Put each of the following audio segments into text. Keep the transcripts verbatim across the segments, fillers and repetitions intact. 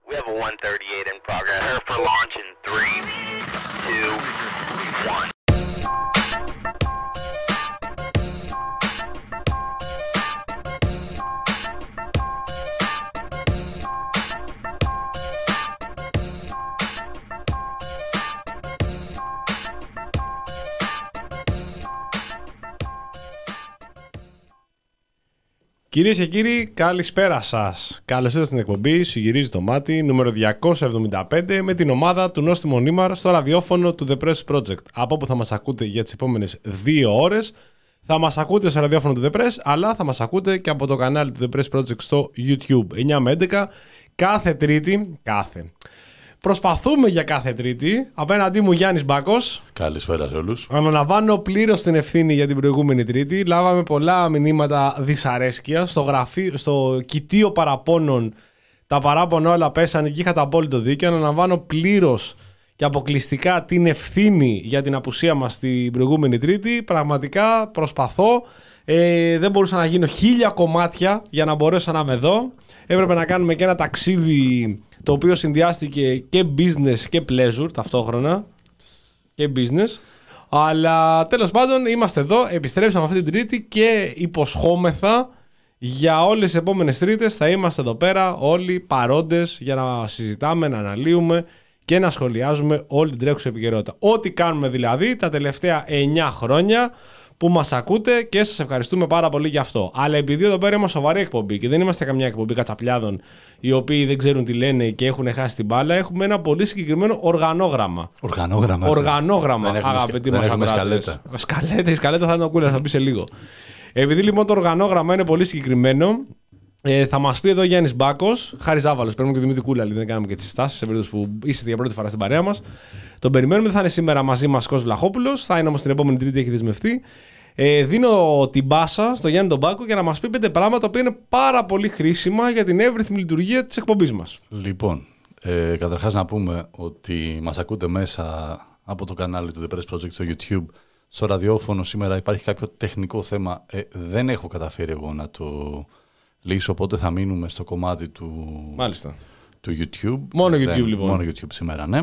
We have a one thirty-eight in progress. Prepare for launch in three, two, one. Κυρίες και κύριοι, καλησπέρα σας. Καλώς ήρθατε στην εκπομπή Σου γυρίζει το μάτι, νούμερο διακόσια εβδομήντα πέντε, με την ομάδα του Νόστιμο Νίμαρ στο ραδιόφωνο του The Press Project. Από όπου θα μας ακούτε για τις επόμενες δύο ώρες. Θα μας ακούτε στο ραδιόφωνο του The Press, αλλά θα μας ακούτε και από το κανάλι του The Press Project στο YouTube. εννιά με έντεκα, κάθε Τρίτη, κάθε. Προσπαθούμε για κάθε Τρίτη. Απέναντί μου Γιάννης Μπάκος. Καλησπέρα σε όλους. Αναλαμβάνω πλήρως την ευθύνη για την προηγούμενη Τρίτη. Λάβαμε πολλά μηνύματα δυσαρέσκεια. Στο, γραφείο, στο κοιτίο παραπώνων τα παράπονα όλα πέσανε και είχατε απόλυτο δίκιο. Αναλαμβάνω πλήρως και αποκλειστικά την ευθύνη για την απουσία μας την προηγούμενη Τρίτη. Πραγματικά προσπαθώ. Ε, δεν μπορούσα να γίνω χίλια κομμάτια για να μπορέσω να είμαι εδώ. Έπρεπε να κάνουμε και ένα ταξίδι το οποίο συνδυάστηκε και business και pleasure ταυτόχρονα. Και business. Αλλά τέλος πάντων είμαστε εδώ, επιστρέψαμε αυτή την Τρίτη και υποσχόμεθα για όλες τις επόμενες Τρίτες θα είμαστε εδώ πέρα όλοι παρόντες για να συζητάμε, να αναλύουμε και να σχολιάζουμε όλη την τρέχουσα επικαιρότητα. Ό,τι κάνουμε δηλαδή τα τελευταία εννιά χρόνια που μας ακούτε και σας ευχαριστούμε πάρα πολύ γι' αυτό. Αλλά επειδή εδώ πέρα είμαστε σοβαρή εκπομπή και δεν είμαστε καμιά εκπομπή κατσαπλιάδων οι οποίοι δεν ξέρουν τι λένε και έχουν χάσει την μπάλα, έχουμε ένα πολύ συγκεκριμένο οργανόγραμμα. Οργανόγραμμα. Οργανόγραμμα, αγαπητοί μας ακροατές. Σκαλέτα. Σκαλέτα, η σκαλέτα θα είναι ο Κούλας, θα πει σε λίγο. Επειδή λοιπόν το οργανόγραμμα είναι πολύ συγκεκριμένο, ε, θα μας πει εδώ Γιάννης Μπάκος, Χάρης Ζάβαλος, παίρνουμε και Δημήτρη Κούλα, δεν κάνουμε και τις συστάσεις σε περίπτωση που είσαστε για πρώτη φορά στην παρέα μας. Τον περιμένουμε, δεν θα είναι σήμερα μαζί μας Κώστας Βλαχόπουλος, θα είναι όμως την επόμενη Τρίτη, έχει δεσμευτεί. Ε, δίνω την μπάσα στο Γιάννη τον Μπάκο για να μας πει πέντε πράγματα που είναι πάρα πολύ χρήσιμα για την εύρυθμη λειτουργία της εκπομπής μας. Λοιπόν, ε, καταρχάς να πούμε ότι μας ακούτε μέσα από το κανάλι του The Press Project στο YouTube. Στο ραδιόφωνο σήμερα υπάρχει κάποιο τεχνικό θέμα. Ε, δεν έχω καταφέρει εγώ να το λύσω, οπότε θα μείνουμε στο κομμάτι του, Μάλιστα. του YouTube. Μόνο δεν, YouTube λοιπόν. Μόνο YouTube σήμερα, ναι.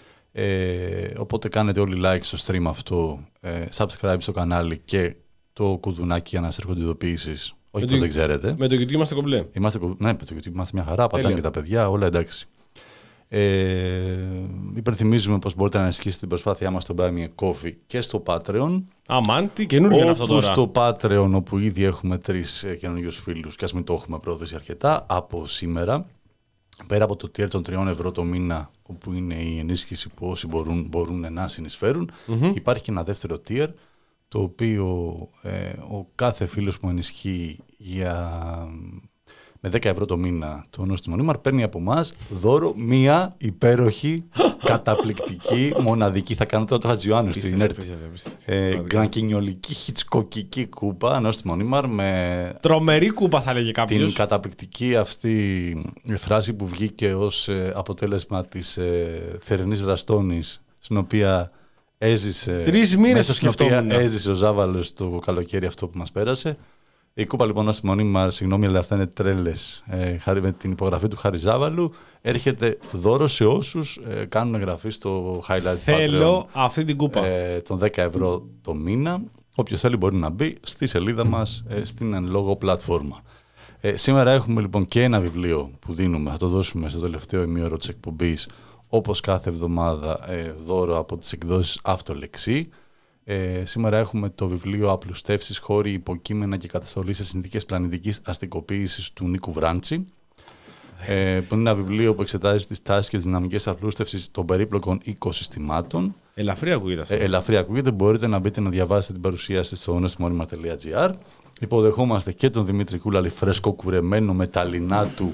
Ε, οπότε κάνετε όλοι like στο stream αυτό, ε, subscribe στο κανάλι και το κουδουνάκι για να σας έρχονται ειδοποιήσεις. Όχι πως δεν ξέρετε. Με το YouTube είμαστε κομπλέ. Είμαστε, ναι, με το YouTube είμαστε μια χαρά, πατάνε και τα παιδιά, όλα εντάξει. Ε, υπενθυμίζουμε πως μπορείτε να ενισχύσετε την προσπάθειά μας στο Buy Me a Coffee και στο Patreon. Αμάν, τι καινούργιο είναι αυτό τώρα. Στο Patreon, όπου ήδη έχουμε τρεις ε, καινούργιους φίλους, και ας μην το έχουμε πρόθεση αρκετά, από σήμερα. Πέρα από το tier των τριών ευρώ το μήνα, όπου είναι η ενίσχυση που όσοι μπορούν, μπορούν να συνεισφέρουν, mm-hmm. υπάρχει και ένα δεύτερο tier, το οποίο ε, ο κάθε φίλος που ενισχύει για, με δέκα ευρώ το μήνα το Νόστιμο Νίμαρ παίρνει από εμάς δώρο μία υπέροχη, καταπληκτική, μοναδική, θα κάνω τώρα το Χατζιωάννου στην ΕΡΤ, γκρανκινιολική, χιτσκοκική κούπα Νόστιμο Νίμαρ με τρομερή κούπα θα λέγε κάποιος. Την καταπληκτική αυτή φράση που βγήκε ως ε, αποτέλεσμα της ε, θερινής βραστόνης, στην οποία έζησε, τρεις μήνες στην οποία έζησε ο Ζάβαλος το καλοκαίρι αυτό που μας πέρασε. Η κούπα λοιπόν ως Νίμαρ, συγγνώμη, αλλά αυτά είναι τρέλες. Ε, με την υπογραφή του Χάρη Ζάβαλου έρχεται δώρο σε όσους ε, κάνουν εγγραφή στο Highlight Θέλω Patreon, αυτή την κούπα. Ε, των δέκα ευρώ το μήνα. Όποιος θέλει μπορεί να μπει στη σελίδα μας, ε, στην εν λόγω πλατφόρμα. Ε, σήμερα έχουμε λοιπόν και ένα βιβλίο που δίνουμε, θα το δώσουμε στο τελευταίο ημίωρο της εκπομπής, όπως κάθε εβδομάδα, ε, δώρο από τις εκδόσεις Αυτολεξή. Ε, σήμερα έχουμε το βιβλίο «Απλουστεύσεις, χώροι, υποκείμενα και καταστολή σε συνθήκες πλανητικής αστικοποίησης» του Νίκου Βράντσι, ε, που είναι ένα βιβλίο που εξετάζει τις τάσεις και τις δυναμικές απλούστευσης των περίπλοκων οικοσυστημάτων. Ελαφρύ ακούγεται αυτό. Ε, ελαφρύ ακούγεται, μπορείτε να μπείτε να διαβάσετε την παρουσίαση στο nostimonimar τελεία gr. Υποδεχόμαστε και τον Δημήτρη Κούλαλη, φρέσκο κουρεμένο με τα λινά του,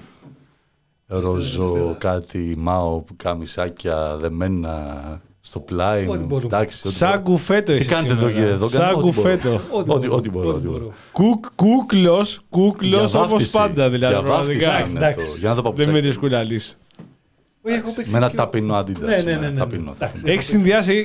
ροζο κάτι μάο, καμισάκια δεμένα στο πλάι. Σαν κουφέτο. Τι κάνετε εδώ κύριε, εδώ σαν κουφέτο. Ό,τι μπορώ. Κούκλος, κούκλος όπως πάντα δηλαδή. Για να το Δημήτρης Κούλαλης. Με ένα ταπεινό Αντίντας. Έχει συνδυάσει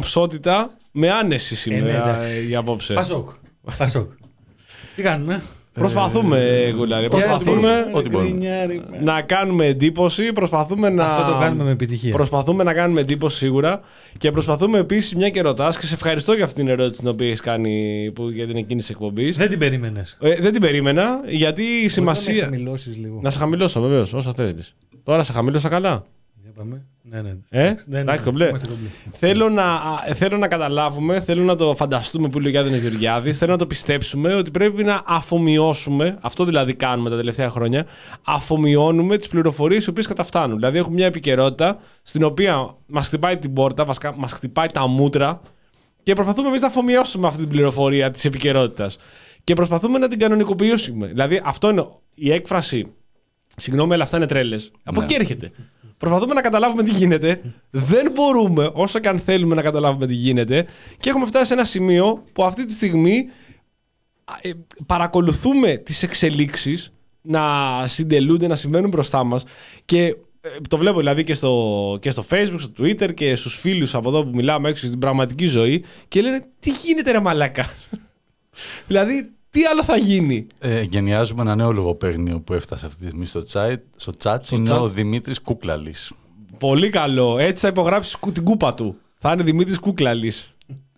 κομψότητα με άνεση σήμερα για απόψε. Πασόκ. Πασόκ. Τι κάνουμε. Προσπαθούμε, Γκουλάρη. Προσπαθούμε ό,τι μπορούμε. να κάνουμε εντύπωση. Προσπαθούμε να... Αυτό το κάνουμε με επιτυχία. Προσπαθούμε να κάνουμε εντύπωση σίγουρα. Και προσπαθούμε επίσης, μια και ρωτάς, και σε ευχαριστώ για αυτή την ερώτηση την οποία έχεις κάνει που, για την εκκίνηση εκπομπής. Δεν την περίμενες. Ε, δεν την περίμενα, γιατί η σημασία. Να σε χαμηλώσεις λίγο. Να σε χαμηλώσω, βεβαίως, όσο θέλεις. Τώρα σε χαμηλώσα καλά. Για πάμε. Ναι, ναι. Ε, ναι, εντάξει, ναι, κομπλέ. είμαστε κομπλέ. Θέλω να, θέλω να καταλάβουμε, θέλω να το φανταστούμε που λέει ο Γιάννης Γεωργιάδης, θέλω να το πιστέψουμε ότι πρέπει να αφομοιώσουμε, αυτό δηλαδή κάνουμε τα τελευταία χρόνια, αφομοιώνουμε τις πληροφορίες οι οποίες καταφτάνουν. Δηλαδή έχουμε μια επικαιρότητα στην οποία μας χτυπάει την πόρτα, μας χτυπάει τα μούτρα και προσπαθούμε εμείς να αφομοιώσουμε αυτή την πληροφορία της επικαιρότητας. Και προσπαθούμε να την κανονικοποιήσουμε. Δηλαδή αυτό είναι η έκφραση. Συγγνώμη, αλλά αυτά είναι τρέλες. Από Ναι. εκεί έρχεται. Προσπαθούμε να καταλάβουμε τι γίνεται. Δεν μπορούμε, όσο και αν θέλουμε, να καταλάβουμε τι γίνεται. Και έχουμε φτάσει σε ένα σημείο που αυτή τη στιγμή ε, παρακολουθούμε τις εξελίξεις να συντελούνται, να συμβαίνουν μπροστά μας. Και ε, το βλέπω δηλαδή και στο, και στο Facebook, στο Twitter και στους φίλους από εδώ που μιλάμε έξω στην πραγματική ζωή. Και λένε, τι γίνεται ρε μαλάκα. Δηλαδή, τι άλλο θα γίνει. Ε, γενιάζουμε ένα νέο λογοπαίγνιο που έφτασε αυτή τη στιγμή στο chat. Στο chat Στο είναι chat. ο Δημήτρης Κούκλαλης. Πολύ καλό. Έτσι θα υπογράψει την κούπα του. Θα είναι Δημήτρης Κούκλαλης.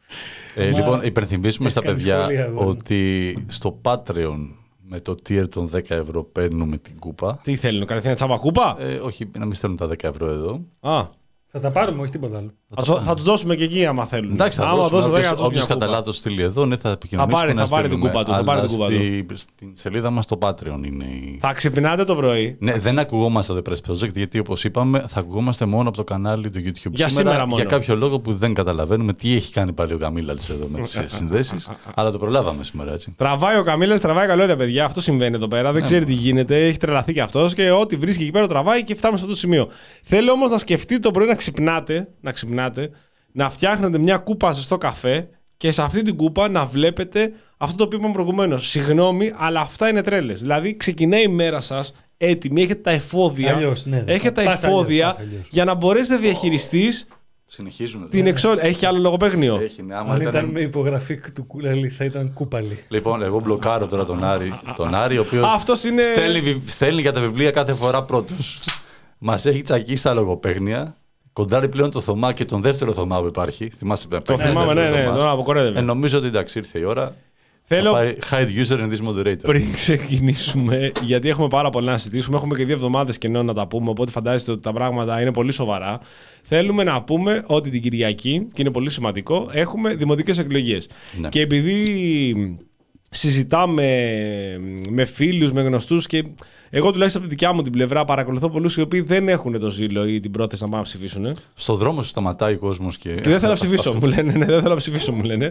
Ε, λοιπόν, υπενθυμίσουμε στα Έχεις κάνει παιδιά σχόλια, εγώ. ότι στο Patreon με το tier των δέκα ευρώ παίρνουμε την κούπα. Τι θέλουν, κατευθείαν τσάμπα κούπα. Ε, όχι, να μην στέλνουν τα δέκα ευρώ εδώ. Α, Θα τα πάρουμε, όχι τίποτα άλλο. θα, τους- θα τους δώσουμε και εκεί άμα θέλουν. Εντάξει, θα άμα δώσουμε. δώσω δέκα, θα τους Όποιος μια κούπα. κατά λάθος στείλει εδώ, ναι, θα επικοινωνήσουμε. πάρει- να θα πάρει την στείλουμε. κούπα του, θα πάρει Αλλά την κούπα στη- Στην σελίδα μας στο Patreon είναι η... Θα ξυπνάτε το πρωί. Ναι, δεν ακουγόμαστε το The Press Project, γιατί όπως είπαμε θα ακουγόμαστε μόνο από το κανάλι του YouTube. Για σήμερα μόνο. Για κάποιο λόγο που δεν καταλαβαίνουμε τι έχει κάνει πάλι ο Καμίλαλης εδώ με τις συνδέσεις. Αλλά το προλάβαμε σήμερα, έτσι. Τραβάει ο Καμίλας, τραβάει καλώδια, παιδιά. Αυτό συμβαίνει εδώ πέρα. Δεν ξέρει τι γίνεται. Έχει τρελαθεί κι αυτό και ό,τι βρίσκει εκεί πέρα τραβάει και φτάνουμε σε αυτό το σημείο. Θέλω όμως να σκεφτείτε το πρωί να ξυπνάτε, να ξυπνάτε, να φτιάχνετε μια κούπα ζεστό καφέ και σε αυτή την κούπα να βλέπετε αυτό το οποίο είπαμε προηγουμένως. Συγγνώμη, αλλά αυτά είναι τρέλες. Δηλαδή, ξεκινάει η μέρα σας έτοιμη, έχετε τα εφόδια. Αλλιώς, ναι, ναι. έχετε τα Πας εφόδια αλλιώς, πας αλλιώς. για να μπορέσετε να διαχειριστείς Συνεχίζουμε. την εξόλυση. Έχει και άλλο λογοπαίγνιο. Έχει, ναι, άμα Αν ήταν- ήταν με υπογραφή του Κούλαλη θα ήταν Κούπαλη. Λοιπόν, εγώ μπλοκάρω τώρα τον Άρη, τον Άρη ο οποίος Αυτός είναι- στέλνει, βι- στέλνει για τα βιβλία κάθε φορά πρώτος. Μας έχει τσακίσει τα λογοπαίγνια. Κοντάρει πλέον το Θωμά και τον δεύτερο Θωμά που υπάρχει. Θυμάστε που Το θυμάμαι, ναι, ναι, τον Ε, αποκορέδευε. νομίζω ότι εντάξει, ήρθε η ώρα. Θέλω- Θα πάει hide user in this moderator. Πριν ξεκινήσουμε, γιατί έχουμε πάρα πολλά να συζητήσουμε, έχουμε και δύο εβδομάδες κενό να τα πούμε, οπότε φαντάζεστε ότι τα πράγματα είναι πολύ σοβαρά. Θέλουμε να πούμε ότι την Κυριακή, και είναι πολύ σημαντικό, έχουμε δημοτικές εκλογές. Ναι. Και επειδή συζητάμε με φίλους, με γνωστούς και εγώ τουλάχιστον από τη δικιά μου την πλευρά παρακολουθώ πολλούς οι οποίοι δεν έχουν το ζήλο ή την πρόθεση να πάνε να ψηφίσουν. Στο δρόμο σου σταματάει ο κόσμος και. Και δεν θέλω να ψηφίσω, μου λένε. Ναι, δεν θέλω να ψηφίσω, μου λένε.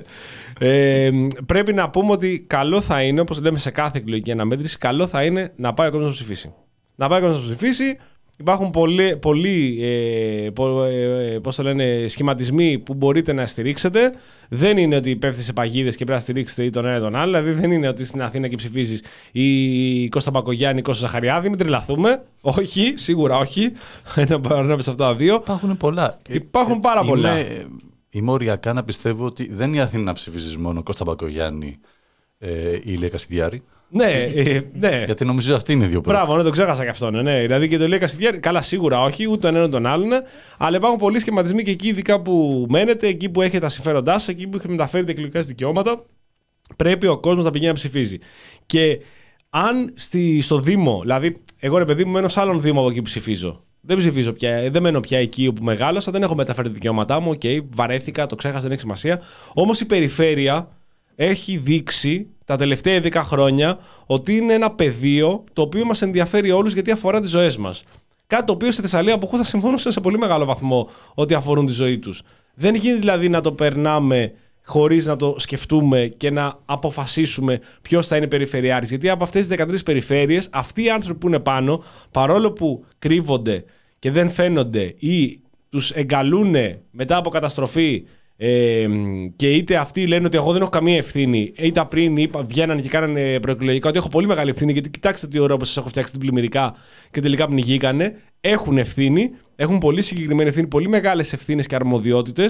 Ε, πρέπει να πούμε ότι καλό θα είναι, όπως λέμε σε κάθε εκλογική αναμέτρηση, καλό θα είναι να πάει ο κόσμος να ψηφίσει. Να πάει ο κόσμος να ψηφίσει. Υπάρχουν πολλοί, πολλοί ε, πο, ε, πώς το λένε, σχηματισμοί που μπορείτε να στηρίξετε. Δεν είναι ότι πέφτει σε παγίδες και πρέπει να στηρίξετε ή τον ένα ή τον άλλο. Δηλαδή δεν είναι ότι στην Αθήνα και ψηφίζεις ή Κώστα Μπακογιάννη ή Κώστα Ζαχαριάδη. Μην τρελαθούμε. Όχι, σίγουρα όχι. Ένα παρανόμιο σε αυτά τα δύο. Υπάρχουν πολλά. Υπάρχουν πάρα Είμαι- πολλά. Είμαι οριακά να πιστεύω ότι δεν είναι η Αθήνα να ψηφίζει μόνο Κώστα Μπακογιάννη ε, ή Ηλία Κασιδιάρη. Ναι, ε, ναι. Γιατί νομίζω αυτή είναι οι δύο πρώτες. Μπράβο, ναι, το ξέχασα και αυτό. Ναι, ναι. Δηλαδή και το λέει Κασιδιάρη. Καλά, σίγουρα όχι, ούτε τον έναν τον άλλον. Αλλά υπάρχουν πολλοί σχηματισμοί και εκεί, ειδικά που μένετε, εκεί που έχετε τα συμφέροντά σα, εκεί που έχετε μεταφέρει τα εκλογικά σας δικαιώματα, πρέπει ο κόσμο να πηγαίνει να ψηφίζει. Και αν στη, στο Δήμο, δηλαδή, εγώ ρε παιδί μου μένω σε άλλον Δήμο από εκεί που ψηφίζω. Δεν ψηφίζω πια, δεν μένω πια εκεί όπου μεγάλωσα, δεν έχω μεταφέρει τα δικαιώματά μου. Οκ, okay, βαρέθηκα, το ξέχασα, δεν έχει σημασία. Όμως η περιφέρεια έχει δείξει τα τελευταία δέκα χρόνια ότι είναι ένα πεδίο το οποίο μας ενδιαφέρει όλους γιατί αφορά τις ζωές μας. Κάτι το οποίο στη Θεσσαλία από χού θα συμφωνούσαν σε πολύ μεγάλο βαθμό ότι αφορούν τη ζωή τους. Δεν γίνεται δηλαδή να το περνάμε χωρίς να το σκεφτούμε και να αποφασίσουμε ποιος θα είναι περιφερειάρχης. Γιατί από αυτές τις δεκατρείς περιφέρειες, αυτοί οι άνθρωποι που είναι πάνω, παρόλο που κρύβονται και δεν φαίνονται ή τους εγκαλούν μετά από καταστροφή, Ε, και είτε αυτοί λένε ότι εγώ δεν έχω καμία ευθύνη, είτε πριν είπα, βγαίνανε και κάνανε προεκλογικά ότι έχω πολύ μεγάλη ευθύνη, γιατί κοιτάξτε τι ωραία που σας έχω φτιάξει την πλημμυρικά και τελικά πνιγήκανε. Έχουν ευθύνη, έχουν πολύ συγκεκριμένη ευθύνη, πολύ μεγάλες ευθύνες και αρμοδιότητες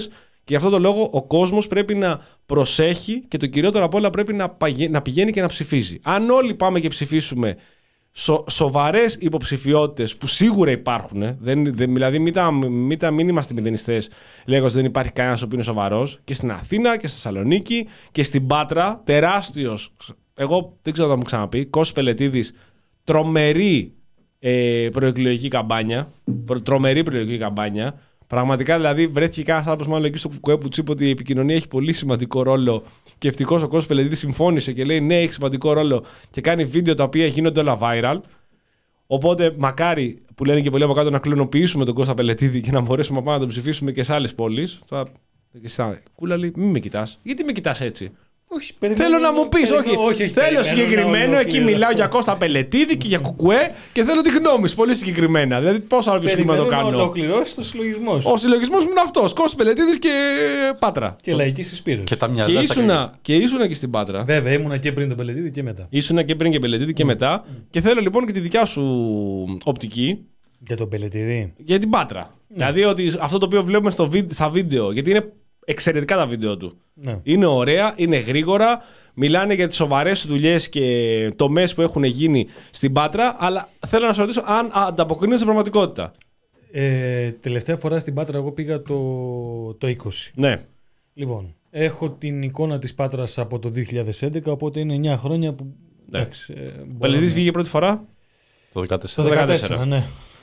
γι' αυτόν τον λόγο ο κόσμος πρέπει να προσέχει και το κυριότερο απ' όλα πρέπει να, παγε... να πηγαίνει και να ψηφίζει. Αν όλοι πάμε και ψηφίσουμε σο... σοβαρές υποψηφιότητες που σίγουρα υπάρχουν, δεν... δεν... δηλαδή μην, τα... μην, τα... μην είμαστε μηδενιστές λέγοντας ότι δεν υπάρχει κανένας ο οποίος είναι σοβαρός, και στην Αθήνα και στη Θεσσαλονίκη και στην Πάτρα, τεράστιος. Εγώ δεν ξέρω αν μου ξαναπεί, Κώστας Πελετίδης, τρομερή ε, προεκλογική καμπάνια. Προ... Τρομερή προεκλογική καμπάνια. Πραγματικά δηλαδή βρέθηκε κανένα άνθρωπο μάλλον εκεί στο Κουκουέ που του είπε ότι η επικοινωνία έχει πολύ σημαντικό ρόλο. Και ευτυχώς ο Κώστας Πελετίδης συμφώνησε και λέει ναι, έχει σημαντικό ρόλο και κάνει βίντεο τα οποία γίνονται όλα viral. Οπότε μακάρι που λένε και πολλοί από κάτω να κλωνοποιήσουμε τον Κώστα Πελετίδη και να μπορέσουμε να τον ψηφίσουμε και σε άλλες πόλεις. Τώρα, Κούλαλη, μην με κοιτάς. Γιατί με κοιτάς έτσι? Όχι, θέλω να μου πεις, όχι. όχι, όχι θέλω συγκεκριμένο, εκεί μιλάω για Κώστα Πελετίδη και για Κουκουέ και θέλω τη γνώμη σου πολύ συγκεκριμένα. Δηλαδή, πώς άλλο συγκεκριμένα το κάνω. Να ολοκληρώσει το συλλογισμό. Ο συλλογισμός μου είναι αυτός. Κώστας Πελετίδης και Πάτρα. Και λαϊκή συσπήρωση. Και τα μυαλά. Και ήσουνα και, ήσουνα και στην Πάτρα. Βέβαια, ήμουνα και πριν τον Πελετίδη και μετά. Ήσουνα και πριν και Πελετίδη και mm. μετά. Mm. Και θέλω λοιπόν και τη δικιά σου οπτική. Για τον Πελετίδη. Για την Πάτρα. Mm. Δηλαδή ότι αυτό το οποίο βλέπουμε στο βι... στα βίντεο, γιατί είναι εξαιρετικά τα βίντεο του. Ναι. Είναι ωραία, είναι γρήγορα, μιλάνε για τις σοβαρές δουλειές και τομές που έχουν γίνει στην Πάτρα, αλλά θέλω να σας ρωτήσω αν ανταποκρίνεται στην πραγματικότητα. Ε, τελευταία φορά στην Πάτρα εγώ πήγα το, το είκοσι. Ναι. Λοιπόν, έχω την εικόνα της Πάτρας από το δύο χιλιάδες έντεκα, οπότε είναι εννιά χρόνια που... Ναι. Ε, Πελετίδης βγήκε πρώτη φορά? Το δεκατέσσερα. Το δεκατέσσερα, ναι.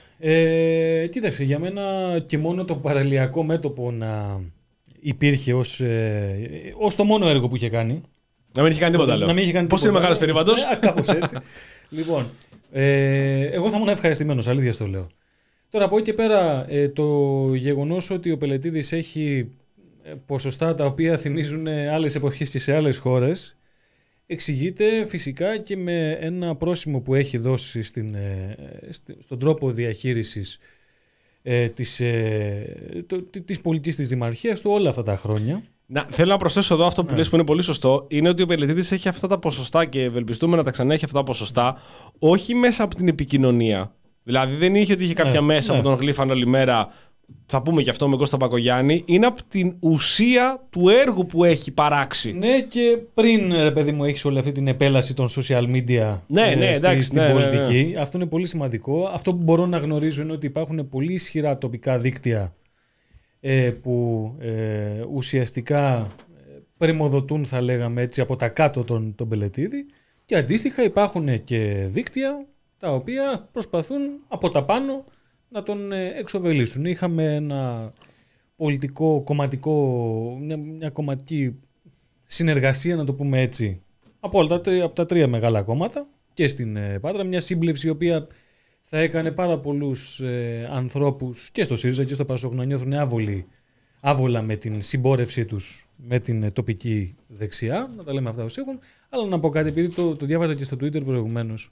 Ε, κοίταξε, για μένα και μόνο το παραλιακό μέτωπο να... υπήρχε ως, ε, ως το μόνο έργο που είχε κάνει. Να μην είχε κάνει τίποτα άλλο. Πώς είναι μεγάλος περίπατος. Ε, κάπως έτσι. Λοιπόν, ε, εγώ θα ήμουν ευχαριστημένος, αλήθεια το λέω. Τώρα από εκεί και πέρα, ε, το γεγονός ότι ο Πελετίδης έχει ποσοστά τα οποία θυμίζουν άλλες εποχές και σε άλλες χώρες, εξηγείται φυσικά και με ένα πρόσημο που έχει δώσει στην, ε, στον τρόπο διαχείρισης Ε, της, ε, το, της πολιτικής της Δημαρχίας του όλα αυτά τα χρόνια. Να, θέλω να προσθέσω εδώ αυτό που ναι. λες που είναι πολύ σωστό, είναι ότι ο Πελετίδης έχει αυτά τα ποσοστά και ευελπιστούμε να τα ξανά έχει αυτά τα ποσοστά, όχι μέσα από την επικοινωνία. Δηλαδή δεν είχε ότι είχε κάποια ναι, μέσα ναι. από τον γλύφαν όλη μέρα, θα πούμε και αυτό με Κώστα Πακογιάννη, είναι από την ουσία του έργου που έχει παράξει. Ναι, και πριν, ρε παιδί μου, έχεις όλη αυτή την επέλαση των social media ναι, ναι, ε, στη, εντάξει, στην ναι, πολιτική. Ναι, ναι. Αυτό είναι πολύ σημαντικό. Αυτό που μπορώ να γνωρίζω είναι ότι υπάρχουν πολύ ισχυρά τοπικά δίκτυα ε, που ε, ουσιαστικά πρημοδοτούν, θα λέγαμε έτσι, από τα κάτω τον, τον Πελετίδη, και αντίστοιχα υπάρχουν και δίκτυα τα οποία προσπαθούν από τα πάνω να τον εξοβελήσουν. Είχαμε ένα πολιτικό, κομματικό, μια, μια κομματική συνεργασία, να το πούμε έτσι, από, όλα τα, από τα τρία μεγάλα κόμματα και στην ε, Πάτρα. Μια σύμπλευση η οποία θα έκανε πάρα πολλούς ε, ανθρώπους και στο ΣΥΡΙΖΑ και στο ΠΑΣΟΚ να νιώθουν άβολοι, άβολα με την συμπόρευσή τους με την ε, τοπική δεξιά. Να τα λέμε αυτά ως έχουν. Αλλά να πω κάτι, επειδή το, το διάβαζα και στο Twitter προηγουμένως.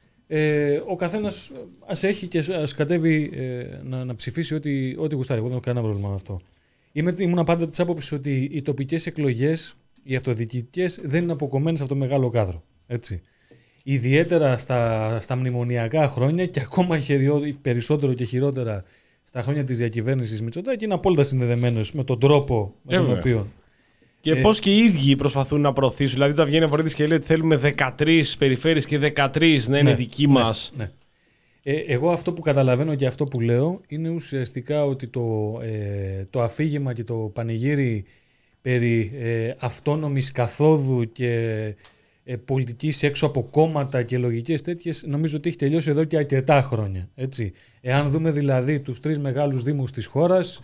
Ε, ο καθένας ας έχει και ας κατέβει ε, να, να ψηφίσει ό,τι, ό,τι γουστάρει. Εγώ δεν έχω κανένα πρόβλημα με αυτό. Είμαι, ήμουν πάντα της άποψης ότι οι τοπικές εκλογές, οι αυτοδιοικητικές, δεν είναι αποκομμένες από το μεγάλο κάδρο. Έτσι. Ιδιαίτερα στα, στα μνημονιακά χρόνια και ακόμα χειριό, περισσότερο και χειρότερα στα χρόνια της διακυβέρνησης Μητσοτάκη, είναι απόλυτα συνδεδεμένος με τον τρόπο με τον οποίο. Και ε, πώς και οι ίδιοι προσπαθούν να προωθήσουν. Δηλαδή, όταν βγαίνει ο Βορύδης και λέει ότι θέλουμε δεκατρείς περιφέρειες και δεκατρείς να είναι ναι, δικοί ναι, μας. Ναι. Ε, εγώ αυτό που καταλαβαίνω και αυτό που λέω είναι ουσιαστικά ότι το, ε, το αφήγημα και το πανηγύρι περί ε, αυτόνομης καθόδου και ε, πολιτικής έξω από κόμματα και λογικές τέτοιες, νομίζω ότι έχει τελειώσει εδώ και αρκετά χρόνια. Έτσι. Εάν δούμε δηλαδή τους τρεις μεγάλους δήμους της χώρας,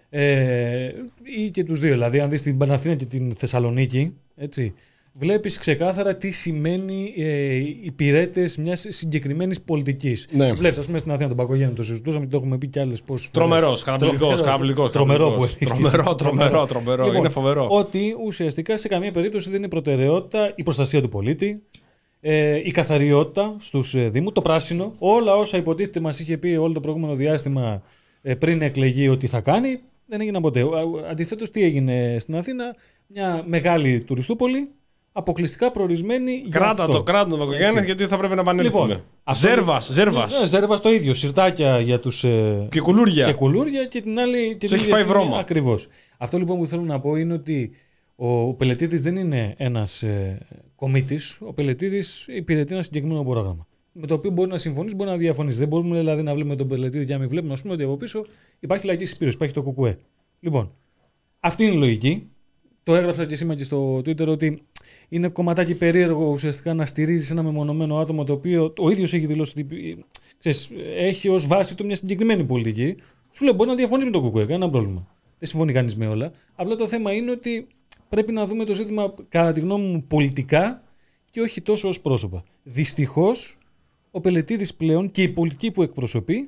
Ε, ή και τους δύο, δηλαδή αν δεις την Παναθήνα και την Θεσσαλονίκη, έτσι, βλέπεις ξεκάθαρα τι σημαίνει ε, οι υπηρέτες μιας συγκεκριμένης πολιτικής. Ναι. Βλέπεις, ας πούμε, στην Αθήνα τον Πακογιάννη, το συζητούσαμε και το έχουμε πει κι άλλες πόσες φορές. Τρομερός, καταπληκτικός, καταπληκτικός. Τρομερό που έχεις. Τρομερό, τρομερό, τρομερό. Λοιπόν, είναι φοβερό. Ότι ουσιαστικά σε καμία περίπτωση δεν είναι προτεραιότητα η προστασία του πολίτη, ε, η καθαριότητα στους ε, δήμους, το πράσινο, όλα όσα υποτίθεται μας είχε πει όλο το προηγούμενο διάστημα ε, πριν εκλεγεί ότι θα κάνει. Δεν έγιναν ποτέ. Αντιθέτως, τι έγινε στην Αθήνα? Μια μεγάλη τουριστούπολη, αποκλειστικά προορισμένη για Κράτα αυτό. το, κράτα το Βακογιάννη, γιατί θα πρέπει να επανέλθουμε. Λοιπόν, Ζέρβας, Ζέρβας. Ναι, Ζέρβας το ίδιο. Σιρτάκια για τους. Ε, και κουλούρια. Και κουλούρια και την άλλη. Τους έχει φάει βρώμα. Ακριβώς. Αυτό λοιπόν που θέλω να πω είναι ότι ο Πελετίδης δεν είναι ένας ε, κομίτης. Ο Πελετίδης υπηρετεί ένα συγκεκριμένο πρόγραμμα. Με το οποίο μπορεί να συμφωνήσει, μπορεί να διαφωνήσει. Δεν μπορούμε δηλαδή να βλέπουμε τον Πελετίδη και να μην βλέπουμε, ας πούμε, ότι από πίσω υπάρχει λαϊκή συσπήρωση, υπάρχει το ΚΚΕ. Λοιπόν, αυτή είναι η λογική. Το έγραψα και σήμερα και στο Twitter ότι είναι κομματάκι περίεργο ουσιαστικά να στηρίζει ένα μεμονωμένο άτομο το οποίο ο ίδιος έχει δηλώσει ότι ξέρεις, έχει ως βάση του μια συγκεκριμένη πολιτική. Σου λέει μπορεί να διαφωνήσει με το ΚΚΕ, κανένα πρόβλημα. Δεν συμφωνεί κανείς με όλα. Απλά το θέμα είναι ότι πρέπει να δούμε το ζήτημα, κατά τη γνώμη μου, πολιτικά και όχι τόσο ως πρόσωπα. Δυστυχώς, ο Πελετίδης πλέον και η πολιτική που εκπροσωπεί,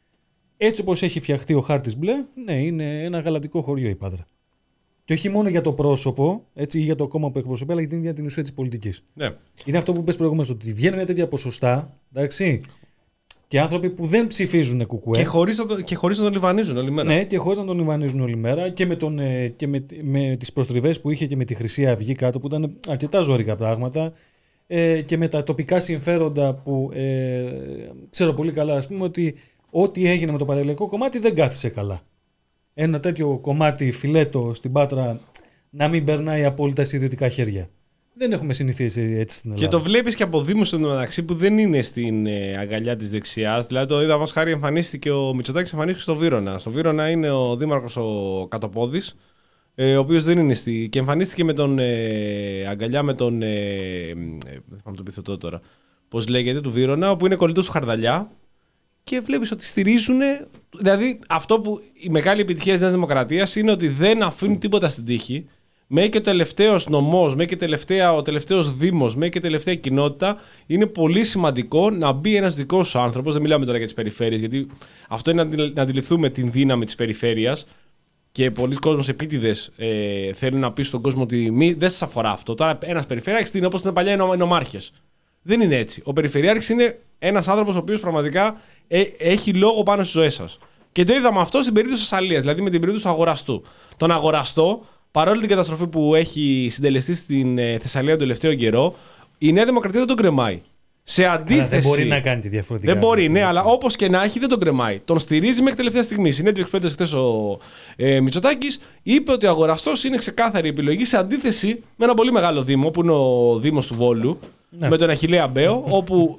έτσι όπως έχει φτιαχτεί ο χάρτης μπλε, ναι, είναι ένα γαλατικό χωριό η Πάτρα. Και όχι μόνο για το πρόσωπο έτσι, ή για το κόμμα που εκπροσωπεί, αλλά για την ίδια την ουσία της πολιτικής. Ναι. Είναι αυτό που πες προηγουμένως, ότι βγαίνουν τέτοια ποσοστά, εντάξει, και άνθρωποι που δεν ψηφίζουν ΚΚΕ. Και χωρίς να, το, και χωρίς να τον λιβανίζουν όλη μέρα. Ναι, και χωρίς να τον λιβανίζουν όλη μέρα και με, τον, και με, με τις προστριβές που είχε και με τη Χρυσή Αυγή κάτω, που ήταν αρκετά ζώρικα πράγματα. Ε, και με τα τοπικά συμφέροντα που ε, ξέρω πολύ καλά, ας πούμε, ότι ό,τι έγινε με το παρελαϊκό κομμάτι δεν κάθισε καλά. Ένα τέτοιο κομμάτι φιλέτο στην Πάτρα να μην περνάει απόλυτα σε ιδιωτικά χέρια. Δεν έχουμε συνηθίσει έτσι στην Ελλάδα. Και το βλέπεις και από δήμους εντωμεταξύ που δεν είναι στην ε, αγκαλιά της δεξιάς. Δηλαδή, το είδα μας χάρη, εμφανίστηκε ο Μητσοτάκης, εμφανίστηκε στο Βύρωνα. Στο Βύρωνα είναι ο δήμαρχος ο Κατοπόδης, ε, ο οποίος δεν είναι στη. Και εμφανίστηκε με τον ε, αγκαλιά με τον. Ε, ε, δεν θα το πιθωτώ τώρα. Πώς λέγεται, του Βύρωνα, όπου είναι κολλητός του Χαρδαλιά. Και βλέπεις ότι στηρίζουν. Δηλαδή, αυτό που η μεγάλη επιτυχία της Νέας Δημοκρατίας είναι ότι δεν αφήνουν τίποτα στην τύχη. Μέχρι και ο τελευταίος νομός, μέχρι και τελευταία, ο τελευταίος δήμος, μέχρι και τελευταία κοινότητα, είναι πολύ σημαντικό να μπει ένας δικός σου άνθρωπος. Δεν μιλάμε τώρα για τις περιφέρειες, γιατί αυτό είναι να αντιληφθούμε την δύναμη της περιφέρειας. Και πολλοί κόσμος επίτηδες ε, θέλουν να πει στον κόσμο ότι μη, δεν σας αφορά αυτό. Τώρα ένας περιφερειάρχης είναι όπως ήταν παλιά οι νομάρχες. Δεν είναι έτσι. Ο περιφερειάρχης είναι ένας άνθρωπος ο οποίος πραγματικά ε, έχει λόγο πάνω στις ζωές σας. Και το είδαμε αυτό στην περίπτωση της Αλίας, δηλαδή με την περίπτωση του αγοραστού. Τον αγοραστό, παρόλη την καταστροφή που έχει συντελεστεί στην ε, Θεσσαλία τον τελευταίο καιρό, η Νέα Δημοκρατία δεν τον κρεμάει. Σε αντίθεση. Αλλά δεν μπορεί να κάνει τη διαφορετικά. Δεν μπορεί, ναι, αλλά όπως και να έχει δεν τον κρεμάει. Τον στηρίζει μέχρι τελευταία στιγμή. Συνέντευξη που έδωσε χθες ο ε, Μητσοτάκης, είπε ότι ο αγοραστός είναι ξεκάθαρη επιλογή σε αντίθεση με ένα πολύ μεγάλο δήμο που είναι ο Δήμος του Βόλου, ναι, με τον Αχιλλέα Μπέο, όπου.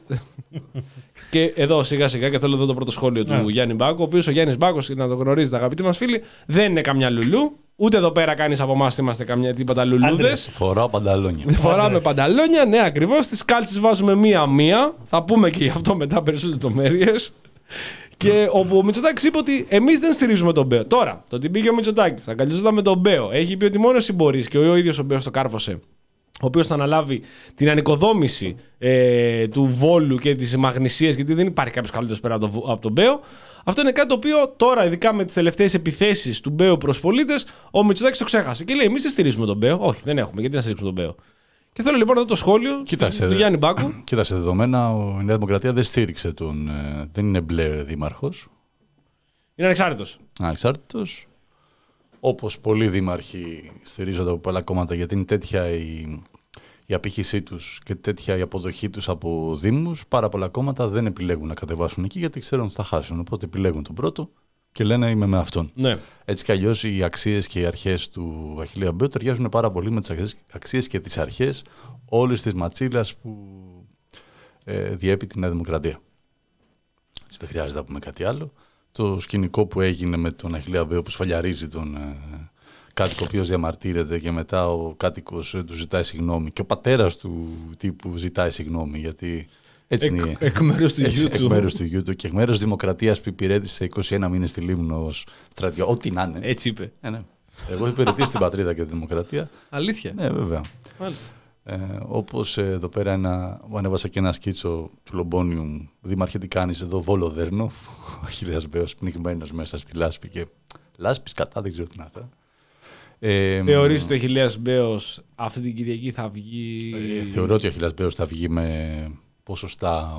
Και εδώ σιγά σιγά και θέλω εδώ το πρώτο σχόλιο του Γιάννη Μπάκου, ο οποίος ο Γιάννης Μπάκος, να το γνωρίζετε αγαπητοί μας φίλοι, δεν είναι καμιά λουλού. Ούτε εδώ πέρα κανείς από εμάς είμαστε καμιά τίποτα λουλούδες. Φοράω πανταλόνια. Φοράμε πανταλόνια, ναι, ακριβώς. Τις κάλτσες βάζουμε μία-μία. Θα πούμε και γι' αυτό μετά περισσότερες λεπτομέρειες. Και όπου ο Μητσοτάκης είπε ότι εμείς δεν στηρίζουμε τον Μπέο. Τώρα, το ότι πήγε ο Μητσοτάκης, αγκαλιζόταν με τον Μπέο, έχει πει ότι μόνο εσύ μπορείς και ο ίδιος ο Μπέος το κάρφωσε, ο οποίος θα αναλάβει την ανοικοδόμηση ε, του Βόλου και της Μαγνησίας, γιατί δεν υπάρχει κάποιος καλύτερος πέρα από, το, από τον Μπέο. Αυτό είναι κάτι το οποίο τώρα, ειδικά με τις τελευταίες επιθέσεις του Μπέου προς πολίτες, ο Μητσοτάκης το ξέχασε. Και λέει: εμείς δεν στηρίζουμε τον Μπέο. Όχι, δεν έχουμε. Γιατί να στηρίξουμε τον Μπέο. Και θέλω λοιπόν εδώ το σχόλιο Κοίτασε, του Γιάννη Μπάκου. Κοίτασε, δεδομένα η Νέα Δημοκρατία δεν στήριξε τον. Ε, δεν είναι μπλε δήμαρχος. Είναι ανεξάρτητος. Ανεξάρτητος. Όπως πολλοί δήμαρχοι στηρίζονται από πολλά κόμματα, γιατί είναι τέτοια η, η απήχησή τους και τέτοια η αποδοχή τους από δήμους. Πάρα πολλά κόμματα δεν επιλέγουν να κατεβάσουν εκεί γιατί ξέρουν ότι θα χάσουν. Οπότε επιλέγουν τον πρώτο και λένε είμαι με αυτόν. Ναι. Έτσι κι αλλιώς οι αξίες και οι αρχές του Αχιλλέα Μπέου ταιριάζουν πάρα πολύ με τις αξίες και τις αρχές όλης της ματσίλας που ε, διέπει τη Νέα Δημοκρατία. Δεν χρειάζεται να πούμε κάτι άλλο. Το σκηνικό που έγινε με τον Αχιλλέα Μπέου που σφαλιαρίζει τον ε, κάτοικο ο οποίος διαμαρτύρεται και μετά ο κάτοικος ε, του ζητάει συγγνώμη και ο πατέρας του τύπου ζητάει συγγνώμη γιατί έτσι εκ, είναι. Εκ μέρους του γιού του. Εκ μέρους του γιού του και εκ μέρους Δημοκρατίας που υπηρέτησε είκοσι ένα μήνες στη Λίμνο ως στρατιώ. Ό,τι να είναι. Έτσι είπε. Ε, ναι. Εγώ υπηρετήσω την πατρίδα και τη Δημοκρατία. Αλήθεια. Ναι, βέβαια. Μάλιστα. Ε, όπως ε, εδώ πέρα ένα, ανέβασα και ένα σκίτσο του Λομπόνιου. Δήμαρχε, τι κάνεις εδώ, Βόλο-Δέρνο. Ο Αχιλλέας Μπέος πνιγμένος μέσα στη λάσπη και λάσπης κατά, δεν ξέρω τι είναι αυτά. Ε, Θεωρείς ότι ο Αχιλλέας Μπέος αυτή την Κυριακή θα βγει. Ε, θεωρώ ότι ο Αχιλλέας Μπέος θα βγει με ποσοστά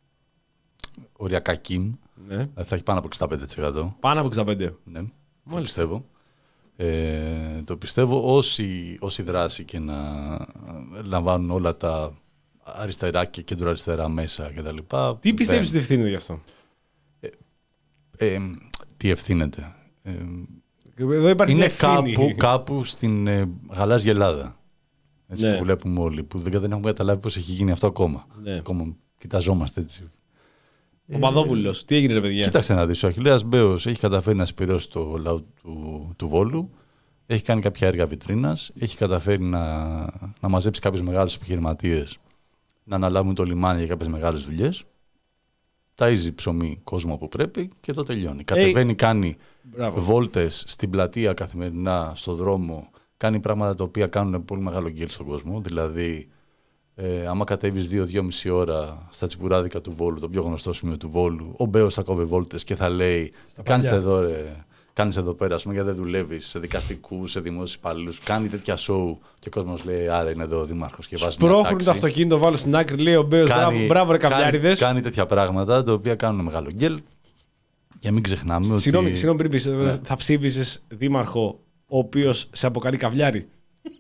οριακά κιν. Ναι. Θα έχει πάνω από εξήντα πέντε τοις εκατό. Πάνω από εξήντα πέντε τοις εκατό. Ναι, το πιστεύω. Ε, το πιστεύω όση, όση δράση και να λαμβάνουν όλα τα αριστερά και κέντρο-αριστερά μέσα κτλ. Τι πιστεύεις ότι ευθύνεται γι' αυτό? Ε, ε, τι ευθύνεται. Ε, Εδώ υπάρχει είναι ευθύνη. κάπου, κάπου στην ε, γαλάζια Ελλάδα. Έτσι, Ναι. που βλέπουμε όλοι. Που δεν, δεν έχουμε καταλάβει πώς έχει γίνει αυτό ακόμα. Ναι. Ακόμα κοιταζόμαστε έτσι. Ο Παδόπουλος, τι έγινε ρε παιδιά? Κοίταξε να δεις, ο Αχιλλέας Μπέος έχει καταφέρει να συμπληρώσει το λαό του, του Βόλου, έχει κάνει κάποια έργα βιτρίνας, έχει καταφέρει να, να μαζέψει κάποιους μεγάλους επιχειρηματίες να αναλάβουν το λιμάνι για κάποιες μεγάλες δουλειές, ταΐζει ψωμί κόσμο που πρέπει και το τελειώνει. Κατεβαίνει, κάνει Μπράβο. βόλτες στην πλατεία καθημερινά, στο δρόμο, κάνει πράγματα τα οποία κάνουν πολύ μεγάλο γκέλ στον κόσμο, δηλαδή Ε, άμα κατέβεις δύο με δύο και μισή ώρα στα τσιπουράδικα του Βόλου, το πιο γνωστό σημείο του Βόλου, ο Μπέος θα κόβει βόλτες και θα λέει: Κάνεις εδώ, ρε, κάνεις εδώ πέρα, ας πούμε, γιατί δεν δουλεύεις σε δικαστικούς, σε δημόσιους υπαλλήλους. Κάνει τέτοια σοου και ο κόσμος λέει: Άρα είναι εδώ ο δήμαρχος και βάζει μια Σπρώχνουν τάξη. το αυτοκίνητο, βάλω στην άκρη, λέει ο Μπέος: Μπράβο, μπράβο, ρε καβλιάριδες. Κάνει, κάνει τέτοια πράγματα τα οποία κάνουν μεγάλο γκέλ. Και μην ξεχνάμε ότι. Συγγνώμη, συγγνώμη πριν πεις, ναι. Θα ψήφισες δήμαρχο ο οποίος σε αποκαλεί καβλιάρι?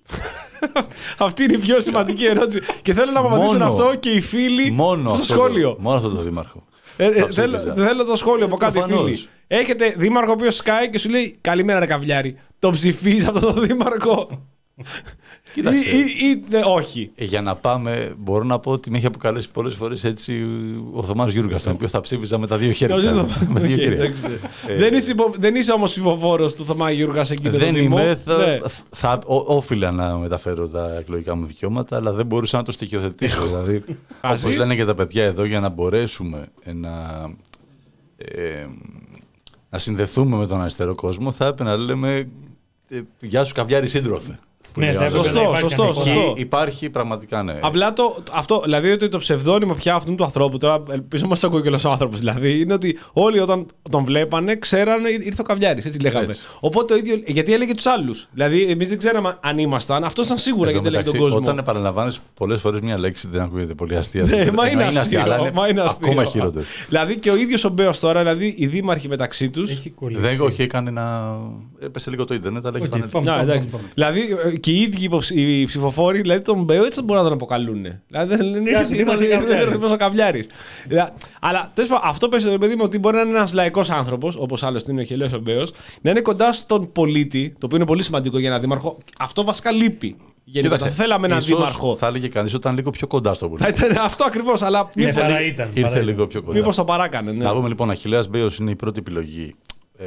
Αυτή είναι η πιο σημαντική ερώτηση. Και θέλω να μου απαντήσουν αυτό και οι φίλοι μόνο στο αυτό σχόλιο. Το, μόνο αυτό το δήμαρχο. Ε, ε, θέλω, θέλω το σχόλιο από κάτω οι Προφανώς. φίλοι. Έχετε δήμαρχο ο οποίος σκάει και σου λέει: Καλημέρα, ρε καβλιάρι. Το ψηφίζεις αυτό το δήμαρχο? Κοίταξε. Ή, ή, ή, ναι, όχι. Ε, για να πάμε, μπορώ να πω ότι με έχει αποκαλέσει πολλές φορές έτσι ο Θωμάς Γιούργας, τον οποίο θα ψήφιζα με τα δύο χέρια. με δύο Οκ, χέρια. εντάξει. Δεν είσαι, υπο- δεν είσαι όμως ψηφοφόρος του Θωμά Γιούργα σε εκείνο το Δεν Δήμο. είμαι, θα, Ναι. θα, ό, όφιλα να μεταφέρω τα εκλογικά μου δικαιώματα, αλλά δεν μπορούσα να το στοιχειοθετήσω. δηλαδή, Ας όπως ή- λένε και τα παιδιά εδώ, για να μπορέσουμε να, ε, να συνδεθούμε με τον αριστερό κόσμο, θα έπρεπε να λέμε ε, «Γεια σου καβλιάρι σύντροφε». που Ναι, λέει ο θα άλλος. έπρεπε να Σωστό, υπάρχει σωστό, ανοιχτό. σωστό. Και υπάρχει πραγματικά, ναι. Απλά το, αυτό, δηλαδή ότι το ψευδόνυμο πια αυτού του ανθρώπου, τώρα ελπίζω μας ακούει και ο άνθρωπος, δηλαδή, είναι ότι όλοι όταν τον βλέπανε ξέρανε ήρθε ο Καβλιάρης, έτσι λέγαμε. Έτσι. Οπότε το ίδιο, γιατί έλεγε τους άλλους. Δηλαδή, εμείς δεν ξέραμε αν ήμασταν, αυτός ήταν σίγουρα Εν τω γιατί έλεγε τον μεταξύ, κόσμο. Όταν επαναλαμβάνεις πολλές φορές μια λέξη, δεν ακούγεται πολύ αστεία. Ναι, Δεν- μα ενώ είναι αστείο, αλλά είναι μα είναι αστείο. ακόμα χειρότερο. Δηλαδή και ο ίδιος ο Μπέος τώρα, δηλαδή οι δήμαρχοι μεταξύ τους. Έχει κολλήσει. Δεν, όχι, έκανε να. Έπεσε λίγο το ίντερνετ, αλλά έχει Οκ, επανέλθει. πάμε, Να, πάμε, εντάξει. πάμε, πάμε. Δηλαδή ε, και οι ίδιοι υποψ- οι ψηφοφόροι, δηλαδή τον Μπέο έτσι δεν μπορούν να τον αποκαλούν. Δηλαδή δεν είναι Γεια σου, Δήμαρχε Καβλιάρη. ο Καβλιάρης. Δηλαδή, αλλά τέλος πάντων, αυτό πες το παιδί μου ότι μπορεί να είναι ένας λαϊκός άνθρωπος, όπως άλλωστε είναι ο Αχιλλέας ο Μπέος, να είναι κοντά στον πολίτη, το οποίο είναι πολύ σημαντικό για ένα δήμαρχο. Αυτό βασικά λείπει. Γιατί θα θέλαμε έναν ίσως δήμαρχο. Θα έλεγε κανείς ότι ήταν λίγο πιο κοντά στο Θα πολιτικό. ήταν αυτό ακριβώς, αλλά Ναι, μήπως- παρά ήταν. παρά Ήρθε ήταν. λίγο πιο κοντά. μήπως το παράκανε. Ναι. Να πούμε λοιπόν, Αχιλλέας Μπέος είναι η πρώτη επιλογή ε,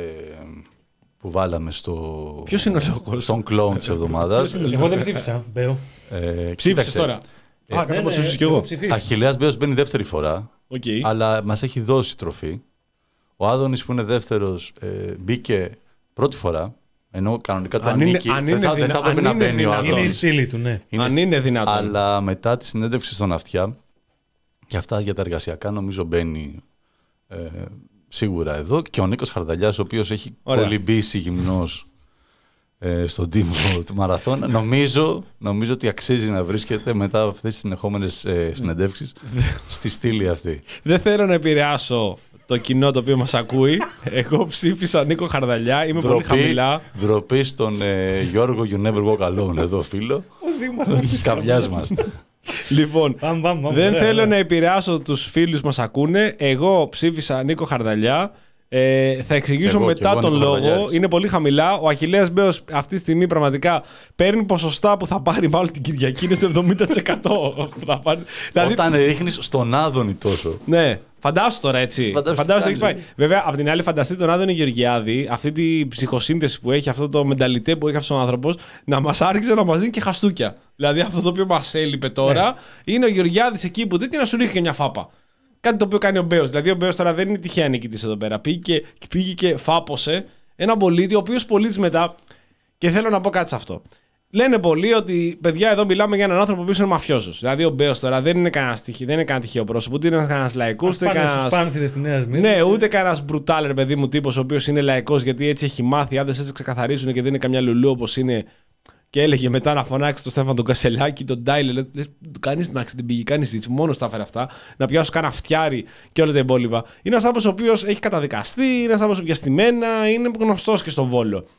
που βάλαμε στο. Ποιος είναι ο λόγος? Στον κλόουν της εβδομάδας. Εγώ δεν ψήφισα. Μπέο. Ε, Ψήφισες κοίταξε, τώρα. Ε, Α, κάτσε να Ναι, το ναι, ψήφισω κι εγώ εγώ. ψηφίζω. Αχιλλέας Μπέος μπαίνει δεύτερη φορά, Οκ. αλλά μας έχει δώσει τροφή. Ο Άδωνης που είναι δεύτερος ε, μπήκε πρώτη φορά, ενώ κανονικά το Αν είναι- ανήκει. αν δεν είναι θα, δεν δυνα- θα έπρεπε αν να είναι μπαίνει ο δυνατόν. Είναι η Άδωνης. στήλη του, ναι. Είναι Αν είναι δυνατόν. Αλλά μετά τη συνέντευξη στον Αυτιά, και αυτά για τα εργασιακά νομίζω μπαίνει ε, σίγουρα εδώ. Και ο Νίκος Χαρδαλιάς, ο οποίος έχει Ωραία. κολυμπήσει γυμνός ε, στον τίμο του μαραθώνα, νομίζω, νομίζω ότι αξίζει να βρίσκεται μετά από αυτές τις συνεχόμενες ε, συνεντεύξεις στη στήλη αυτή. Δεν θέλω να επηρεάσω το κοινό το οποίο μας ακούει. Εγώ ψήφισα Νίκο Χαρδαλιά, είμαι πολύ χαμηλά. Ντροπή στον ε, Γιώργο You Never Walk Alone, εδώ φίλο, της καβλιάς μας. Λοιπόν, Πάμε, πάμε, πάμε. δεν Ωραία, θέλω ωραία. να επηρεάσω τους φίλους που μας ακούνε. Εγώ ψήφισα Νίκο Χαρδαλιά. Ε, θα εξηγήσω Κι εγώ, μετά κι εγώ, τον Νίκο λόγο. Χαρδαλιάρης. Είναι πολύ χαμηλά. Ο Αχιλλέας Μπέος αυτή τη στιγμή πραγματικά παίρνει ποσοστά που θα πάρει μάλλον την Κυριακή. Είναι στο εβδομήντα τοις εκατό που θα πάρει. Δηλαδή, Όταν ρίχνεις στον Άδωνη τόσο. ναι, φαντάσου τώρα έτσι. Φαντάσου τι Φαντάσου τι έχει πάει. κάνεις, Βέβαια, απ' την άλλη, φανταστείτε τον Άδωνη Γεωργιάδη, αυτή τη ψυχοσύνθεση που έχει, αυτό το μενταλιτέ που έχει αυτό ο άνθρωπο, να μα άρχισε να μα δίνει και χαστούκια. Δηλαδή, αυτό το οποίο μα έλειπε τώρα Ναι. είναι ο Γεωργιάδη εκεί που τέτοια να σου ρίχνει και μια φάπα. Κάτι το οποίο κάνει ο Μπέος. Δηλαδή, ο Μπέος τώρα δεν είναι τυχαία νικητής εδώ πέρα. Πήγε και, πήγε και φάπωσε έναν πολίτη, ο οποίο πολίτη μετά. Και θέλω να πω κάτι σε αυτό. Λένε πολλοί ότι παιδιά εδώ μιλάμε για έναν άνθρωπο που είναι μαφιόζος. Δηλαδή ο Μπέος τώρα δεν είναι κανένα τυχαίο, δεν είναι κανένα τυχαίο πρόσωπο, ούτε είναι κανένα λαϊκό, Ας ούτε πάνε στους κανένα. πάνθυρες της Νέας Μύρνης. Ναι, ούτε κανένα μπρουτάλερ παιδί μου τύπος ο οποίος είναι λαϊκός γιατί έτσι έχει μάθει. Άντρες έτσι ξεκαθαρίζουν και δεν είναι καμιά λουλού όπως είναι. Και έλεγε μετά να φωνάξει τον Στέφαν τον Κασελάκη, τον Ντάιλε. Λες, κανείς να δεν πήγε, κανείς ζήτησε, μόνο τα έφερε αυτά. Να πιάσω κάνα φτιάρι και όλα τα υπόλοιπα. Είναι ένας άνθρωπος ο οποίος έχει καταδικαστεί, είναι ένας άνθρωπος πιαστημένα, είναι γνωστός και στον Βόλο.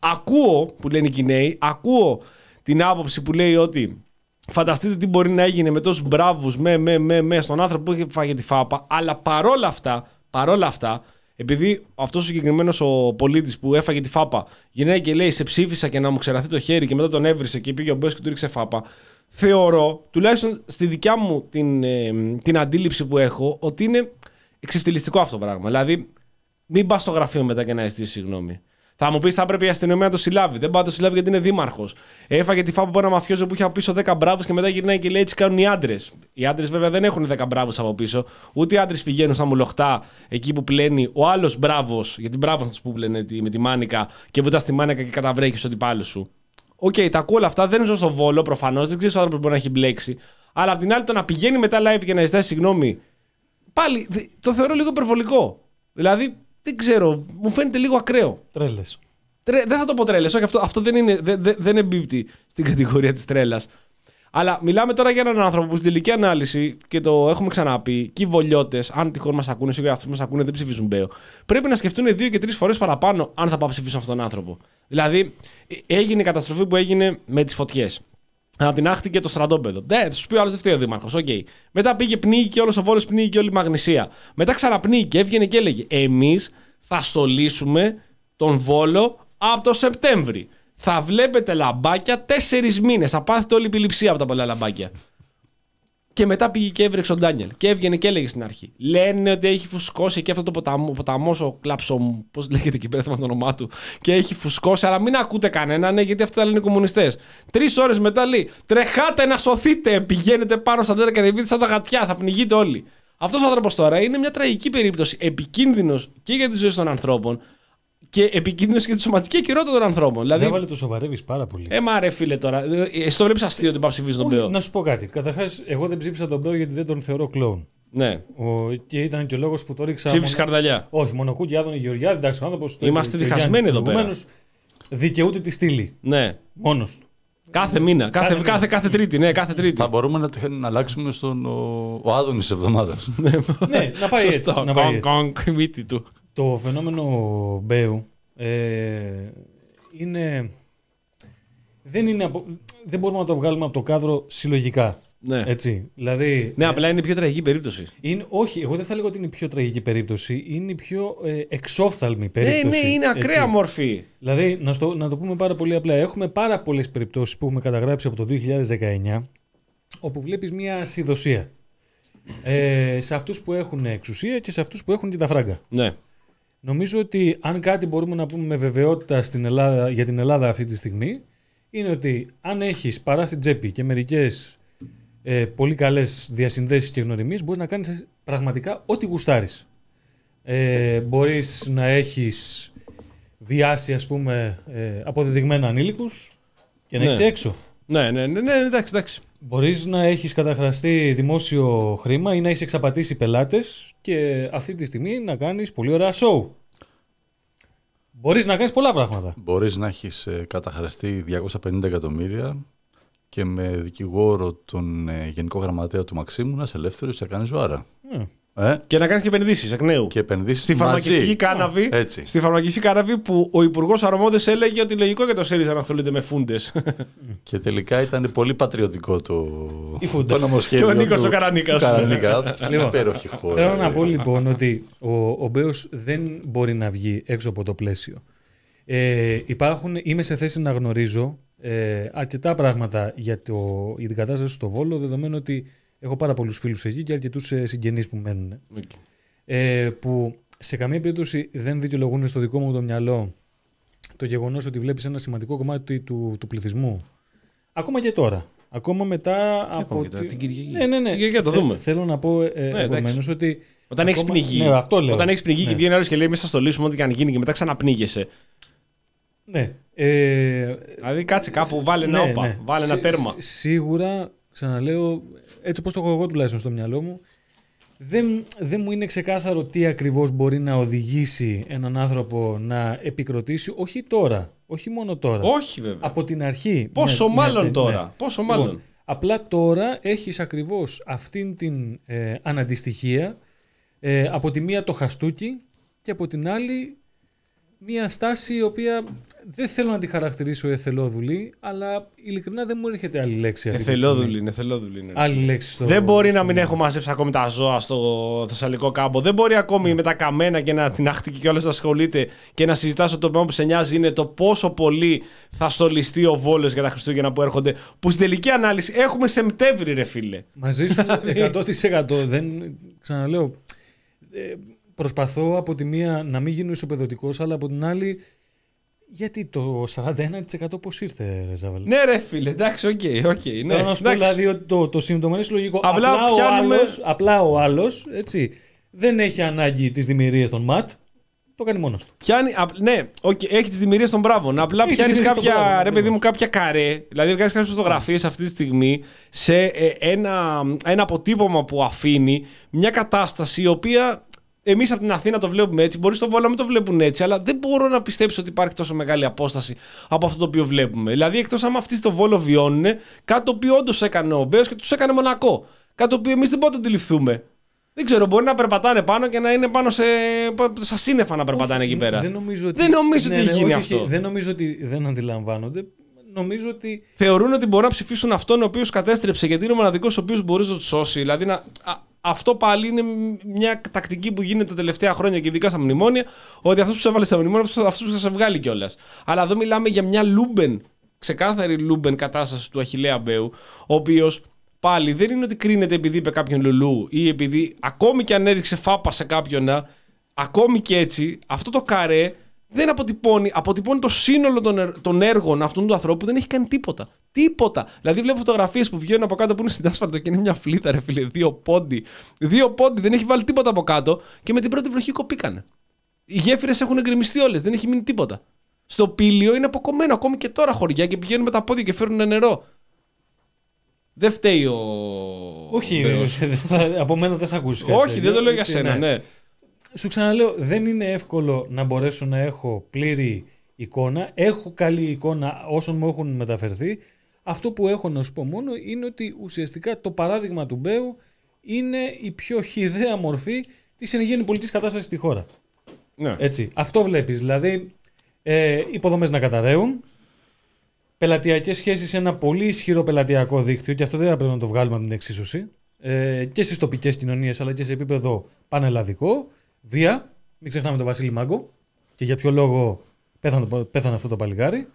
ακούω που λένε οι Κινέοι, ακούω την άποψη που λέει ότι φανταστείτε τι μπορεί να έγινε με τόσους μπράβους, με, με, με, με στον άνθρωπο που είχε φάγει τη φάπα, αλλά παρόλα αυτά, παρόλα αυτά, επειδή αυτός ο συγκεκριμένος ο πολίτης που έφαγε τη φάπα γυρνάει και λέει σε ψήφισα και να μου ξεραθεί το χέρι και μετά τον έβρισε και πήγε ο Μπέος και του ρίξε φάπα, θεωρώ, τουλάχιστον στη δικιά μου την, ε, την αντίληψη που έχω, ότι είναι εξευτελιστικό αυτό το πράγμα. Δηλαδή, μην πας στο γραφείο μετά και να αισθήσεις συγγνώμη. Θα μου πεις θα πρέπει η αστυνομία να το συλλάβει. Δεν πάει να το συλλάβει γιατί είναι δήμαρχος. Έφαγε τη φάπα από ένα μαφιόζο που είχε από πίσω δέκα μπράβους και μετά γυρνάει και λέει έτσι κάνουν οι άντρες. Οι άντρες βέβαια δεν έχουν δέκα μπράβους από πίσω. Ούτε οι άντρες πηγαίνουν στα μουλοχτά εκεί που πλένει ο άλλος μπράβος. Γιατί μπράβος θα του που πλένε με τη μάνικα και βουτά στη μάνικα και καταβρέχει στον τυπάλου σου. Οκ, okay, τα ακούω όλα αυτά. Δεν ζω στο Βόλο προφανώς. Δεν ξέρει ο άνθρωπος μπορεί να έχει μπλέξει. Αλλά απ' την άλλη το να πηγαίνει μετά live και να ζητάει συγγνώμη. Πάλι το θεωρώ λίγο υπερβολικό. Δηλαδή. Δεν ξέρω, μου φαίνεται λίγο ακραίο. Τρέλες. Τρε... Δεν θα το πω τρέλες, όχι, αυτό, αυτό δεν, είναι, δεν, δεν, δεν εμπίπτει στην κατηγορία της τρέλας. Αλλά μιλάμε τώρα για έναν άνθρωπο που στην τελική ανάλυση, και το έχουμε ξαναπεί, και οι βολιώτες, αν τυχόν μας ακούνε, σίγουρα αυτοί που μας ακούνε δεν ψηφίζουν Μπέο, πρέπει να σκεφτούν δύο και τρεις φορές παραπάνω αν θα πάω ψηφίσουν αυτόν τον άνθρωπο. Δηλαδή, έγινε η καταστροφή που έγινε με τις φωτιές. Ανατινάχτηκε το στρατόπεδο. Ναι, θα σου πει ο άλλος δεν φταίει ο δήμαρχος. Okay. Μετά πήγε πνίγηκε όλος ο Βόλος, πνίγηκε όλη η Μαγνησία. Μετά ξαναπνίγηκε, έβγαινε και έλεγε: εμείς θα στολίσουμε τον Βόλο από το Σεπτέμβρη. Θα βλέπετε λαμπάκια τέσσερις μήνες. Θα πάθετε όλη η επιληψία από τα πολλά λαμπάκια. Και μετά πήγε και έβρεξε ο Ντάνιελ. Και έβγαινε και έλεγε στην αρχή. Λένε ότι έχει φουσκώσει και αυτό το ποταμό, ποταμός, ο Κλάψομ, πώς λέγεται εκεί πέρα, το όνομά του. Και έχει φουσκώσει, αλλά μην ακούτε κανέναν, ναι, γιατί αυτά τα λένε οι κομμουνιστές. Τρεις ώρες μετά λέει: τρεχάτε να σωθείτε. Πηγαίνετε πάνω στα τέρα και ανεβείτε σαν τα γατιά. Θα πνιγείτε όλοι. Αυτός ο άνθρωπος τώρα είναι μια τραγική περίπτωση. Επικίνδυνος και για τη ζωή των ανθρώπων. Και επικίνδυνος και για τη σωματική ακυρότητα των ανθρώπων. Δηλαδή, Ζέβαλε, το σοβαρεύεις πάρα πολύ. Ε, μα ρε φίλε τώρα. Εσύ το βλέπεις αστείο ότι πάω ψηφίσει τον Μπέο. Να σου πω κάτι. Καταρχάς, εγώ δεν ψήφισα τον Μπέο γιατί δεν τον θεωρώ κλόουν. Ναι. Ο, και ήταν και ο λόγος που το ρίξα. Ψήφισε μονο... καρδαλιά. Όχι, μονοκούκι Άδωνη Γεωργιάδη. Εντάξει, ο άνθρωπος. Είμαστε διχασμένοι εδώ πέρα. Δικαιούται τη στήλη. Ναι. Μόνος του. Κάθε μήνα, κάθε, κάθε, κάθε, κάθε τρίτη, ναι, κάθε τρίτη. Θα μπορούμε να, να αλλάξουμε στον ο, ο Άδωνης της εβδομάδας. Ναι, να πάει έτσι. Να πάει έτσι. Μύτη του. Το φαινόμενο Μπέου ε, είναι, δεν είναι απο, δεν μπορούμε να το βγάλουμε από το κάδρο συλλογικά. Ναι, έτσι, δηλαδή, ναι ε, απλά είναι η πιο τραγική περίπτωση. Είναι, όχι, εγώ δεν θα λέγω ότι είναι η πιο τραγική περίπτωση, είναι η πιο ε, εξόφθαλμη περίπτωση. Ναι, ναι, είναι ακραία έτσι. Μορφή. Δηλαδή, να, στο, να το πούμε πάρα πολύ απλά, έχουμε πάρα πολλές περιπτώσεις που έχουμε καταγράψει από το δύο χιλιάδες δεκαεννιά, όπου βλέπεις μια ασυδοσία ε, σε αυτούς που έχουν εξουσία και σε αυτούς που έχουν και τα φράγκα. Ναι. Νομίζω ότι αν κάτι μπορούμε να πούμε με βεβαιότητα στην Ελλάδα, για την Ελλάδα αυτή τη στιγμή, είναι ότι αν έχεις παρά στην τσέπη και μερικές ε, πολύ καλές διασυνδέσεις και γνωριμίες, μπορείς να κάνεις πραγματικά ό,τι γουστάρεις. Ε, μπορείς να έχεις βιάσει, ας πούμε, ε, αποδεδειγμένα ανήλικους και να Ναι. είσαι έξω. Ναι, ναι, ναι, ναι, εντάξει, εντάξει. Μπορείς να έχεις καταχραστεί δημόσιο χρήμα ή να έχεις εξαπατήσει πελάτες και αυτή τη στιγμή να κάνεις πολύ ωραία show. Μπορείς να κάνεις πολλά πράγματα. Μπορείς να έχεις ε, καταχραστεί διακόσια πενήντα εκατομμύρια και με δικηγόρο τον ε, Γενικό Γραμματέα του Μαξίμου να είσαι ελεύθερος και να κάνεις ζωάρα. Mm. Ε? Και να κάνεις και επενδύσεις εκ νέου. Και επενδύσεις Στη φαρμακευτική μαζί. κάναβη, Έτσι. στη φαρμακευτική κάναβη που ο Υπουργός Αρμόδης έλεγε ότι λογικό για το ΣΥΡΙΖΑ να ασχολείται με φούντες. Και τελικά ήταν πολύ πατριωτικό το, Η φούντα. το νομοσχέδιο. Και ο Νίκος του- ο Καρανίκας. του Καρανίκα. Λοιπόν, Υπέροχη χώρα. Θέλω να ε. πω λοιπόν ότι ο, ο Μπέος δεν μπορεί να βγει έξω από το πλαίσιο. Ε, υπάρχουν, είμαι σε θέση να γνωρίζω ε, αρκετά πράγματα για, το, για την κατάσταση στο Βόλο, δεδομένου ότι έχω πάρα πολλούς φίλους εκεί και αρκετούς ε, συγγενείς που μένουν. Okay. Ε, που σε καμία περίπτωση δεν δικαιολογούν στο δικό μου το μυαλό το γεγονός ότι βλέπεις ένα σημαντικό κομμάτι του, του πληθυσμού. Ακόμα και τώρα. Ακόμα μετά από. και τώρα, την Κυριακή. Ναι, ναι, ναι. Την Κυριακή θα το Θε- δούμε. Θέλω να πω ε, Ναι, επομένως ότι. Όταν έχεις ακόμα- πνιγεί, Ναι, αυτό λέω. όταν έχεις πνιγεί Ναι. και βγαίνει άλλος και λέει μέσα στο λύσουμε ό,τι και αν γίνει και μετά ξαναπνίγεσαι. Ναι. Ε, Δηλαδή κάτσε κάπου, βάλε ένα ναι, όπα, ναι. βάλε ένα Σι- τέρμα. σι- Σίγουρα, ξαναλέω, έτσι όπως το έχω εγώ τουλάχιστον στο μυαλό μου, δεν, δεν μου είναι ξεκάθαρο τι ακριβώς μπορεί να οδηγήσει έναν άνθρωπο να επικροτήσει, όχι τώρα, όχι μόνο τώρα. Όχι βέβαια. Από την αρχή. Πόσο μια- μια μάλλον τε- τώρα. ναι. Πόσο Λοιπόν, μάλλον. απλά τώρα έχεις ακριβώς αυτήν την ε, αναντιστοιχία, ε, από τη μία το χαστούκι και από την άλλη μια στάση η οποία δεν θέλω να τη χαρακτηρίσω εθελόδουλη, αλλά ειλικρινά δεν μου έρχεται άλλη λέξη. Εθελόδουλη, είναι εθελόδουλη. Είναι. Άλλη λέξη στο, δεν μπορεί στο... να μην έχω μαζέψει ακόμη τα ζώα στο Θεσσαλικό κάμπο. Δεν μπορεί ακόμη mm. με τα καμένα και να την άχτηκε και όλες να ασχολείται και να συζητάς ότι το μόνο που σε νοιάζει είναι το πόσο πολύ θα στολιστεί ο Βόλος για τα Χριστούγεννα που έρχονται. Που στην τελική ανάλυση έχουμε Σεπτέμβρη, ρε φίλε. Μαζί σου εκατό τοις εκατό. Δεν ξαναλέω. Ε, προσπαθώ από τη μία να μην γίνω ισοπεδωτικός, αλλά από την άλλη. Γιατί το σαράντα ένα τοις εκατό πώς ήρθε, Ζάβαλ. Ναι, ρε φίλε, εντάξει, οκ. Okay, okay, ναι, θέλω να σου πω δηλαδή ότι το, το συμπτωμανές λογικό. Απλά, απλά, πιάνουμε... ο άλλος, απλά ο άλλος έτσι, δεν έχει ανάγκη τις δημιουργίες των ΜΑΤ. Το κάνει μόνος του. Πιάνει, α, ναι, okay, έχει τις δημιουργίες των μπράβων. Απλά πιάνει κάποια, μπράβο, ρε παιδί μου, κάποια καρέ. Δηλαδή, βγάζει κάποιες φωτογραφίες αυτή τη στιγμή σε ε, ένα, ένα αποτύπωμα που αφήνει μια κατάσταση η οποία. Εμείς από την Αθήνα το βλέπουμε έτσι, μπορεί στο Βόλο να μην το βλέπουν έτσι, αλλά δεν μπορώ να πιστέψω ότι υπάρχει τόσο μεγάλη απόσταση από αυτό το οποίο βλέπουμε. Δηλαδή, εκτός άμα αυτοί στο Βόλο βιώνουν, κάτι το οποίο όντως έκανε ο Μπέος και τους έκανε Μονακό. Κάτι το οποίο εμείς δεν μπορούμε να το αντιληφθούμε. Δεν ξέρω, μπορεί να περπατάνε πάνω και να είναι πάνω σε. Σαν σύννεφα να περπατάνε όχι, εκεί πέρα. Δεν νομίζω ότι, δεν νομίζω ναι, ότι ναι, γίνει όχι, αυτό. Δεν νομίζω ότι δεν αντιλαμβάνονται. Νομίζω ότι. Θεωρούν ότι μπορούν να ψηφίσουν αυτόν ο οποίος κατέστρεψε, γιατί είναι ο μοναδικός ο οποίος μπορεί να του σώσει. Δηλαδή, να, α, αυτό πάλι είναι μια τακτική που γίνεται τα τελευταία χρόνια και ειδικά στα μνημόνια, ότι αυτό που σε έβαλε στα μνημόνια, αυτό που θα σε βγάλει κιόλας. Αλλά εδώ μιλάμε για μια Λούμπεν, ξεκάθαρη Λούμπεν κατάσταση του Αχιλλέα Μπέου, ο οποίος πάλι δεν είναι ότι κρίνεται επειδή είπε κάποιον λουλού ή επειδή ακόμη και αν έριξε φάπα σε κάποιον, ακόμη και έτσι, αυτό το καρέ. Δεν αποτυπώνει, αποτυπώνει το σύνολο των, των έργων αυτού του ανθρώπου που δεν έχει κάνει τίποτα. Τίποτα. Δηλαδή, βλέπω φωτογραφίες που βγαίνουν από κάτω που είναι στην άσφαλτο και είναι μια φλίτα, ρε φίλε. Δύο πόντι. Δύο πόντι, δεν έχει βάλει τίποτα από κάτω και με την πρώτη βροχή κοπήκανε. Οι γέφυρες έχουν εγκρεμιστεί όλες, δεν έχει μείνει τίποτα. Στο Πήλιο είναι αποκομμένο ακόμη και τώρα χωριά και πηγαίνουν με τα πόδια και φέρνουν νερό. Δεν φταίει ο. Όχι, από μένα δεν θα ακούσει κάτι. Όχι, δεν το λέω για σένα, ναι. Σου ξαναλέω, δεν είναι εύκολο να μπορέσω να έχω πλήρη εικόνα. Έχω καλή εικόνα όσων μου έχουν μεταφερθεί. Αυτό που έχω να σου πω μόνο είναι ότι ουσιαστικά το παράδειγμα του Μπέου είναι η πιο χυδαία μορφή της εν γέννη πολιτικής κατάστασης στη χώρα. Ναι. Έτσι, αυτό βλέπεις. Δηλαδή, ε, υποδομές να καταραίουν, πελατειακές σχέσεις σε ένα πολύ ισχυρό πελατειακό δίκτυο, και αυτό δεν θα πρέπει να το βγάλουμε από την εξίσωση, ε, και στις τοπικές κοινωνίες αλλά και σε επίπεδο πανελλαδικό. Βία, μην ξεχνάμε τον Βασίλη Μάγκο και για ποιο λόγο πέθανε, πέθανε αυτό το παλικάρι.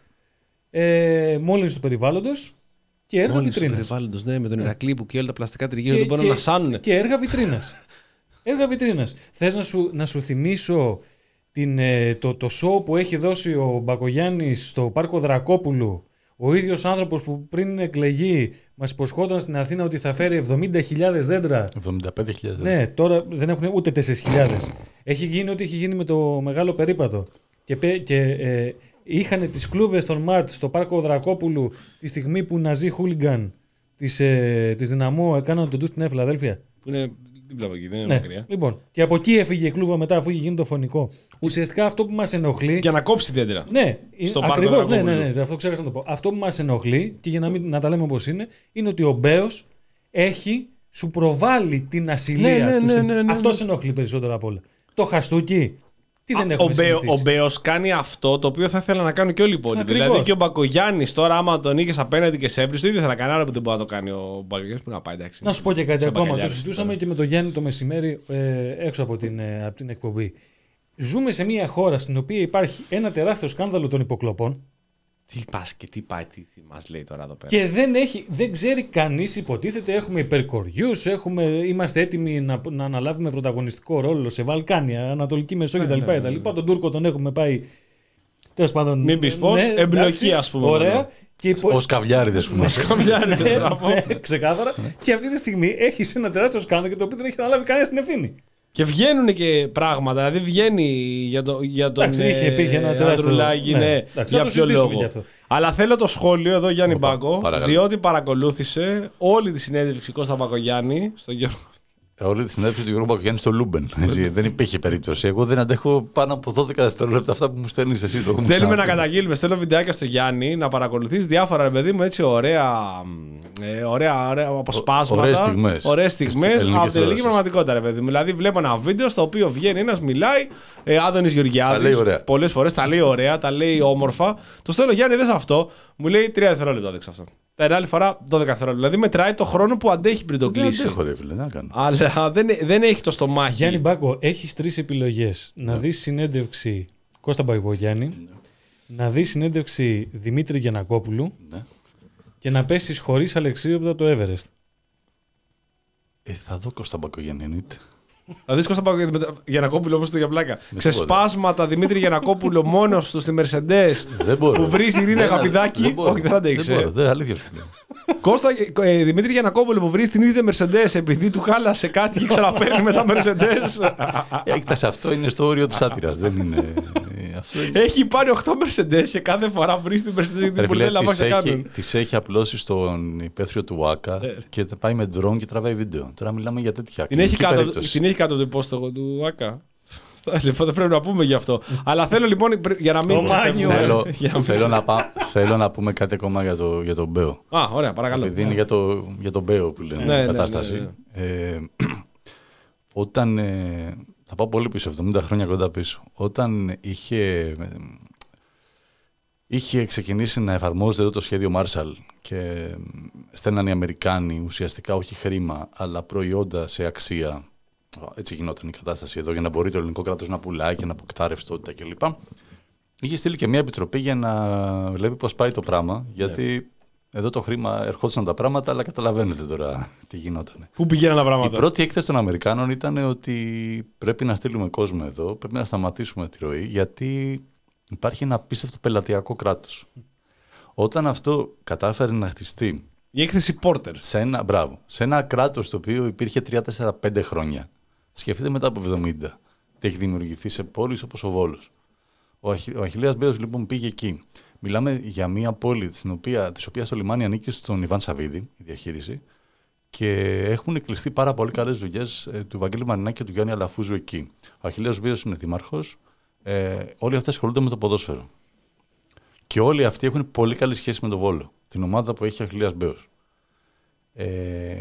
Ε, μόλυνση του περιβάλλοντος και έργα βιτρίνας. Μόλυνση του περιβάλλοντος, ναι, με τον Ηρακλή που και όλα τα πλαστικά τριγύρω δεν μπορούν να σάνουν. Και έργα βιτρίνας. έργα βιτρίνας. Θες να σου, να σου θυμίσω την, το, το show που έχει δώσει ο Μπακογιάννης στο Πάρκο Δρακόπουλου, ο ίδιος άνθρωπος που πριν εκλεγεί μας υποσχόταν στην Αθήνα ότι θα φέρει εβδομήντα χιλιάδες δέντρα. εβδομήντα πέντε χιλιάδες. Ναι, τώρα δεν έχουν ούτε τέσσερις χιλιάδες. Έχει γίνει ό,τι έχει γίνει με το μεγάλο περίπατο. Και, και ε, είχαν τις κλούβες των ΜΑΤ στο Πάρκο Δρακόπουλου τη στιγμή που ναζί χούλιγκαν της, ε, της Δυναμό έκαναν τον ντου στην Νέα Φιλαδέλφια. Που είναι δίπλα από εκεί, δεν είναι ναι. μακριά. Λοιπόν, και από εκεί έφυγε η κλούβα μετά, αφού είχε γίνει το φωνικό. Ουσιαστικά αυτό που μας ενοχλεί. Για να κόψει δέντρα. Ναι, ακριβώς. Ναι, ναι, ναι, αυτό ξέχασα να το πω. Αυτό που μας ενοχλεί, και για να, μην, να τα λέμε όπως είναι, είναι ότι ο Μπέος έχει, σου προβάλλει την ασυλία ναι, ναι, του. Ναι, στην... ναι, ναι, ναι. Αυτό ενοχλεί περισσότερο απ' όλα. Το χαστούκι. Τι δεν Α, έχουμε ο, Μπέο, συνηθίσει. ο Μπέος κάνει αυτό το οποίο θα ήθελα να κάνουν και όλοι οι υπόλοιποι. Ακριβώς. Δηλαδή και ο Μπακογιάννης τώρα, άμα τον είχε απέναντι και σε έβρισε, το ίδιο θα να κάνει, αλλά που δεν μπορεί να το κάνει ο Μπακογιάννης που να πάει. Εντάξει, να σου πω και κάτι ακόμα. Το συζητούσαμε τώρα. και με τον Γιάννη το μεσημέρι ε, έξω από την, ε, από την εκπομπή. Ζούμε σε μια χώρα στην οποία υπάρχει ένα τεράστιο σκάνδαλο των υποκλοπών. Τι πας και τι πάει, τι μας λέει τώρα εδώ πέρα. Και δεν, έχει, δεν ξέρει κανείς, υποτίθεται, έχουμε υπερκοριούς, έχουμε, είμαστε έτοιμοι να, να αναλάβουμε πρωταγωνιστικό ρόλο σε Βαλκάνια, Ανατολική Μεσόγειο κτλ. Ναι, ναι, ναι, ναι. Τον Τούρκο τον έχουμε πάει. Τέλος πάντων. Μην πεις πώς, ναι, εμπλοκή ας πούμε. Ωραία. Υπο... Ως καβλιάριδες που μας. Καβλιάριδες, ναι, ξεκάθαρα. Και αυτή τη στιγμή έχεις ένα τεράστιο σκάνδαλο και το οποίο δεν έχει αναλάβει κανένα την ευθύνη. Και βγαίνουν και πράγματα, δηλαδή βγαίνει για, το, για τον Ανδρουλάκη, ναι, ναι, εντάξει, για ποιο λόγο. Αλλά θέλω το σχόλιο εδώ Γιάννη Μπάκο, διότι παρακολούθησε όλη τη συνέντευξη Κώστα Μπακογιάννη στον Γιώργο. Όλη τη συνέντευξη του Γιώργου Μπακογιάννη στο Λούμπεν. Έτσι, δεν υπήρχε περίπτωση. Εγώ δεν αντέχω πάνω από δώδεκα δευτερόλεπτα αυτά που μου στέλνεις εσύ. Το Θέλουμε να καταγγείλουμε. Στέλνω βιντεάκια στο Γιάννη να παρακολουθείς διάφορα, ρε παιδί μου, έτσι ωραία, ε, ωραία, ωραία αποσπάσματα. Ωραίες στιγμές. Ωραίες στιγμές από την ελληνική πραγματικότητα, ρε παιδί μου. Δηλαδή, βλέπω ένα βίντεο στο οποίο βγαίνει ένας, μιλάει, ε, Άδωνης Γεωργιάδης. Πολλές φορές τα λέει ωραία, τα λέει όμορφα. Το στέλνω, Γιάννη, δες αυτό. Μου λέει τρία δευτερόλεπτα, έδειξα αυτό. Την άλλη φορά δώδεκα δευτερόλεπτα. Δηλαδή μετράει το χρόνο που αντέχει πριν το κλείσει. Δεν αντέχω, ρε φίλε, να κάνω. Αλλά δεν, δεν έχει το στομάχι. Γιάννη Μπάκο, έχεις τρεις επιλογές. Ναι. Να δεις συνέντευξη Κώστα Μπακογιάννη, ναι. Να δεις συνέντευξη Δημήτρη Γιαννακόπουλου, ναι. Και να πέσεις χωρίς αλεξίωπτα το Everest. Ε, θα δω Κώστα Μπακογιάννη, εννοείται. Θα δεις Κώστα Γιαννακόπουλο όμως το για πλάκα. Ξεσπάσματα Δημήτρη Γιαννακόπουλο μόνος του στη Mercedes που βρίζει Ειρήνα Καπηδάκη. Όχι, δεν αντέχει. Δεν μπορώ, αλήθεια σου λέω. Κώστα ε, Δημήτρη Γιαννακόπουλο που βρίζει την ίδια Mercedes επειδή του χάλασε κάτι και ξαναπαίρνει με τα Mercedes. Έκτασε, αυτό είναι στο όριο της σάτυρας. Δεν είναι. Έχει πάρει οκτώ Mercedes και κάθε φορά βρίζει την Mercedes γιατί που λέει λαμβάνει σε κάνουν. Τις έχει απλώσει στον υπαίθριο του Άκα και πάει με ντρόν και τραβάει βίντεο. Τώρα μιλάμε για τέτοια. Την έχει κάτω το υπόστογο του Άκα. Λοιπόν, δεν πρέπει να πούμε γι' αυτό. Αλλά θέλω λοιπόν για να μην. Θέλω, θέλω, να πά, θέλω να πούμε κάτι ακόμα για, το, για τον Μπέο. Α, ωραία, παρακαλώ. Επειδή είναι για, το, για τον Μπέο που λένε ναι, η κατάσταση. Ναι, ναι, ναι. Ε, όταν. Ε, θα πάω πολύ πίσω, εβδομήντα χρόνια κοντά πίσω. Όταν είχε, είχε ξεκινήσει να εφαρμόζεται εδώ το σχέδιο Marshall και στέλνανε οι Αμερικάνοι ουσιαστικά όχι χρήμα, αλλά προϊόντα σε αξία. Έτσι γινόταν η κατάσταση εδώ για να μπορεί το ελληνικό κράτος να πουλάει και να αποκτά ρευστότητα κλπ. Είχε στείλει και μια επιτροπή για να βλέπει πώς πάει το πράγμα, γιατί yeah. εδώ το χρήμα ερχόντουσαν τα πράγματα, αλλά καταλαβαίνετε τώρα τι γινόταν. Πού πηγαίναν τα πράγματα. Η πρώτη έκθεση των Αμερικάνων ήταν ότι πρέπει να στείλουμε κόσμο εδώ, πρέπει να σταματήσουμε τη ροή, γιατί υπάρχει ένα απίστευτο πελατειακό κράτος. Όταν αυτό κατάφερε να χτιστεί. Η έκθεση Porter. Σε ένα, μπράβο, σε ένα κράτος το οποίο υπήρχε τρία, τέσσερα, πέντε χρόνια. Σκεφτείτε μετά από εβδομήντα τι έχει δημιουργηθεί σε πόλεις όπως ο Βόλος. Ο, Αχι, ο Αχιλλέας Μπέος λοιπόν πήγε εκεί. Μιλάμε για μια πόλη της οποία, της οποίας το λιμάνι ανήκει στον Ιβάν Σαββίδη, η διαχείριση, και έχουν κλειστεί πάρα πολύ καλές δουλειές ε, του Βαγγέλη Μαρινάκη και του Γιάννη Αλαφούζου εκεί. Ο Αχιλλέας Μπέος είναι δήμαρχος. Ε, όλοι αυτοί ασχολούνται με το ποδόσφαιρο. Και όλοι αυτοί έχουν πολύ καλή σχέση με τον Βόλο, την ομάδα που έχει ο Αχιλλέας Μπέος. Ε,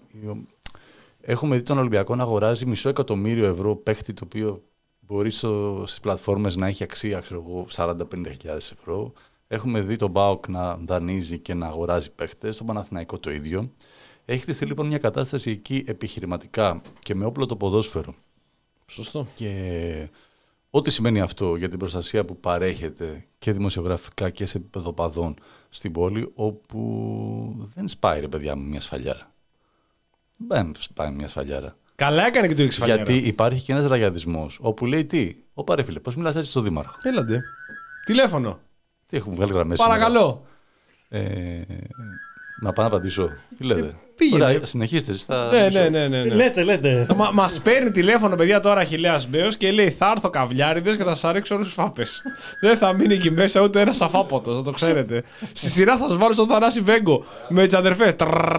έχουμε δει τον Ολυμπιακό να αγοράζει μισό εκατομμύριο ευρώ παίχτη, το οποίο μπορεί στο, στις πλατφόρμες να έχει αξία, ξέρω εγώ, σαράντα με πενήντα χιλιάδες ευρώ. Έχουμε δει τον ΠΑΟΚ να δανείζει και να αγοράζει παίχτες, τον Παναθηναϊκό το ίδιο. Έχει χτιστεί λοιπόν μια κατάσταση εκεί επιχειρηματικά και με όπλο το ποδόσφαιρο. Σωστό. Και ό,τι σημαίνει αυτό για την προστασία που παρέχεται και δημοσιογραφικά και σε επίπεδο παδών στην πόλη, όπου δεν σπάει, ρε παιδιά μου, μια σφαλιάρα. Δεν σπάει μια σφαλιάρα. Καλά έκανε και του ρίξει σφαλιάρα. Γιατί υπάρχει και ένας ραγιαδισμός, όπου λέει τι, ο πάρε φίλε, πώς μιλάς έτσι στο δήμαρχο. Έλαντε. Τηλέφωνο. Τι έχουμε βγάλει γραμμές. Παρακαλώ. Ε, να πάω να απαντήσω. Τι λέτε. Πήγαινε. Ωραία, συνεχίστε. Θα... Ναι, ναι, ναι, ναι, ναι. Λέτε, λέτε. Μα, μας παίρνει τηλέφωνο, παιδιά, τώρα Αχιλλέας Μπέος και λέει: θα έρθω καβλιάριδες και θα σας ρίξω όλους τους φάπες. Δεν θα μείνει εκεί μέσα ούτε ένας αφάποτος, να το ξέρετε. Στη σειρά θα σας βάλω στον Θανάση Βέγκο με τις αδερφές.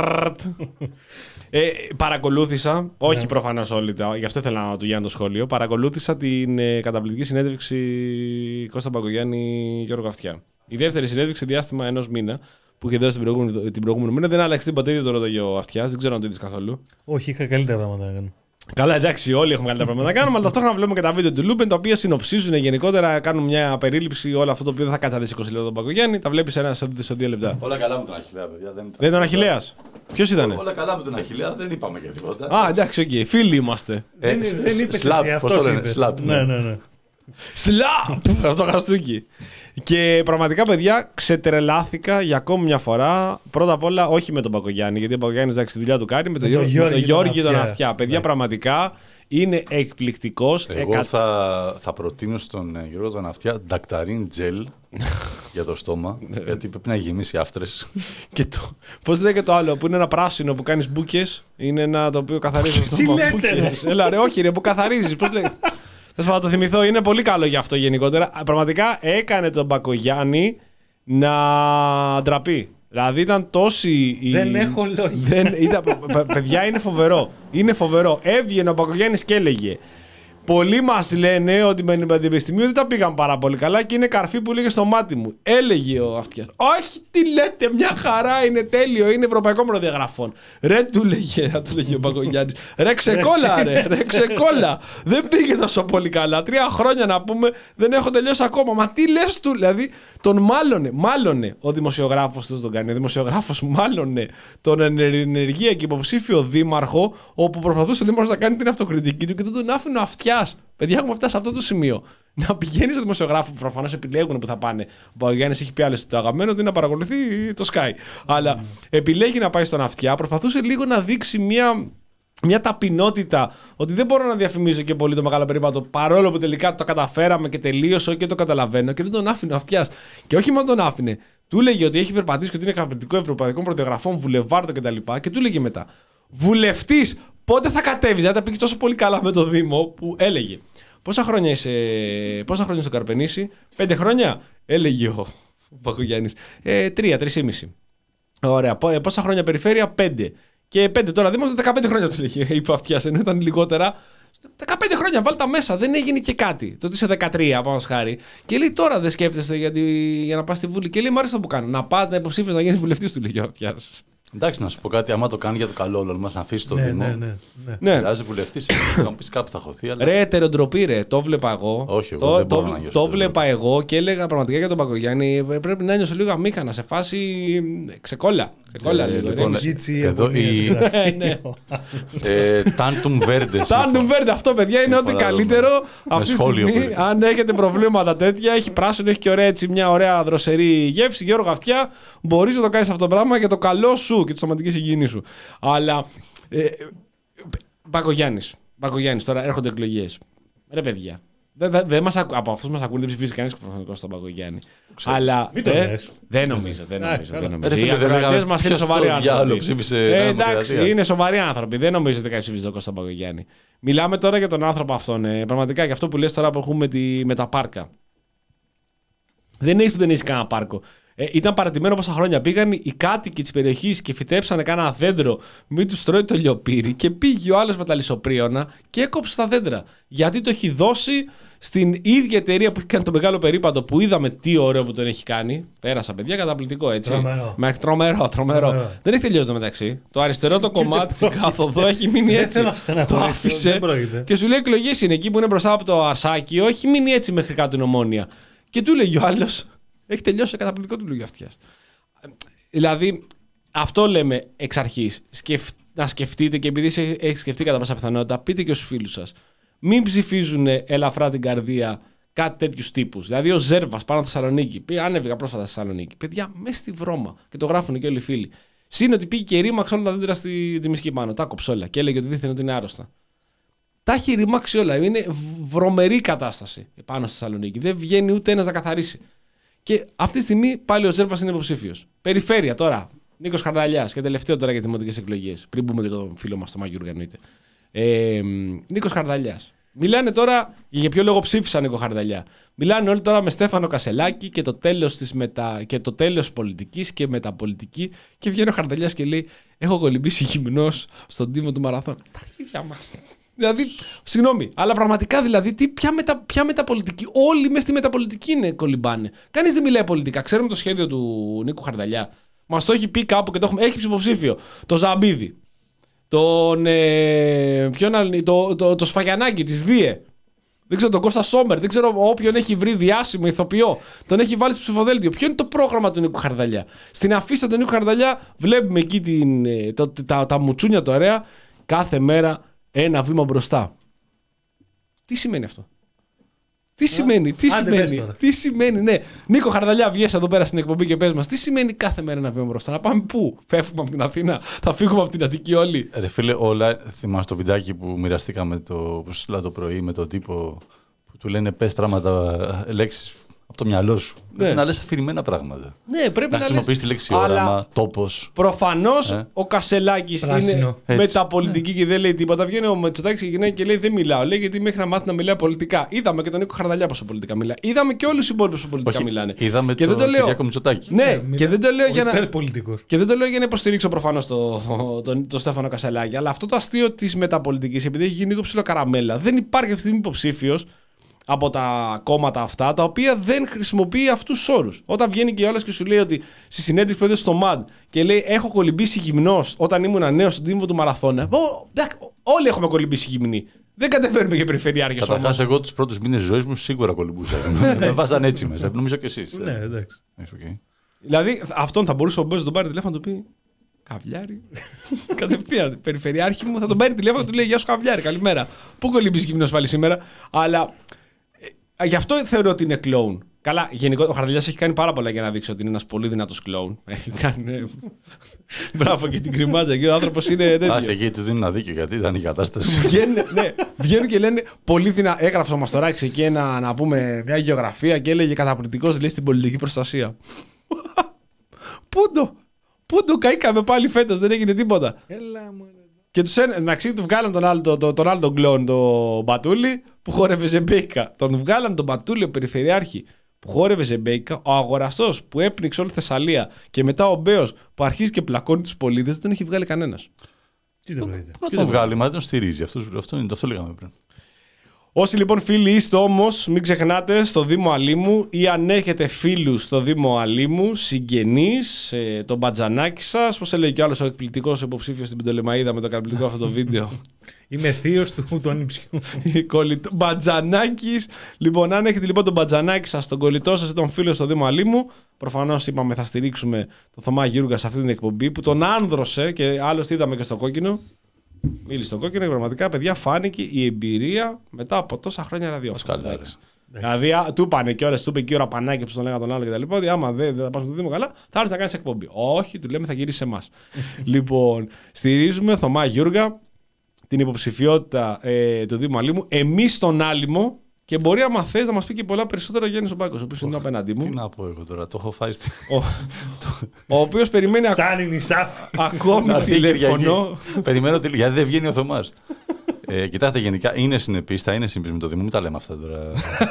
Ε, παρακολούθησα, όχι ναι. προφανώς όλοι, γι' αυτό ήθελα να του Γιάννη το σχόλιο. Παρακολούθησα την ε, καταπληκτική συνέντευξη Κώστα Μπακογιάννη Γιώργο Αυτιά. Η δεύτερη συνέντευξη διάστημα ενός μήνα που είχε δώσει την προηγούμενη, την προηγούμενη μήνα δεν άλλαξε τίποτα, ίδιο το ρώταγε ο Αυτιάς, δεν ξέρω αν το είδες καθόλου. Όχι, είχα καλύτερα πράγματα να κάνω. Καλά, εντάξει, όλοι έχουμε καλύτερα πράγματα να κάνουμε, αλλά ταυτόχρονα βλέπουμε και τα βίντεο του Λούμπεν, τα οποία συνοψίζουν γενικότερα, κάνουν μια περίληψη όλο αυτό το οποίο δεν θα κάτσει είκοσι λεπτά τον Μπακογιάννη, τα βλέπει ένα σε δύο λεπτά. Όλα καλά με τον Αχιλλέα, παιδιά. Δεν, δεν ήταν Αχιλλέας. Ποιος ήταν? Όλα καλά με τον Αχιλλέα, δεν είπαμε για τίποτα. Α, εντάξει, οκ, okay. Φίλοι είμαστε. Ε, δεν δεν είπε Σλαπ. Ναι, ναι, ναι. Σλαπ! Αυτό χαστούκι. Και πραγματικά, παιδιά, ξετρελάθηκα για ακόμη μια φορά. Πρώτα απ' όλα, όχι με τον Μπακογιάννη, γιατί ο Μπακογιάννης εντάξει, τη δουλειά του κάνει, με τον το Γιώργη, Γιώργη τον Αυτιά. Παιδιά, ναι. πραγματικά είναι εκπληκτικός. Εγώ εκα... θα, θα προτείνω στον Γιώργο τον Αυτιά ντακταρίν τζελ για το στόμα, γιατί πρέπει να γεμίσει άφτρες. Και το, πώς λέγεται το άλλο, που είναι ένα πράσινο που κάνεις μπούκες, είναι ένα το οποίο καθαρίζει το στόμα. Έλα ρε, όχι ρε, που καθαρίζεις, πώς λέγεται. Θα το θυμηθώ, είναι πολύ καλό για αυτό γενικότερα. Πραγματικά έκανε τον Μπακογιάννη να ντραπεί. Δηλαδή ήταν τόση. Δεν έχω λόγια. Δεν, ήταν, παιδιά, είναι φοβερό. Είναι φοβερό. Έβγαινε ο Μπακογιάννης και έλεγε. Πολλοί μας λένε ότι με την πανεπιστημίου δεν τα πήγαν πάρα πολύ καλά και είναι καρφί που λέγε στο μάτι μου. Έλεγε ο Αυτιάς. Όχι, τι λέτε, μια χαρά, είναι τέλειο, είναι ευρωπαϊκό προδιαγραφών. Ρε, του λέγε, του λέγε ο Μπακογιάννης. Ρε, ξεκόλα, ρε, ρε, ξεκόλα. Δεν πήγε τόσο πολύ καλά. Τρία χρόνια να πούμε δεν έχω τελειώσει ακόμα. Μα τι λες του, δηλαδή τον μάλωνε. Μάλωνε ο δημοσιογράφος του τον κάνει. Ο δημοσιογράφος μάλωνε τον ενεργεία και υποψήφιο δήμαρχο, όπου προσπαθούσε ο δήμαρχος να κάνει την αυτοκριτική του και δεν τον άφηνε ο Αυτιάς. Παιδιά, έχουμε φτάσει σε αυτό το σημείο. Να πηγαίνει στο δημοσιογράφο που προφανώς επιλέγουν που θα πάνε. Ο Παπαγιάννης έχει πει άλλωστε το αγαπημένο του είναι να παρακολουθεί το Sky. Αλλά mm. επιλέγει να πάει στον Αυτιά. Προσπαθούσε λίγο να δείξει μια, μια ταπεινότητα ότι δεν μπορώ να διαφημίζω και πολύ το μεγάλο περίπατο. Παρόλο που τελικά το καταφέραμε και τελείωσε και το καταλαβαίνω. Και δεν τον άφηνε ο Αυτιάς. Και όχι μόνο τον άφηνε. Του έλεγε ότι έχει περπατήσει και ότι είναι καταπληκτικό ευρωπαϊκό προδιαγραφών, βουλεβάρδο κτλ. Και, και του έλεγε μετά. Βουλευτής, πότε θα κατέβεις? Δηλαδή τα πήγε τόσο πολύ καλά με το Δήμο που έλεγε. Πόσα χρόνια είσαι, πόσα χρόνια στο Καρπενήσι? Πέντε χρόνια, έλεγε ο Μπακογιάννης. Ε, τρία, τρεις ή μισή. Ωραία. Πόσα χρόνια περιφέρεια? Πέντε. Και πέντε τώρα Δήμος, δεκαπέντε χρόνια του λέγε. Είπε ο Αυτιάς, ενώ ήταν λιγότερα. δεκαπέντε χρόνια, βάλτε τα μέσα, δεν έγινε και κάτι. Τότε είσαι δεκατρία, πάνω χάρη. Και λέει τώρα δεν σκέφτεστε για, τη, για να πας στη Βουλή. Και λέει: μ' άρεσε αυτό που κάνω. Να πάτε υποψήφιος να γίνεις βουλευτής, του λέγε ο Αυτιάς. Εντάξει, να σου πω κάτι, άμα το κάνει για το καλό όλων μας, να αφήσει το ναι, Δήμο. Ναι, ναι, ναι. ναι. Χρειάζεται βουλευτής, να μου πεις κάπου θα χωθεί. Αλλά... Ρε, τεροντροπή, ρε, το βλέπα εγώ. Όχι, εγώ το, δεν το, μπορώ να νιώσω. Το βλέπα εγώ και έλεγα πραγματικά για τον Μπακογιάννη πρέπει να νιώσω λίγο αμήχανα σε φάση ξεκόλα. Ξεκόλα, ε, λίγο. Λοιπόν, εδώ η. Τάντουμ Βέρντε. Τάντουμ Βέρντε, αυτό παιδιά είναι ό,τι καλύτερο. Αυτή τη στιγμή, αν έχετε προβλήματα τέτοια, έχει πράσινο, έχει και ωραία, έτσι, μια ωραία δροσερή γεύση. Γιώργο Αυτιά, μπορεί να το κάνει αυτό το πράγμα για το καλό σου και τη σωματική υγιεινή σου. Αλλά. Ε, Μπακογιάννης. Μπακογιάννης, τώρα έρχονται εκλογές. Ρε παιδιά. Δεν δε, δε μας ακού, από αυτούς μας ακούνε, δεν ψηφίζει κανείς προθετικό στον Μπακογιάννη. Αλλά μην το ε, λες. δεν νομίζω. Δεν νομίζω, δεν νομίζω. Ρε, Οι ακροατές μας είναι σοβαροί άνθρωποι. Ε, εντάξει, είναι σοβαροί άνθρωποι. Δεν νομίζω ότι κανείς ψηφίζει τον Μπακογιάννη. Μιλάμε τώρα για τον άνθρωπο αυτόν. Ε, πραγματικά για αυτό που λες τώρα που έχουμε τη, με τα πάρκα. Δεν έχει που δεν έχει κανένα πάρκο. Ε, ήταν παρατημένο πόσα χρόνια. Πήγαν οι κάτοικοι της περιοχής και φυτέψανε κάνα δέντρο, μην του τρώει το λιοπύρι. Και πήγε ο άλλος με τα λισοπρίωνα και έκοψε τα δέντρα. Γιατί το έχει δώσει στην ίδια εταιρεία που έχει κάνει το μεγάλο περίπατο που είδαμε τι ωραίο που τον έχει κάνει. Πέρασα, παιδιά, καταπληκτικό έτσι. Τρομερό. Μέχρι τρομερό, τρομερό. τρομερό. Δεν έχει τελειώσει το μεταξύ. Το αριστερό το κομμάτι στην κάθοδο έχει μείνει έτσι. Το άφησε. Και σου λέει εκλογές είναι εκεί που είναι μπροστά από το Αρσάκιο, έχει μείνει έτσι μέχρι κάτω την Ομόνια. Και του λέγει ο άλλος. Έχει τελειώσει καταπληκτικό του λόγιο Αυτιάς. Δηλαδή, αυτό λέμε εξ αρχής. Σκεφ... Να σκεφτείτε και επειδή έχει σκεφτεί κατά πάσα πιθανότητα, πείτε και στους φίλους σας. Μην ψηφίζουν ελαφρά την καρδία κάτι τέτοιους τύπους. Δηλαδή, ο Ζέρβας πάνω στη Θεσσαλονίκη. Ανέβηκα πρόσφατα στη Θεσσαλονίκη. Παιδιά, μέσα στη βρώμα. Και το γράφουν και όλοι οι φίλοι. Συν ότι πήγε και ρήμαξε όλα τα δέντρα στη Τζιμισκή πάνω. Τα κόψε όλα. Και έλεγε ότι δίθεν ότι είναι άρρωστα. Τα έχει ρημάξει όλα. Είναι βρωμερή κατάσταση πάνω στη Θεσσαλονίκη. Δεν βγαίνει ούτε ένας να καθαρίσει. Και αυτή τη στιγμή πάλι ο Ζέρβας είναι υποψήφιος. Περιφέρεια τώρα. Νίκος Χαρδαλιάς. Και τελευταίο τώρα για τις δημοτικές εκλογές. Πριν μπούμε και τον φίλο μας, τον Μαγιούργα, εννοείται. Ε, Νίκος Χαρδαλιάς. Μιλάνε τώρα για ποιο λόγο ψήφισαν Νίκο Χαρδαλιά. Μιλάνε όλοι τώρα με Στέφανο Κασελάκη και το τέλος της μετα... και το τέλος πολιτικής και μεταπολιτική. Και βγαίνει ο Χαρδαλιάς και λέει: έχω κολυμπήσει γυμνός στον τίμο του μαραθών. Τα αρχίδια μας. Δηλαδή, συγγνώμη, αλλά πραγματικά δηλαδή, τι, ποια, μετα, ποια μεταπολιτική, όλοι μες στη μεταπολιτική είναι κολυμπάνε. Κανείς δεν μιλάει πολιτικά. Ξέρουμε το σχέδιο του Νίκου Χαρδαλιά. Μας το έχει πει κάπου και το έχουμε. Έχει ψηφοψήφιο. Το Ζαμπίδη. Τον. Ε, ποιον άλλο, το, το, το, το Σφαγιανάκη της ΔΙΕ. Δεν ξέρω, τον Κώστα Σόμερ. Δεν ξέρω όποιον έχει βρει διάσημο ηθοποιό. Τον έχει βάλει στο ψηφοδέλτιο. Ποιο είναι το πρόγραμμα του Νίκου Χαρδαλιά. Στην αφίσα του Νίκου Χαρδαλιά βλέπουμε εκεί την, το, τα, τα, τα μουτσούνια το ωραία. Κάθε μέρα ένα βήμα μπροστά. Τι σημαίνει αυτό? Τι σημαίνει, τι σημαίνει, τι σημαίνει, ναι. Νίκο Χαρδαλιά, βγες εδώ πέρα στην εκπομπή και πες μας, τι σημαίνει κάθε μέρα ένα βήμα μπροστά? Να πάμε πού? Φεύγουμε από την Αθήνα, θα φύγουμε από την Αττική όλοι. Ρε φίλε, όλα, θυμάσαι το βιντεάκι που μοιραστήκαμε το, το πρωί με τον τύπο που του λένε πες πράγματα, λέξεις από το μυαλό σου. Ναι. Πρέπει να λες αφηρημένα πράγματα. Ναι, πρέπει να να χρησιμοποιείς τη λέξη αλλά όραμα, τόπος. Προφανώς Ε. ο Κασελάκης Πράσινο. είναι Έτσι. μεταπολιτική και δεν λέει τίποτα. Βγαίνει ο Μητσοτάκης και γυρνάει και λέει δεν μιλάω. Λέει γιατί μέχρι να μάθει να μιλάει πολιτικά. Είδαμε και τον Νίκο Χαρδαλιά πόσο πολιτικά μιλάει. Είδαμε και όλους τους υπόλοιπους που πολιτικά Όχι, μιλάνε. είδαμε και τον δεν το λέω. Κυριάκο Μητσοτάκη. Ναι, μιλά- και δεν το λέω ο για να. υπερπολιτικός. Και δεν το λέω για να υποστηρίξω προφανώς το, τον το Στέφανο Κασελάκη, αλλά αυτό το αστείο της μεταπολιτικής, επειδή έχει γίνει λίγο ψηλό καραμέλα, δεν υπάρχει αυτή τη στιγμή υποψήφιος από τα κόμματα αυτά, τα οποία δεν χρησιμοποιεί αυτούς τους όρους. Όταν βγαίνει και ο άλλος και σου λέει ότι στη συνέντευξη που έδωσε στο ΜΑΔ και λέει: έχω κολυμπήσει γυμνός όταν ήμουν νέος στον τύμβο του Μαραθώνα. Ω, εντάξει, όλοι έχουμε κολυμπήσει γυμνοί. Δεν κατεβαίνουμε για περιφερειάρχες όμως. Καταρχάς, εγώ τους πρώτους μήνες της ζωής μου σίγουρα κολυμπούσα. Με βάζαν έτσι μέσα. Νομίζω και εσείς. Ναι, εντάξει. Okay. Δηλαδή, αυτόν θα μπορούσε ο Μπέζος να τον πάρει τηλέφωνο να του πει: Καβλιάρη. Κατευθείαν. Περιφερειάρχη μου θα τον πάρει τηλέφωνο και του λέει: Γεια σου, Καβλιάρη, καλημέρα. Πού κολυμπήσει γυμνός πάλι σήμερα. Αλλά ε, γι' αυτό θεωρώ ότι είναι κλόουν. Καλά, γενικότερα ο Χαρδαλιάς έχει κάνει πάρα πολλά για να δείξει ότι είναι ένας πολύ δυνατός κλόουν. Έχει κάνει. ε, Μπράβο και την κρυμάτσα και ο άνθρωπος είναι τέτοιο. Άσε εκεί του δίνουν ένα δίκιο γιατί ήταν η κατάσταση. Βγαίνουν, ναι, βγαίνουν και λένε πολύ δυνατά. Έγραψε ο Μαστοράκης εκεί ένα, να πούμε, μια γεωγραφία και έλεγε καταπληκτικός λέει στην πολιτική προστασία. Πού το, πού το καήκαμε πάλι φέτος, δεν έγινε τίποτα. Έλα μου. Και τους ένα, μεταξύ του βγάλαν τον άλλο τον, τον, τον, άλλο τον κλόουν, τον Μπατούλη, που χόρευε ζεμπέικα. Τον βγάλαν τον Μπατούλη, ο περιφερειάρχη, που χόρευε ζεμπέικα. Ο αγοραστός που έπνιξε όλη τη Θεσσαλία και μετά ο Μπέος που αρχίζει και πλακώνει τους πολίτες, δεν τον έχει βγάλει κανένας. Τι δεν προείται. Να τον βγάλει, μα δεν τον στηρίζει. Αυτό, αυτό, είναι, αυτό λέγαμε πριν. Όσοι λοιπόν φίλοι είστε όμως, μην ξεχνάτε στο Δήμο Αλήμου ή αν έχετε φίλους στο Δήμο Αλήμου, συγγενείς, ε, τον μπατζανάκι σας, πώς έλεγε κι άλλος ο εκπληκτικός υποψήφιος στην Πεντολεμαΐδα με το καταπληκτικό αυτό το βίντεο. Είμαι θείος του, του ανιψιού. Μπατζανάκης. Λοιπόν, αν έχετε λοιπόν τον μπατζανάκι σας, τον κολλητό σας ή τον φίλο στο Δήμο Αλήμου, προφανώς είπαμε θα στηρίξουμε τον Θωμά Γιούργα σε αυτή την εκπομπή που τον άνδρωσε και άλλωστε είδαμε και στο κόκκινο. Μίλησε στον κόκκινο και πραγματικά, παιδιά, φάνηκε η εμπειρία μετά από τόσα χρόνια ραδιόφωνο. Δηλαδή, α, του είπανε κιόλας, του είπε και ο Ραπανάκη που τον λέγανε τον άλλο κτλ. Ότι άμα δεν θα πα στο Δήμο καλά, θα έρθει να κάνει εκπομπή. Όχι, του λέμε θα γυρίσει σε εμάς. Λοιπόν, στηρίζουμε Θωμά Γιούργα, την υποψηφιότητα ε, του Δήμου Αλήμου, εμείς στον Άλυμο και μπορεί, άμα θες, να μας πει και πολλά περισσότερα ο Γιάννης ο Μπάκος, ο οποίος είναι απέναντί μου. Τι να πω εγώ τώρα, το έχω φάει. Στη... Ο, ο οποίος περιμένει ακ... Φτάνει νησάφ. ακόμη τηλέφωνο. Περιμένω τηλέφωνο, γιατί δεν βγαίνει ο Θωμάς. Ε, κοιτάξτε, γενικά είναι συνεπής, θα είναι συνεπής με το Δήμο. Μην τα λέμε αυτά τώρα.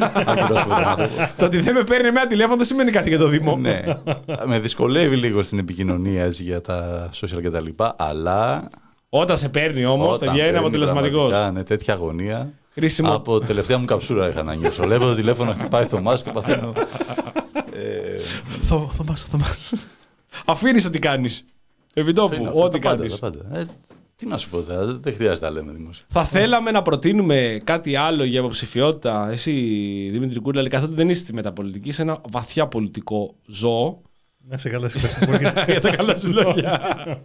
Το ότι δεν με παίρνει εμένα τηλέφωνο δεν σημαίνει κάτι για το Δήμο. Ναι. Με δυσκολεύει λίγο στην επικοινωνία έτσι, για τα social κτλ. Αλλά. Όταν σε παίρνει όμως, παιδιά, είναι αποτελεσματικός. Ναι, τέτοια αγωνία. Χρήσιμο. Από τελευταία μου καψούρα είχα να νιώσω. Βλέπω το τηλέφωνο χτυπάει Θωμάς και παθαίνω. ε... Θωμάς, Θωμάς. Αφήνεις ό,τι κάνεις. Επιτόπου, ό,τι κάνεις. Ε, τι να σου πω, δεν χρειάζεται να λέμε δημόσια. Θα θέλαμε να προτείνουμε κάτι άλλο για υποψηφιότητα. Εσύ, Δημήτρη Κούρλαλη, καθότι δεν είσαι στη μεταπολιτική, είσαι ένα βαθιά πολιτικό ζώο. Να σε καλά, ευχαριστώ πολύ για τα καλά σου λόγια.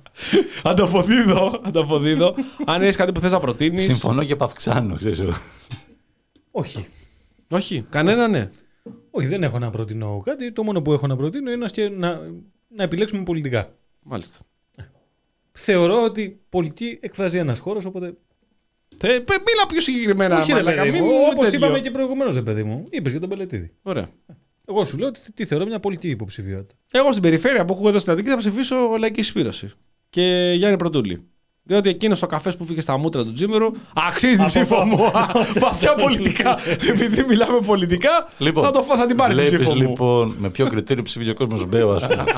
Ανταποδίδω, ανταποδίδω. Αν έχεις κάτι που θες να προτείνεις. Συμφωνώ και παυξάνω, ξέρεις. Όχι. Όχι, κανένα ναι. Όχι, δεν έχω να προτείνω κάτι. Το μόνο που έχω να προτείνω είναι να, να, να επιλέξουμε πολιτικά. Μάλιστα. Θεωρώ ότι πολιτική εκφράζει ένας χώρος, οπότε. Θε, μίλα πιο συγκεκριμένα. Όχι, ρε παιδί μου. Όπως τέτοιο. είπαμε και προηγουμένως, ρε παιδί μου. Είπες για τον Πελετίδη. Ωραία. Εγώ σου λέω ότι τι θεωρώ μια πολιτική υποψηφιότητα. Εγώ στην περιφέρεια που έχω εδώ στην Αττική θα ψηφίσω Λαϊκή Συσπήρωση. Και Γιάννη Πρωτούλη. Διότι εκείνος ο καφές που φύγε στα μούτρα του Τζίμερου αξίζει την ψήφο μου. Βαθιά πολιτικά. Επειδή μιλάμε πολιτικά, λοιπόν, θα, το, θα την πάρει την ψήφο μου. Λοιπόν, με ποιο κριτήριο ψηφίζει ο κόσμος Μπέο, ας πούμε.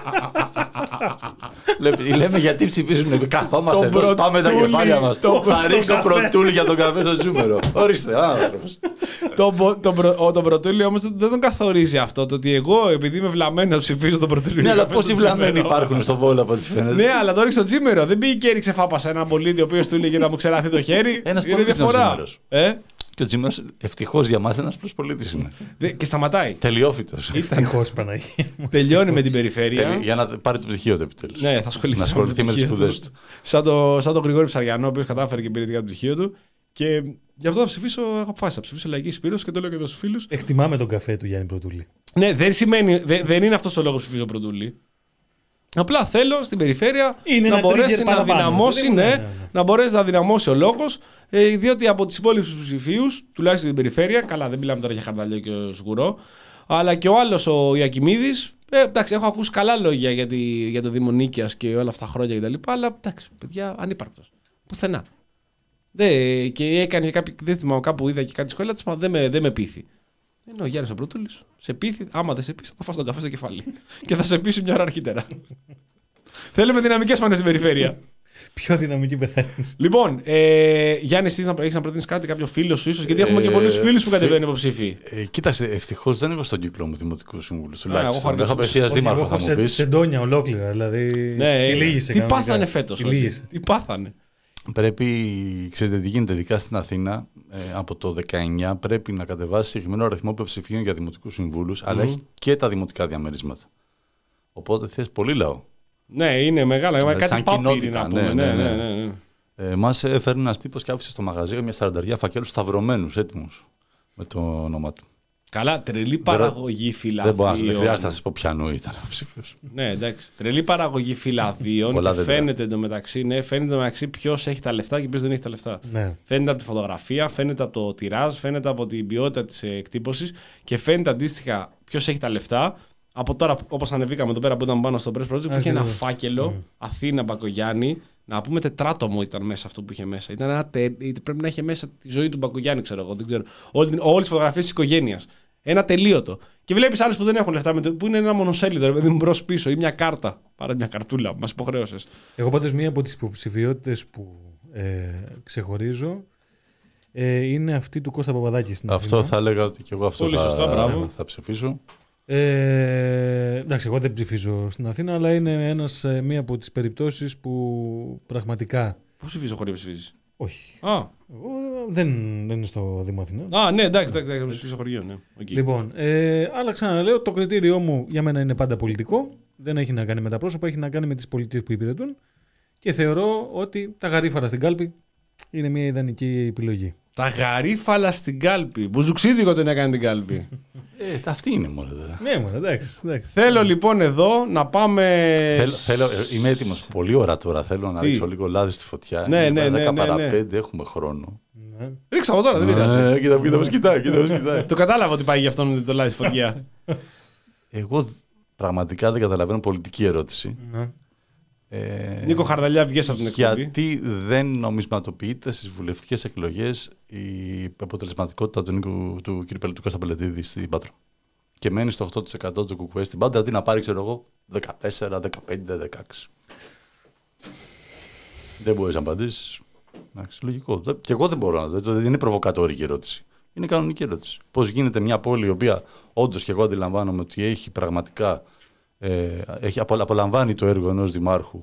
Λέμε γιατί ψηφίζουν. Καθόμαστε εδώ, σπάμε τα κεφάλια μας. Θα ρίξω Πρωτούλη για τον καφέ στο Τζίμερο. Ορίστε, άνθρωπος. Τον Πρωτούλη όμως δεν τον καθορίζει αυτό. Το ότι εγώ, επειδή είμαι βλαμμένο, ψηφίζω τον Πρωτούλη. Ναι, αλλά πόσοι βλαμμένοι υπάρχουν στο Βόλο από ό,τι φαίνεται. Ναι, αλλά το ρίξε στο Τζίμερο. Δεν πήγε και έριξε φάπα σε έναν πολίτη ο οποίος του έλεγε να μου ξεραθεί το χέρι. Ένας πολίτης είναι ο Τζίμερος. Ε? Και ο Τζίμερος ευτυχώς για μας ένας προσπολίτης είναι. Και σταματάει. Τελειόφυτος. Ευτυχώς, Παναγία μου. Τελειώνει με την περιφέρεια. Για να πάρει το πτυχίο του επιτέλους. Ναι, θα ασχοληθεί, να ασχοληθεί με τις σπουδές του. Σαν τον το Γρηγόρη Ψαριανό, ο οποίος κατάφερε και πήρε το πτυχίο του. Και γι' αυτό θα ψηφίσω, έχω αποφάσει, θα ψηφίσω Λαϊκή Συσπήρωση και το λέω και εδώ στους φίλους. Εκτιμάμε τον καφέ του Γιάννη Πρωτούλη. Ναι, δεν σημαίνει, δε, δεν είναι αυτός ο λόγος που ψηφίζω Πρωτούλη. Απλά θέλω στην περιφέρεια είναι να μπορέσει να παραπάνω, δυναμώσει, ναι, ναι, ναι, ναι. να μπορέσει να δυναμώσει ο λόγος, ε, διότι από τις υπόλοιπες ψηφίους, τουλάχιστον στην περιφέρεια, καλά δεν μιλάμε τώρα για Χαρδαλιό και Σγουρό, Αλλά και ο άλλος ο Ιακιμίδης. Ε, εντάξει, έχω ακούσει καλά λόγια για, τη, για το Δήμο Νίκαιας και όλα αυτά τα χρόνια κτλ. Αλλά εντάξει, παιδιά, ανύπαρκτος. Πουθενά. Δε, και έκανε κάποιο. Δεν θυμάμαι, κάπου είδα και κάτι σχόλια της, δεν με, δεν με πείθει. Είναι ο Γιάννης ο Πρωτούλης. Σε πείθει, άμα δεν σε πείθει, θα το φας τον καφέ στο κεφάλι. Και θα σε πείσει μια ώρα αρχίτερα. Θέλουμε δυναμικές φωνές στην περιφέρεια. Πιο δυναμική πεθαίνεις. Λοιπόν, ε, Γιάννη, εσύ έχεις να προτείνεις κάτι, κάποιο φίλο σου ίσως, γιατί έχουμε και πολλούς φίλους που κατεβαίνουν υποψήφοι. Ε, κοίταξε, ευτυχώς δεν έχω στον κύκλο μου δημοτικού συμβούλου. εγώ Έχω απευθείας δήμαρχο, θα μου πεις. Σε ντόνια ολόκληρα, δηλαδή. Ναι, τι λύγησε. Τι πάθανε φέτος. Τι, τι πάθανε. Πρέπει, ξέρετε τι γίνεται, ειδικά στην Αθήνα, ε, από το δεκαεννιά πρέπει να κατεβάσει συγκεκριμένο αριθμό υποψηφίων για δημοτικούς συμβούλους, mm. αλλά έχει και τα δημοτικά διαμερίσματα. Οπότε θες πολύ λαό. Ναι, είναι μεγάλα. Δηλαδή, κάτι σαν πάπη, κοινότητα. να πούμε. Ναι, ναι, ναι, ναι. ναι, ναι. Ε, μας έφερε ένας τύπος και άφησε στο μαγαζί μια σαρανταριά φακέλους σταυρωμένους, έτοιμους, με το όνομα του. Καλά, τρελή παραγωγή φυλαδίων. Δεν μπορώ να χρειάζεται να σας πω ποιανού ήταν ο ψήφιος. Ναι, εντάξει. Τρελή παραγωγή φυλαδίων και φαίνεται εντωμεταξύ, ναι, φαίνεται εντωμεταξύ ποιος έχει τα λεφτά και ποιος δεν έχει τα λεφτά. Ναι. Φαίνεται από τη φωτογραφία, φαίνεται από το τιράζ, φαίνεται από την ποιότητα της εκτύπωσης και φαίνεται αντίστοιχα ποιος έχει τα λεφτά. Από τώρα, όπως ανεβήκαμε εδώ πέρα που ήταν πάνω στο Press Project, που είχε ένα φάκελο mm. Αθήνα Μπακογιάννη. Να πούμε τετράτομο ήταν μέσα αυτό που είχε μέσα. Ήταν ένα τε... Πρέπει να είχε μέσα τη ζωή του Μπακογιάννη, ξέρω εγώ. Δεν ξέρω. Όλες τις φωτογραφίες της οικογένειας. Ένα τελείωτο. Και βλέπεις άλλες που δεν έχουν λεφτά, που είναι ένα μονοσέλιδο, δηλαδή μπρος πίσω ή μια κάρτα. Πάρε μια καρτούλα, μας υποχρέωσες. Εγώ πάντως μία από τις υποψηφιότητες που ε, ξεχωρίζω ε, είναι αυτή του Κώστα Παπαδάκη στην Αυτό Αθήνα. θα έλεγα ότι και εγώ αυτό Πολύ θα, σωστά, θα ψηφίσω. Ε, εντάξει, εγώ δεν ψηφίζω στην Αθήνα, αλλά είναι ένας, μία από τις περιπτώσεις που πραγματικά. Πού ψηφίζω χωρίς ψηφίζεις? Όχι. Α. Εγώ δεν, δεν είναι στο Δήμο Αθηνών. Α, ναι, εντάξει, εντάξει, ψηφίζω χωριό, ναι. Okay. Λοιπόν, ε, αλλά ξαναλέω, το κριτήριό μου για μένα είναι πάντα πολιτικό. Δεν έχει να κάνει με τα πρόσωπα, έχει να κάνει με τις πολιτείες που υπηρετούν. Και θεωρώ ότι τα γαρίφαλα στην κάλπη είναι μια ιδανική επιλογή. Τα γαρίφαλα στην κάλπη. Μπουζουξίδικο τον έκανε την κάλπη. Ε, αυτή είναι μόνο τώρα. Ναι, μόνο, εντάξει, εντάξει. Θέλω λοιπόν εδώ να πάμε. Θέλω, θέλω, είμαι έτοιμος. Πολύ ώρα τώρα. Θέλω να Τι? ρίξω λίγο λάδι στη φωτιά. Ναι, ναι, ναι, δέκα ναι, παρά ναι. πέντε έχουμε χρόνο. Ναι. Ρίξα από τώρα, δεν πειράζει. Ε, κοίτα, κοίτα, μας κοιτάει, κοίτα, μας κοιτάει. Το κατάλαβα ότι πάει για αυτόν το λάδι στη φωτιά. Εγώ πραγματικά δεν καταλαβαίνω πολιτική ερώτηση. Ναι. Ε, Νίκο Χαρδαλιά, βγες από την εκπομπή. γιατί δεν νομισματοποιείται στις βουλευτικές εκλογές η αποτελεσματικότητα του, Νίκου, του κ. Πελετού Κώστα Πελετίδη στην Πάτρα. Και μένει στο οκτώ τοις εκατό του Κουκουέ στην Πάτρα, αντί να πάρει, ξέρω εγώ, δεκατέσσερα, δεκαπέντε, δεκαέξι. Δεν μπορείς να απαντήσεις. Εντάξει, λογικό. Και εγώ δεν μπορώ να το. Δεν είναι προβοκατόρικη ερώτηση. Είναι κανονική ερώτηση. Πώς γίνεται μια πόλη η οποία όντως και εγώ αντιλαμβάνομαι ότι έχει πραγματικά. Ε, έχει, απολαμβάνει το έργο ενός δημάρχου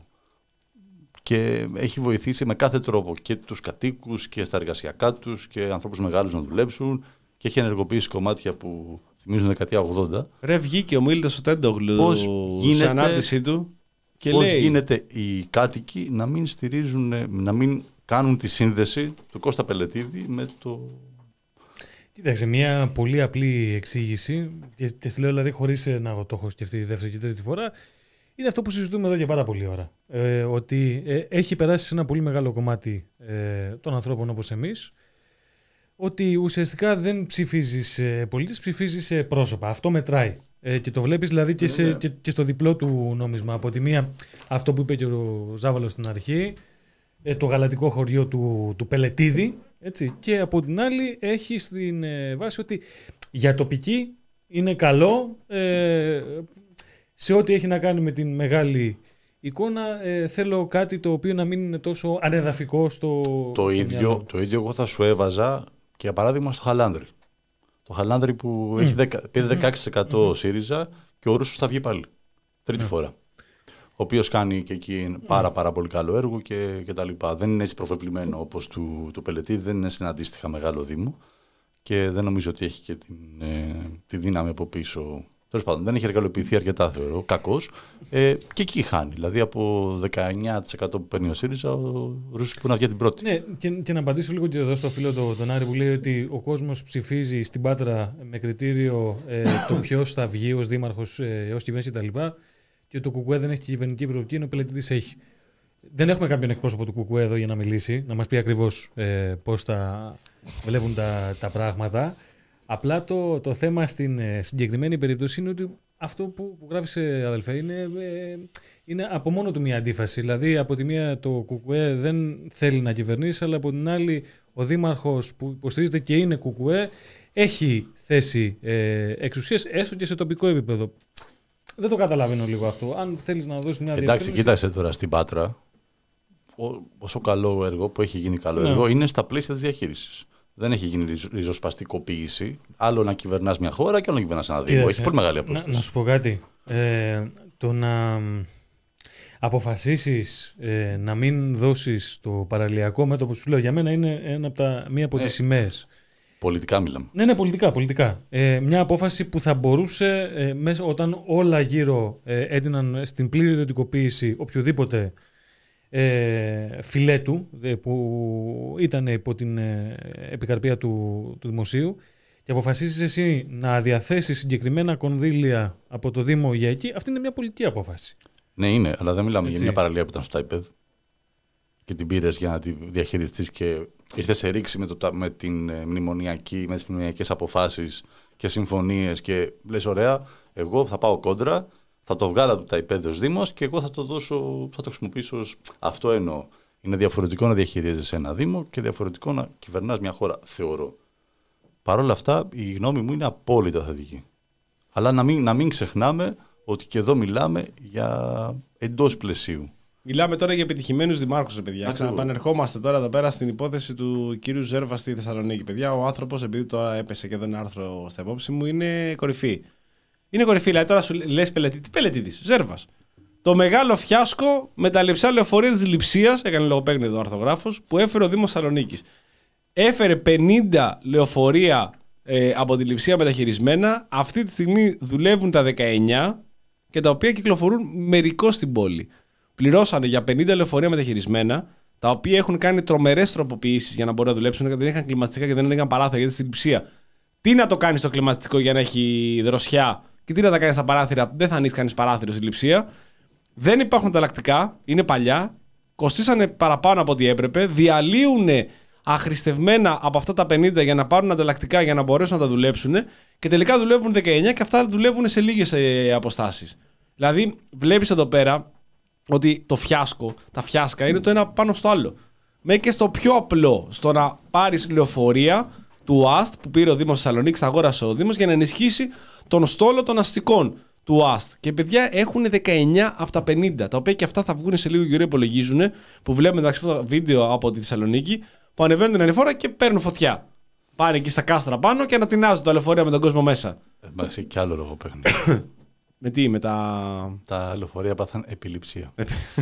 και έχει βοηθήσει με κάθε τρόπο και τους κατοίκους και στα εργασιακά τους και ανθρώπους μεγάλους να δουλέψουν και έχει ενεργοποιήσει κομμάτια που θυμίζουν δεκαετία ογδόντα. Ρε, βγήκε ο Μίλτος ο Τέντογλου στην ανάρτησή του και πώς λέει... γίνεται οι κάτοικοι να μην στηρίζουν, να μην κάνουν τη σύνδεση του Κώστα Πελετίδη με το... Κοίταξε, μια πολύ απλή εξήγηση, και, και στη λέω δηλαδή χωρίς να το έχω σκεφτεί δεύτερη και τρίτη φορά, είναι αυτό που συζητούμε εδώ για πάρα πολλή ώρα. Ε, ότι ε, έχει περάσει σε ένα πολύ μεγάλο κομμάτι ε, των ανθρώπων όπως εμείς, ότι ουσιαστικά δεν ψηφίζεις ε, πολίτες, ψηφίζεις ε, πρόσωπα. Αυτό μετράει. Ε, και το βλέπεις δηλαδή και, σε, και, και στο διπλό του νόμισμα. Από τη μία, αυτό που είπε και ο Ζάβαλος στην αρχή, ε, το γαλατικό χωριό του, του Πελετίδη. Έτσι. Και από την άλλη έχει στην ε, βάση ότι για τοπική είναι καλό ε, σε ό,τι έχει να κάνει με την μεγάλη εικόνα. Ε, θέλω κάτι το οποίο να μην είναι τόσο ανεδαφικό στο, το στο ίδιο, το ίδιο εγώ θα σου έβαζα και για παράδειγμα στο Χαλάνδρη. Το Χαλάνδρη που mm. έχει πήρε δεκαέξι τοις εκατό mm. ΣΥΡΙΖΑ και ο Ρούσος θα βγει πάλι. Τρίτη mm. φορά. Ο οποίος κάνει και εκεί πάρα, πάρα πολύ καλό έργο και, και τα λοιπά. Δεν είναι έτσι προφεβλημένο όπως του, του Πελετίδη, δεν είναι σε ένα αντίστοιχα μεγάλο δήμο και δεν νομίζω ότι έχει και την, ε, τη δύναμη από πίσω. Τέλος πάντων, δεν έχει εργαλειοποιηθεί αρκετά, θεωρώ, κακός. Ε, και εκεί χάνει. Δηλαδή από δεκαεννιά τοις εκατό που παίρνει ο ΣΥΡΙΖΑ, ο Ρούσος που να βγει την πρώτη. Ναι, και, και να απαντήσω λίγο και εδώ στο φίλο τον, τον Άρη που λέει ότι ο κόσμος ψηφίζει στην Πάτρα με κριτήριο ε, το ποιος θα βγει ως δήμαρχος, ε, ως κυβέρνηση κτλ. Και το Κουκουέ δεν έχει κυβερνητική προοπτική, ενώ ο Πελετίδης έχει. Δεν έχουμε κάποιον εκπρόσωπο του Κουκουέ εδώ για να μιλήσει, να μας πει ακριβώς ε, πώς θα βλέπουν τα, τα πράγματα. Απλά το, το θέμα στην ε, συγκεκριμένη περίπτωση είναι ότι αυτό που, που γράφεις, ε, αδελφέ, είναι, ε, είναι από μόνο του μια αντίφαση. Δηλαδή, από τη μία το ΚΚΕ δεν θέλει να κυβερνήσει, αλλά από την άλλη ο δήμαρχος που υποστηρίζεται και είναι ΚΚΕ έχει θέση ε, εξουσίας, έστω και σε τοπικό επίπεδο. Δεν το καταλαβαίνω λίγο αυτό. Αν θέλεις να δώσεις μια διευκρίνηση. Εντάξει, κοίταξε τώρα στην Πάτρα. Όσο καλό έργο που έχει γίνει καλό ναι. έργο είναι στα πλαίσια της διαχείρισης. Δεν έχει γίνει ριζοσπαστικοποίηση. Άλλο να κυβερνάς μια χώρα και άλλο να κυβερνάς ένα δήμο. Έχει πολύ μεγάλη απόσταση. Να, να σου πω κάτι. Ε, το να αποφασίσεις ε, να μην δώσεις το παραλιακό μέτωπο, σου λέω, για μένα είναι ένα από τα, μία από τις σημαίες. Πολιτικά μιλάμε. Ναι, ναι, πολιτικά. πολιτικά. Ε, μια απόφαση που θα μπορούσε, ε, μέσα, όταν όλα γύρω ε, έντυναν στην πλήρη ιδιωτικοποίηση οποιοδήποτε ε, φιλέτου ε, που ήταν υπό την ε, επικαρπία του, του δημοσίου, και αποφασίσεις εσύ να διαθέσεις συγκεκριμένα κονδύλια από το Δήμο για εκεί, αυτή είναι μια πολιτική απόφαση. Ναι, είναι, αλλά δεν μιλάμε Έτσι. για μια παραλία που ήταν στο iPad και την πήρες για να τη διαχειριστείς και ήρθε σε ρήξη με, το, με, την μνημονιακή, με τις μνημονιακές αποφάσεις και συμφωνίες και λες ωραία, εγώ θα πάω κόντρα, θα το βγάλω από το iPad ως Δήμος και εγώ θα το δώσω, θα το χρησιμοποιήσω ως... Αυτό εννοώ. Είναι διαφορετικό να διαχειρίζεσαι ένα Δήμο και διαφορετικό να κυβερνάς μια χώρα, θεωρώ. Παρ' όλα αυτά, η γνώμη μου είναι απόλυτα θετική. Αλλά να μην, να μην ξεχνάμε ότι και εδώ μιλάμε για εντός πλαισίου. Μιλάμε τώρα για επιτυχημένους δημάρχους, παιδιά. Ξαναπανερχόμαστε τώρα εδώ πέρα στην υπόθεση του κύριου Ζέρβα στη Θεσσαλονίκη. Παιδιά, ο άνθρωπος, επειδή τώρα έπεσε και εδώ ένα άρθρο στα υπόψη μου, είναι κορυφή. Είναι κορυφή, δηλαδή τώρα σου λες πελετή. Τι πελετήτης, Ζέρβας. Το μεγάλο φιάσκο με τα λειψά λεωφορεία της Λειψίας, έκανε λογοπαίγνιο εδώ ο αρθογράφος, που έφερε ο Δήμος Θεσσαλονίκης. Έφερε πενήντα λεωφορεία ε, από τη Λειψία μεταχειρισμένα. Αυτή τη στιγμή δουλεύουν τα δεκαεννιά και τα οποία κυκλοφορούν μερικώς στην πόλη. Πληρώσανε για πενήντα λεωφορεία μεταχειρισμένα, τα οποία έχουν κάνει τρομερές τροποποιήσεις για να μπορούν να δουλέψουν, γιατί δεν είχαν κλιματιστικά και δεν είχαν παράθυρα. Γιατί στην Λειψία, τι να το κάνει στο κλιματιστικό για να έχει δροσιά, και τι να τα κάνει στα παράθυρα, δεν θα ανοίξει κανείς παράθυρο στη Λειψία. Δεν υπάρχουν ανταλλακτικά, είναι παλιά, κοστίσανε παραπάνω από ό,τι έπρεπε, διαλύουν αχρηστευμένα από αυτά τα πενήντα για να πάρουν ανταλλακτικά για να μπορέσουν να τα δουλέψουν και τελικά δουλεύουν δεκαεννιά και αυτά δουλεύουν σε λίγες ε, αποστάσεις. Δηλαδή, βλέπεις εδώ πέρα ότι το φιάσκο, τα φιάσκα είναι το ένα πάνω στο άλλο. Μέχρι και στο πιο απλό, στο να πάρεις λεωφορεία του ΟΑΣΤ που πήρε ο Δήμος Θεσσαλονίκης, αγόρασε ο Δήμος για να ενισχύσει τον στόλο των αστικών του ΟΑΣΤ. Και παιδιά έχουν δεκαεννιά από τα πενήντα, τα οποία και αυτά θα βγουν σε λίγο καιρό, υπολογίζουν, που βλέπουμε εντάξει αυτό το βίντεο από τη Θεσσαλονίκη, που ανεβαίνουν την ανηφόρα και παίρνουν φωτιά. Πάνε εκεί στα κάστρα πάνω και ανατινάζουν τα λεωφορεία με τον κόσμο μέσα. Μα έχει κι άλλο λογοπαίγνιο. Με τι, με τα. Τα λεωφορεία πάθαν επιληψία.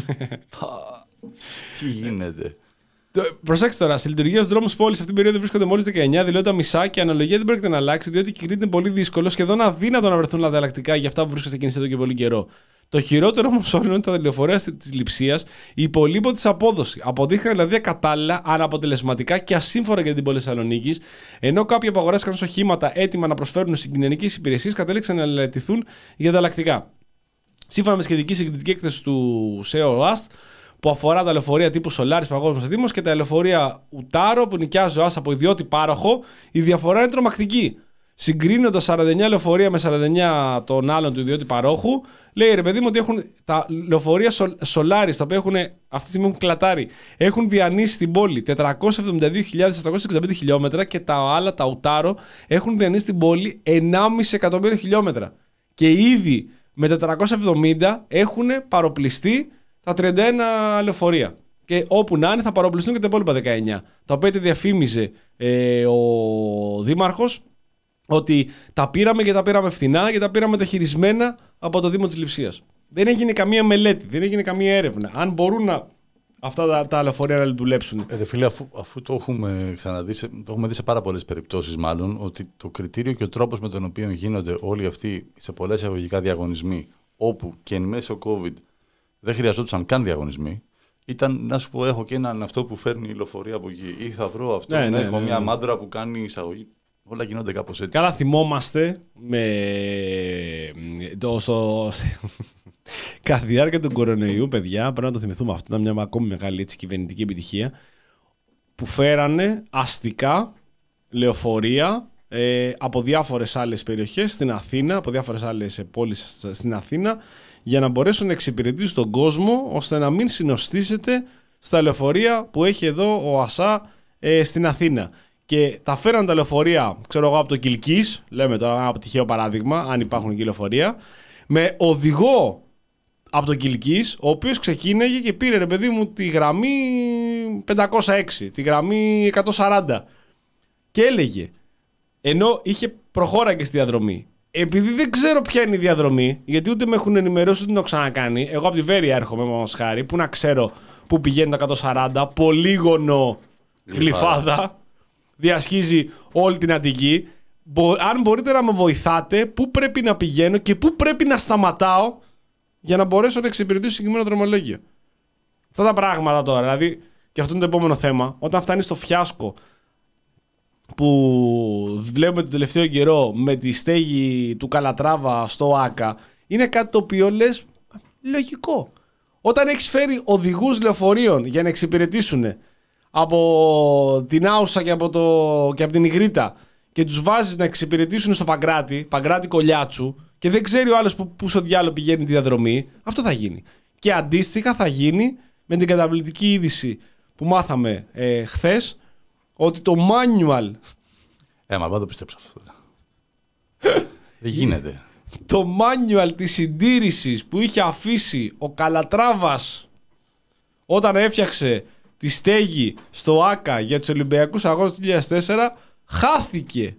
Τι γίνεται. Προσέξτε τώρα, σε λειτουργία στου δρόμου πόλη αυτή την περίοδο βρίσκονται μόλις δεκαεννιά, δηλαδή τα μισά και η αναλογία δεν πρόκειται να αλλάξει, διότι κινείται πολύ δύσκολο, σχεδόν αδύνατο να βρεθούν ανταλλακτικά για αυτά που βρίσκονται σε κίνηση εδώ και πολύ καιρό. Το χειρότερο όμως όλων είναι τα λεωφορεία της Λειψίας, η υπολείπω της απόδοση. Αποδείχθηκαν δηλαδή ακατάλληλα, αναποτελεσματικά και ασύμφορα για την πόλη Θεσσαλονίκης, ενώ κάποιοι που αγοράστηκαν ως οχήματα έτοιμα να προσφέρουν συγκοινωνικές υπηρεσίες κατέληξαν να ελαττηθούν για ανταλλακτικά. Σύμφωνα με σχετική συγκριτική έκθεση του ΣΕΟΑΣΤ, που αφορά τα λεωφορεία τύπου Solaris Παγκόσμιος Δήμος και τα λεωφορεία Ουτάρο που νοικιάζει ο ΟΑΣΤ από ιδιώτη πάροχο, η διαφορά είναι τρομακτική. Συγκρίνοντας σαράντα εννιά λεωφορεία με σαράντα εννιά των άλλων του ιδιώτη παρόχου, λέει ρε παιδί μου ότι έχουν τα λεωφορεία Solaris, τα οποία έχουν, αυτή τη στιγμή έχουν κλατάρει, έχουν διανύσει στην πόλη τετρακόσιες εβδομήντα δύο χιλιάδες επτακόσια εξήντα πέντε χιλιόμετρα και τα άλλα, τα Ουτάρο, έχουν διανύσει στην πόλη ενάμιση εκατομμύριο χιλιόμετρα. Και ήδη με τετρακόσια εβδομήντα έχουν παροπλιστεί τα τριάντα ένα λεωφορεία. Και όπου να είναι θα παροπλιστούν και τα υπόλοιπα δεκαεννιά. Τα οποία τη διαφήμιζε ε, ο Δήμαρχος ότι τα πήραμε και τα πήραμε φθηνά και τα πήραμε μεταχειρισμένα από το Δήμο της Λειψίας. Δεν έγινε καμία μελέτη, δεν έγινε καμία έρευνα. Αν μπορούν να, αυτά τα, τα λεωφορεία να δουλέψουν. Ε, φίλε, αφού, αφού το έχουμε ξαναδεί, σε, το έχουμε δει σε πάρα πολλές περιπτώσεις μάλλον, ότι το κριτήριο και ο τρόπος με τον οποίο γίνονται όλοι αυτοί σε πολλές εισαγωγικά διαγωνισμοί, όπου και εν μέσω COVID δεν χρειαζόντουσαν καν διαγωνισμοί, ήταν να σου πω: έχω και έναν αυτό που φέρνει η λεωφορεία από εκεί, ή θα βρω αυτό, ναι, να ναι, έχω ναι, ναι. μια μάντρα που κάνει εισαγωγή. Όλα γίνονται κάπως έτσι. Καλά, θυμόμαστε με το, στο... κατά τη διάρκεια του κορονοϊού, παιδιά, πρέπει να το θυμηθούμε αυτό. Ήταν μια ακόμη μεγάλη έτσι, κυβερνητική επιτυχία που φέρανε αστικά λεωφορεία ε, από διάφορες άλλες περιοχές στην Αθήνα, από διάφορες άλλες πόλεις στην Αθήνα, για να μπορέσουν να εξυπηρετήσουν τον κόσμο, ώστε να μην συνοστίζεται στα λεωφορεία που έχει εδώ ο ΑΣΑ ε, στην Αθήνα. Και τα φέραν τα λεωφορεία, ξέρω εγώ, από το Κιλκής, λέμε τώρα ένα τυχαίο παράδειγμα, αν υπάρχουν εκεί λεωφορεία, με οδηγό από το Κιλκής, ο οποίος ξεκίναγε και πήρε, ρε παιδί μου, τη γραμμή πεντακόσια έξι, τη γραμμή εκατόν σαράντα. Και έλεγε, ενώ είχε προχώραγε στη διαδρομή, επειδή δεν ξέρω ποια είναι η διαδρομή, γιατί ούτε με έχουν ενημερώσει ούτε το ξανακάνει, εγώ από τη Βέρεια έρχομαι, μας χάρη, που να ξέρω που πηγαίνει το εκατόν σαράντα, πολύγωνο γλυφάδα, διασχίζει όλη την Αττική. Μπο, αν μπορείτε να με βοηθάτε, πού πρέπει να πηγαίνω και πού πρέπει να σταματάω για να μπορέσω να εξυπηρετήσω συγκεκριμένο δρομολόγιο. Αυτά τα πράγματα τώρα, δηλαδή, και αυτό είναι το επόμενο θέμα, όταν φτάνει στο φιάσκο που βλέπουμε τον τελευταίο καιρό με τη στέγη του Καλατράβα στο ΆΚΑ, είναι κάτι το οποίο λες λογικό. Όταν έχεις φέρει οδηγούς λεωφορείων για να εξυπηρετήσουν από την Άουσα και από, το, και από την Ιγρήτα και τους βάζεις να εξυπηρετήσουν στο Παγκράτη, Παγκράτη Κολιάτσου, και δεν ξέρει ο άλλος που, που στο διάλογο πηγαίνει τη διαδρομή, αυτό θα γίνει. Και αντίστοιχα θα γίνει με την καταπληκτική είδηση που μάθαμε ε, χθες, ότι το manual... Ε, μα πάντα το πιστέψω αυτό. Δεν γίνεται. Το manual της συντήρησης που είχε αφήσει ο Καλατράβας όταν έφτιαξε τη στέγη στο ΆΚΑ για τους Ολυμπιακούς Αγώνες του δύο χιλιάδες τέσσερα χάθηκε.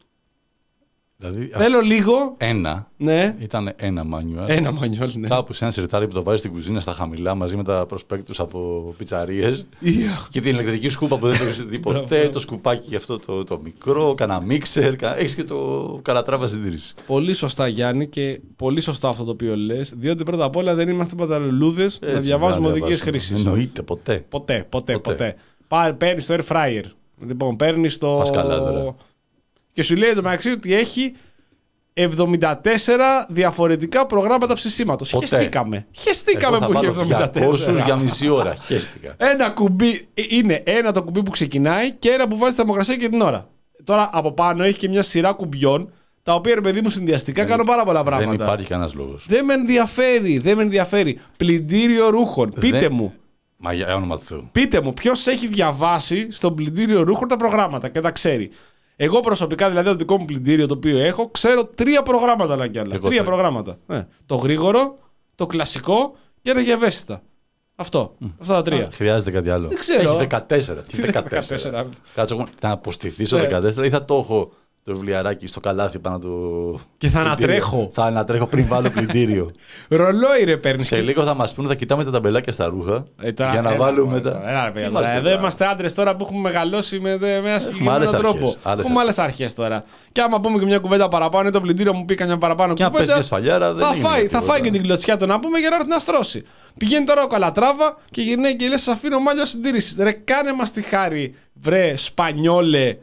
Δηλαδή, Θέλω λίγο. Ένα. Ναι. Ήταν ένα manual. Ένα manual, ναι. Κάπου σε ένα σιρτάρι που το βάζει στην κουζίνα στα χαμηλά μαζί με τα προσπέκτους από πιτσαρίες. Yeah. Και την ηλεκτρική σκούπα που δεν το έχεις δει ποτέ. Το σκουπάκι αυτό το, το μικρό, κανένα μίξερ. Έχεις και το Καλατράβα συντήρηση. Πολύ σωστά, Γιάννη, και πολύ σωστό αυτό το οποίο λες. Διότι πρώτα απ' όλα δεν είμαστε παταλουλούδες να διαβάζουμε οδηγίες χρήσης. Εννοείται, ποτέ. Ποτέ, ποτέ, ποτέ. ποτέ. Παίρνει το air fryer. Λοιπόν, παίρνει το. Πασκαλά, και σου λέει το μεταξύ ότι έχει εβδομήντα τέσσερα διαφορετικά προγράμματα ψησίματος. Χεστήκαμε. Χεστήκαμε που έχει εβδομήντα τέσσερα. Για μισή ώρα. Χαίστηκα. Ένα κουμπί. Είναι ένα το κουμπί που ξεκινάει και ένα που βάζει τη θερμοκρασία και την ώρα. Τώρα από πάνω έχει και μια σειρά κουμπιών, τα οποία, ρε παιδί μου, συνδυαστικά κάνουν πάρα πολλά πράγματα. Δεν υπάρχει κανένας λόγος. Δεν με ενδιαφέρει. Δεν με ενδιαφέρει. Πλυντήριο ρούχων. Πείτε δεν... μου. Μα για όνομα του Θεού. Πείτε μου, ποιος έχει διαβάσει στο πλυντήριο ρούχων τα προγράμματα και τα ξέρει. Εγώ προσωπικά, δηλαδή, το δικό μου πλυντήριο το οποίο έχω, ξέρω τρία προγράμματα όλα και άλλα. Τρία τρία προγράμματα. Ε, το γρήγορο, το κλασικό και ένα για ευαίσθητα. Αυτό. Mm. Αυτά τα τρία. Α, χρειάζεται κάτι άλλο. Δεν ξέρω. Έχει δεκατέσσερα. Τι δεκατέσσερα. Κάτσε να αποστηθεί στο δεκατέσσερα ή θα το έχω το βιβλιαράκι στο καλάθι πάνω το. Και θα ανατρέχω. Θα ανατρέχω πριν βάλω πλυντήριο. Ρολόι, ρε, παίρνει. Σε λίγο θα μας πούνε, θα κοιτάμε τα ταμπελάκια στα ρούχα ε, τώρα, για να έλα, βάλουμε έλα, τα. Έλα, έλα, έλα, εδώ είμαστε άντρες τώρα που έχουμε μεγαλώσει με, με ένα συγκεκριμένο τρόπο. Έχουμε άλλες αρχές τώρα. Και άμα πούμε και μια κουβέντα παραπάνω, το πλυντήριο μου πει μια παραπάνω και κουβέντα. Σφαλιάρα, δεν θα, φάει, θα φάει και την κλωτσιά του να πούμε για να έρθει να στρώσει. Πηγαίνει τώρα ο Καλατράβα και γυρνάει και λε: σας αφήνω μάλια συντήρηση. Ρε, κάνε μας τη χάρη, βρε Σπανιόλε.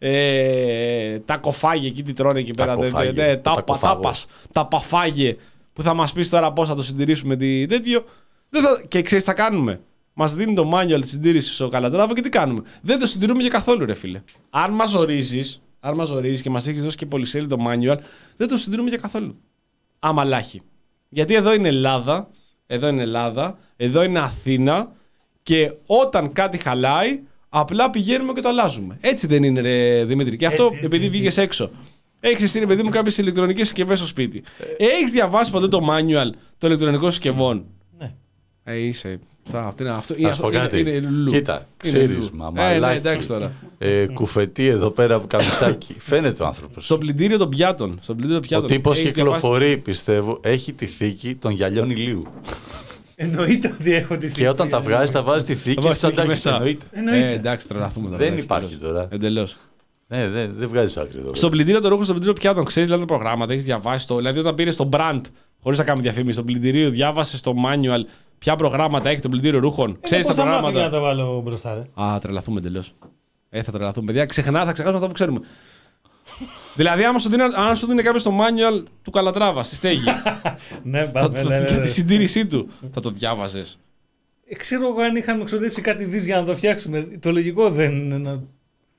Ε, τα κοφάγε εκεί τι τρώνε εκεί τα πέρα. Κοφάγε, ναι, τα, τα, τα, τα, πας, τα παφάγε που θα μας πεις τώρα πώς θα το συντηρήσουμε τι, τέτοιο. Δεν θα, και ξέρεις τι θα κάνουμε. Μας δίνει το manual της συντήρησης ο Καλατράβα και τι κάνουμε. Δεν το συντηρούμε για καθόλου, ρε φίλε. Αν μας ορίζεις, αν μας ορίζεις και μας έχεις δώσει και πολυσέλιδο manual, δεν το συντηρούμε για καθόλου. Αμαλάχη. Γιατί εδώ είναι Ελλάδα, εδώ είναι Ελλάδα, εδώ είναι Αθήνα και όταν κάτι χαλάει, απλά πηγαίνουμε και το αλλάζουμε. Έτσι δεν είναι, ρε Δημήτρη. Και αυτό έτσι, έτσι, επειδή βγήκες έξω. Έχεις εσύ, ρε παιδί μου, κάποιες ηλεκτρονικές συσκευές στο σπίτι. Ε, Έχεις διαβάσει ποτέ το manual των ηλεκτρονικών συσκευών? Ναι. Ε, είσαι. Αυτό είναι αυτό. Ας πω κάτι. Είναι, είναι κοίτα, ξέρεις, μαμαλάκι. Ε, ναι, ε, κουφετή εδώ πέρα από καμισάκι. Φαίνεται ο άνθρωπος. Στο πλυντήριο των πιάτων. Στο πλυντήριο των πιάτων. Ο τύπος κυκλοφορεί, διαβάσει... πιστεύω, έχει τη θήκη των γυαλιών ηλίου. Εννοείται ότι έχω τη θήκη. Και όταν τα βγάζει, τα βάζει στη θήκη και τσαντάκι μέσα. Εννοείται. Ε, εντάξει, τρελαθούμε τώρα. Δεν υπάρχει τώρα. Εντελώς. Ναι, δεν, δεν βγάζει άκρη εδώ. Στο πλυντήριο των ρούχων, στο πλυντήριο πιάτων, ξέρει δηλαδή τα προγράμματα, έχει διαβάσει το. Δηλαδή, όταν πήρε το brand, χωρίς να κάνουμε διαφήμιση, στο πλυντήριο, διάβασε το manual ποια προγράμματα έχει το πλυντήριο ρούχων. Ξέρει τα προγράμματα. Για να τα βάλω μπροστά, ρε. Α, τρελαθούμε εντελώς. Ε, θα τρελαθούμε. Παιδιά, ξεχνά, θα ξεχάσουμε αυτά που ξέρουμε. Δηλαδή, άμα σου δίνει, αν σου δίνει κάποιο το manual του Καλατράβα στη στέγη. Ναι, πάμε. Για τη συντήρησή του, θα το διάβαζε. Ξέρω εγώ αν είχαμε ξοδέψει κάτι δις για να το φτιάξουμε. Το λογικό δεν είναι να.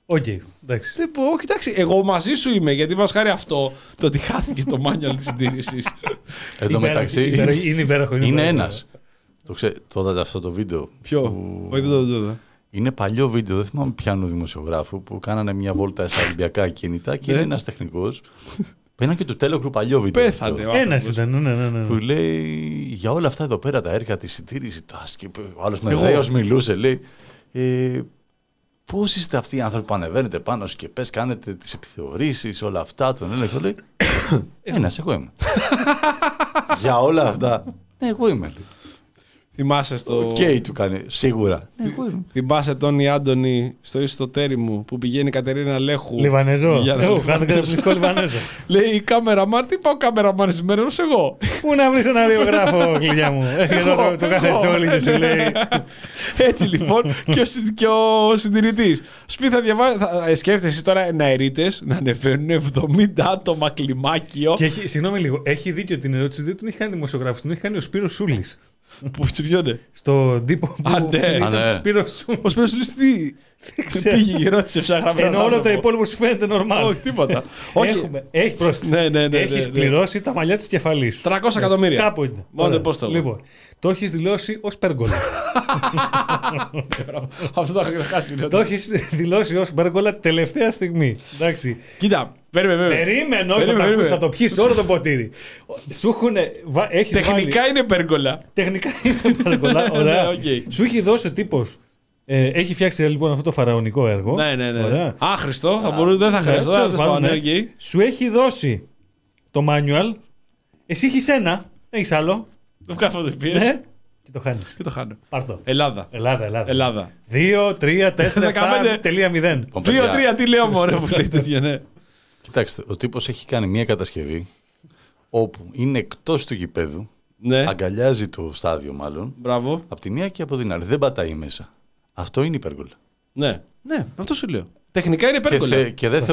Οκ, okay, εντάξει. Δεν πω, όχι, εντάξει, εγώ μαζί σου είμαι, γιατί μας χάρη αυτό το ότι χάθηκε το manual της συντήρησης. Εν τω μεταξύ, είναι υπέροχο. Είναι, είναι ένας. Το ξέρετε, το είδατε αυτό το βίντεο. Ποιο? Που... Όχι, δεν το είδα. Είναι παλιό βίντεο, δεν θυμάμαι ποιανού δημοσιογράφου, που κάνανε μια βόλτα στα Ολυμπιακά κινητά και είναι ένας τεχνικός. Παίρναν και του Telegram παλιό βίντεο. Πέθανε. Ένας ήταν, ναι, ναι, ναι. Που λέει για όλα αυτά εδώ πέρα τα έργα, τη συντήρηση, τα σκύπ. Ο άλλος με δέος μιλούσε, λέει. Ε, πώς είστε αυτοί οι άνθρωποι που ανεβαίνετε πάνω και πες, κάνετε τις επιθεωρήσεις, όλα αυτά, τον έλεγχο, λέει. Ένας, εγώ είμαι. Για όλα αυτά. Ναι, εγώ είμαι. Λέει. Θυμάσαι στο. Οκ, okay, του κάνει, σίγουρα. Ναι, εγώ είμαι. Θυμάσαι τον Ιάντονη στο ιστοτέρι μου που πηγαίνει η Κατερίνα Λέχου. Λιβανέζο. Εγώ κάνω καταπληκτικό Λιβανέζο. Λέει η κάμεραμαν, τι πάω κάμεραμαν σήμερα, εγώ. Πού να βρει ένα ριογράφο, κλειδιά μου. Εδώ το κάθε τσόλι και σου λέει. Έτσι λοιπόν και ο συντηρητής. Σπίτι θα διαβάζει. Σκέφτεσαι τώρα εναερίτες να ανεβαίνουν εβδομήντα άτομα κλιμάκιο. Και συγγνώμη λίγο, έχει δίκιο την ερώτηση, δεν τον έχει κάνει δημοσιογράφος, τον έχει κάνει ο Σπύρος Σούλης. Πού τσιριώνε. Στον τύπο που ήταν ο Σπύρος Σούλης. Ο Σπύρος Σούλης τι πήγε και ρώτησε ψάχα γραμμένα. Ενώ όλο το υπόλοιπο σου φαίνεται normal. Όχι, τίποτα. Έχει πρόσκληση. Έχεις πληρώσει τα μαλλιά της κεφαλής σου. τριακόσια εκατομμύρια. Κάπου είναι. Μόνο πώς το Λοιπόν, το έχεις δηλώσει ως πέργολα. Αυτό το έχω χάσει. Το έχεις δηλώσει ως πέργολα τελευταία στιγμή. Εντάξει. Κοίτα, περίμενε. Περίμενε, όχι θα το ακούσεις, θα το πιείς όλο το ποτήρι. Σου έχουν. Τεχνικά είναι πέργολα. Τεχνικά είναι πέργολα. Ωραία. Σου έχει δώσει ο τύπος. Ε, έχει φτιάξει λοιπόν αυτό το φαραωνικό έργο. Ναι, ναι, ναι. Ωραία. Άχρηστο, θα μπορούσε, δεν θα χρειαζόταν. Ναι. Σου έχει δώσει το manual. Εσύ έχεις ένα, έχεις άλλο. Το βγάζω το πίεση. Ναι. Και το χάνεις. Και το χάνω. Πάρτο. Ελλάδα. Ελλάδα, Ελλάδα. Ελλάδα. δύο, τρία, τέσσερα, επτά, τελεία μηδέν. δύο, τρία, τι λέω μωρέ που λέει τέτοια, ναι. Κοιτάξτε, ο τύπος έχει κάνει μια κατασκευή όπου είναι εκτός του γηπέδου. Ναι. Αγκαλιάζει το στάδιο μάλλον. Μπράβο. Από τη μία και από την άλλη. Δεν πατάει μέσα. Αυτό είναι υπέργολα. Ναι, ναι, αυτό σου λέω. Τεχνικά είναι υπέργολα. Και, θε, και δεν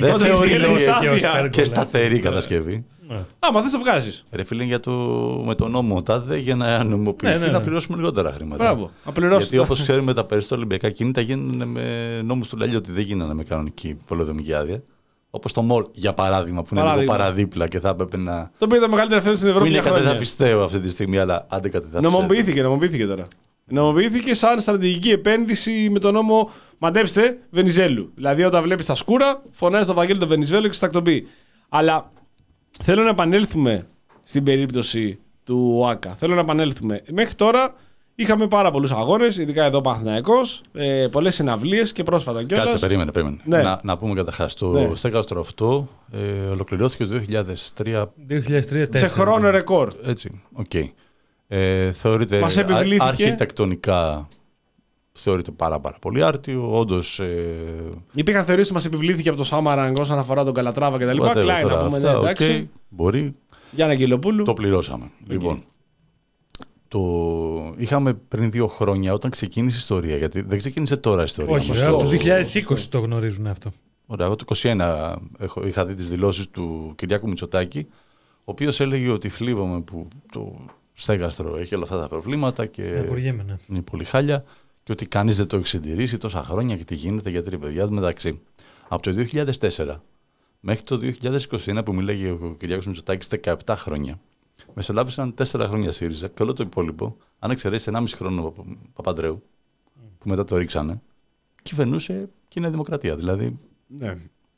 θεωρείται και σταθερή κατασκευή. Ναι. Άμα δεν το βγάζεις. Ρε φίλε, για το, με τον νόμο τάδε για να νομιμοποιηθεί ναι, ναι, ναι. να πληρώσουμε λιγότερα χρήματα. Μπράβο. Γιατί όπως ξέρουμε τα περισσότερα Ολυμπιακά κίνητα γίνανε με νόμους του Λαλιώτη, ότι δεν γίνανε με κανονική πολεοδομική άδεια. Όπως το Μολ, για παράδειγμα, που είναι παράδειγμα. λίγο παραδίπλα και θα έπρεπε να. Το οποίο ήταν μεγαλύτερη ευθύνη στην Ευρώπη. Μην κατεδαφιστέω αυτή τη στιγμή, αλλά άντε κατεδαφιστέω. Νομοποιήθηκε, νομοποιήθηκε τώρα. Νομοποιήθηκε σαν στρατηγική επένδυση με τον νόμο, μαντέψτε, Βενιζέλου. Δηλαδή, όταν βλέπει τα σκούρα, φωνάζει το Βαγγέλη το Βενιζέλου και στα τακτοποιεί. Αλλά θέλω να επανέλθουμε στην περίπτωση του ΟΑΚΑ. Θέλω να επανέλθουμε. Μέχρι τώρα είχαμε πάρα πολλούς αγώνες, ειδικά εδώ Παναθηναϊκός, ε, πολλές συναυλίες και πρόσφατα κιόλας. Κάτσε, περίμενε, περίμενε. Ναι. Να, να πούμε καταρχάς. Το ναι. στέκαστρο αυτό ε, ολοκληρώθηκε το δύο χιλιάδες τρία. δύο χιλιάδες τρία σε χρόνο ρεκόρ. Έτσι, οκ. Okay. Ε, θεωρείται Μας επιβλήθηκε... αρχιτεκτονικά θεωρείται πάρα, πάρα πολύ άρτιο. Όντως. Ε... Υπήρχαν θεωρίες ότι μας επιβλήθηκε από το Σάμαραγκ όσον αφορά τον Καλατράβα κτλ. Κλάι να πούμε, αυτά, ναι, εντάξει. Okay, μπορεί. Γιάννα Αγγελοπούλου. Το πληρώσαμε. Okay. Λοιπόν. Το... Είχαμε πριν δύο χρόνια όταν ξεκίνησε η ιστορία. Γιατί δεν ξεκίνησε τώρα η ιστορία. Όχι, το το δύο χιλιάδες είκοσι το γνωρίζουν αυτό. Ωραία, εγώ το είκοσι ένα έχω, είχα δει τις δηλώσεις του Κυριάκου Μητσοτάκη, ο οποίος έλεγε ότι θλίβομαι που το στέγαστρο έχει όλα αυτά τα προβλήματα και ναι. είναι πολύ χάλια και ότι κανείς δεν το έχει συντηρήσει τόσα χρόνια και τι γίνεται, γιατί ρε παιδιά του μεταξύ. Από το δύο χιλιάδες τέσσερα μέχρι το δύο χιλιάδες είκοσι ένα που μίλαγε ο Κυριάκος Μητσοτάκης δεκαεπτά χρόνια, μεσολάβησαν τέσσερα χρόνια ΣΥΡΙΖΑ και όλο το υπόλοιπο, αν εξαιρέσει ενάμιση χρόνο Παπαντρέου, που μετά το ρίξανε, κυβερνούσε και είναι δημοκρατία. Δηλαδή, ναι.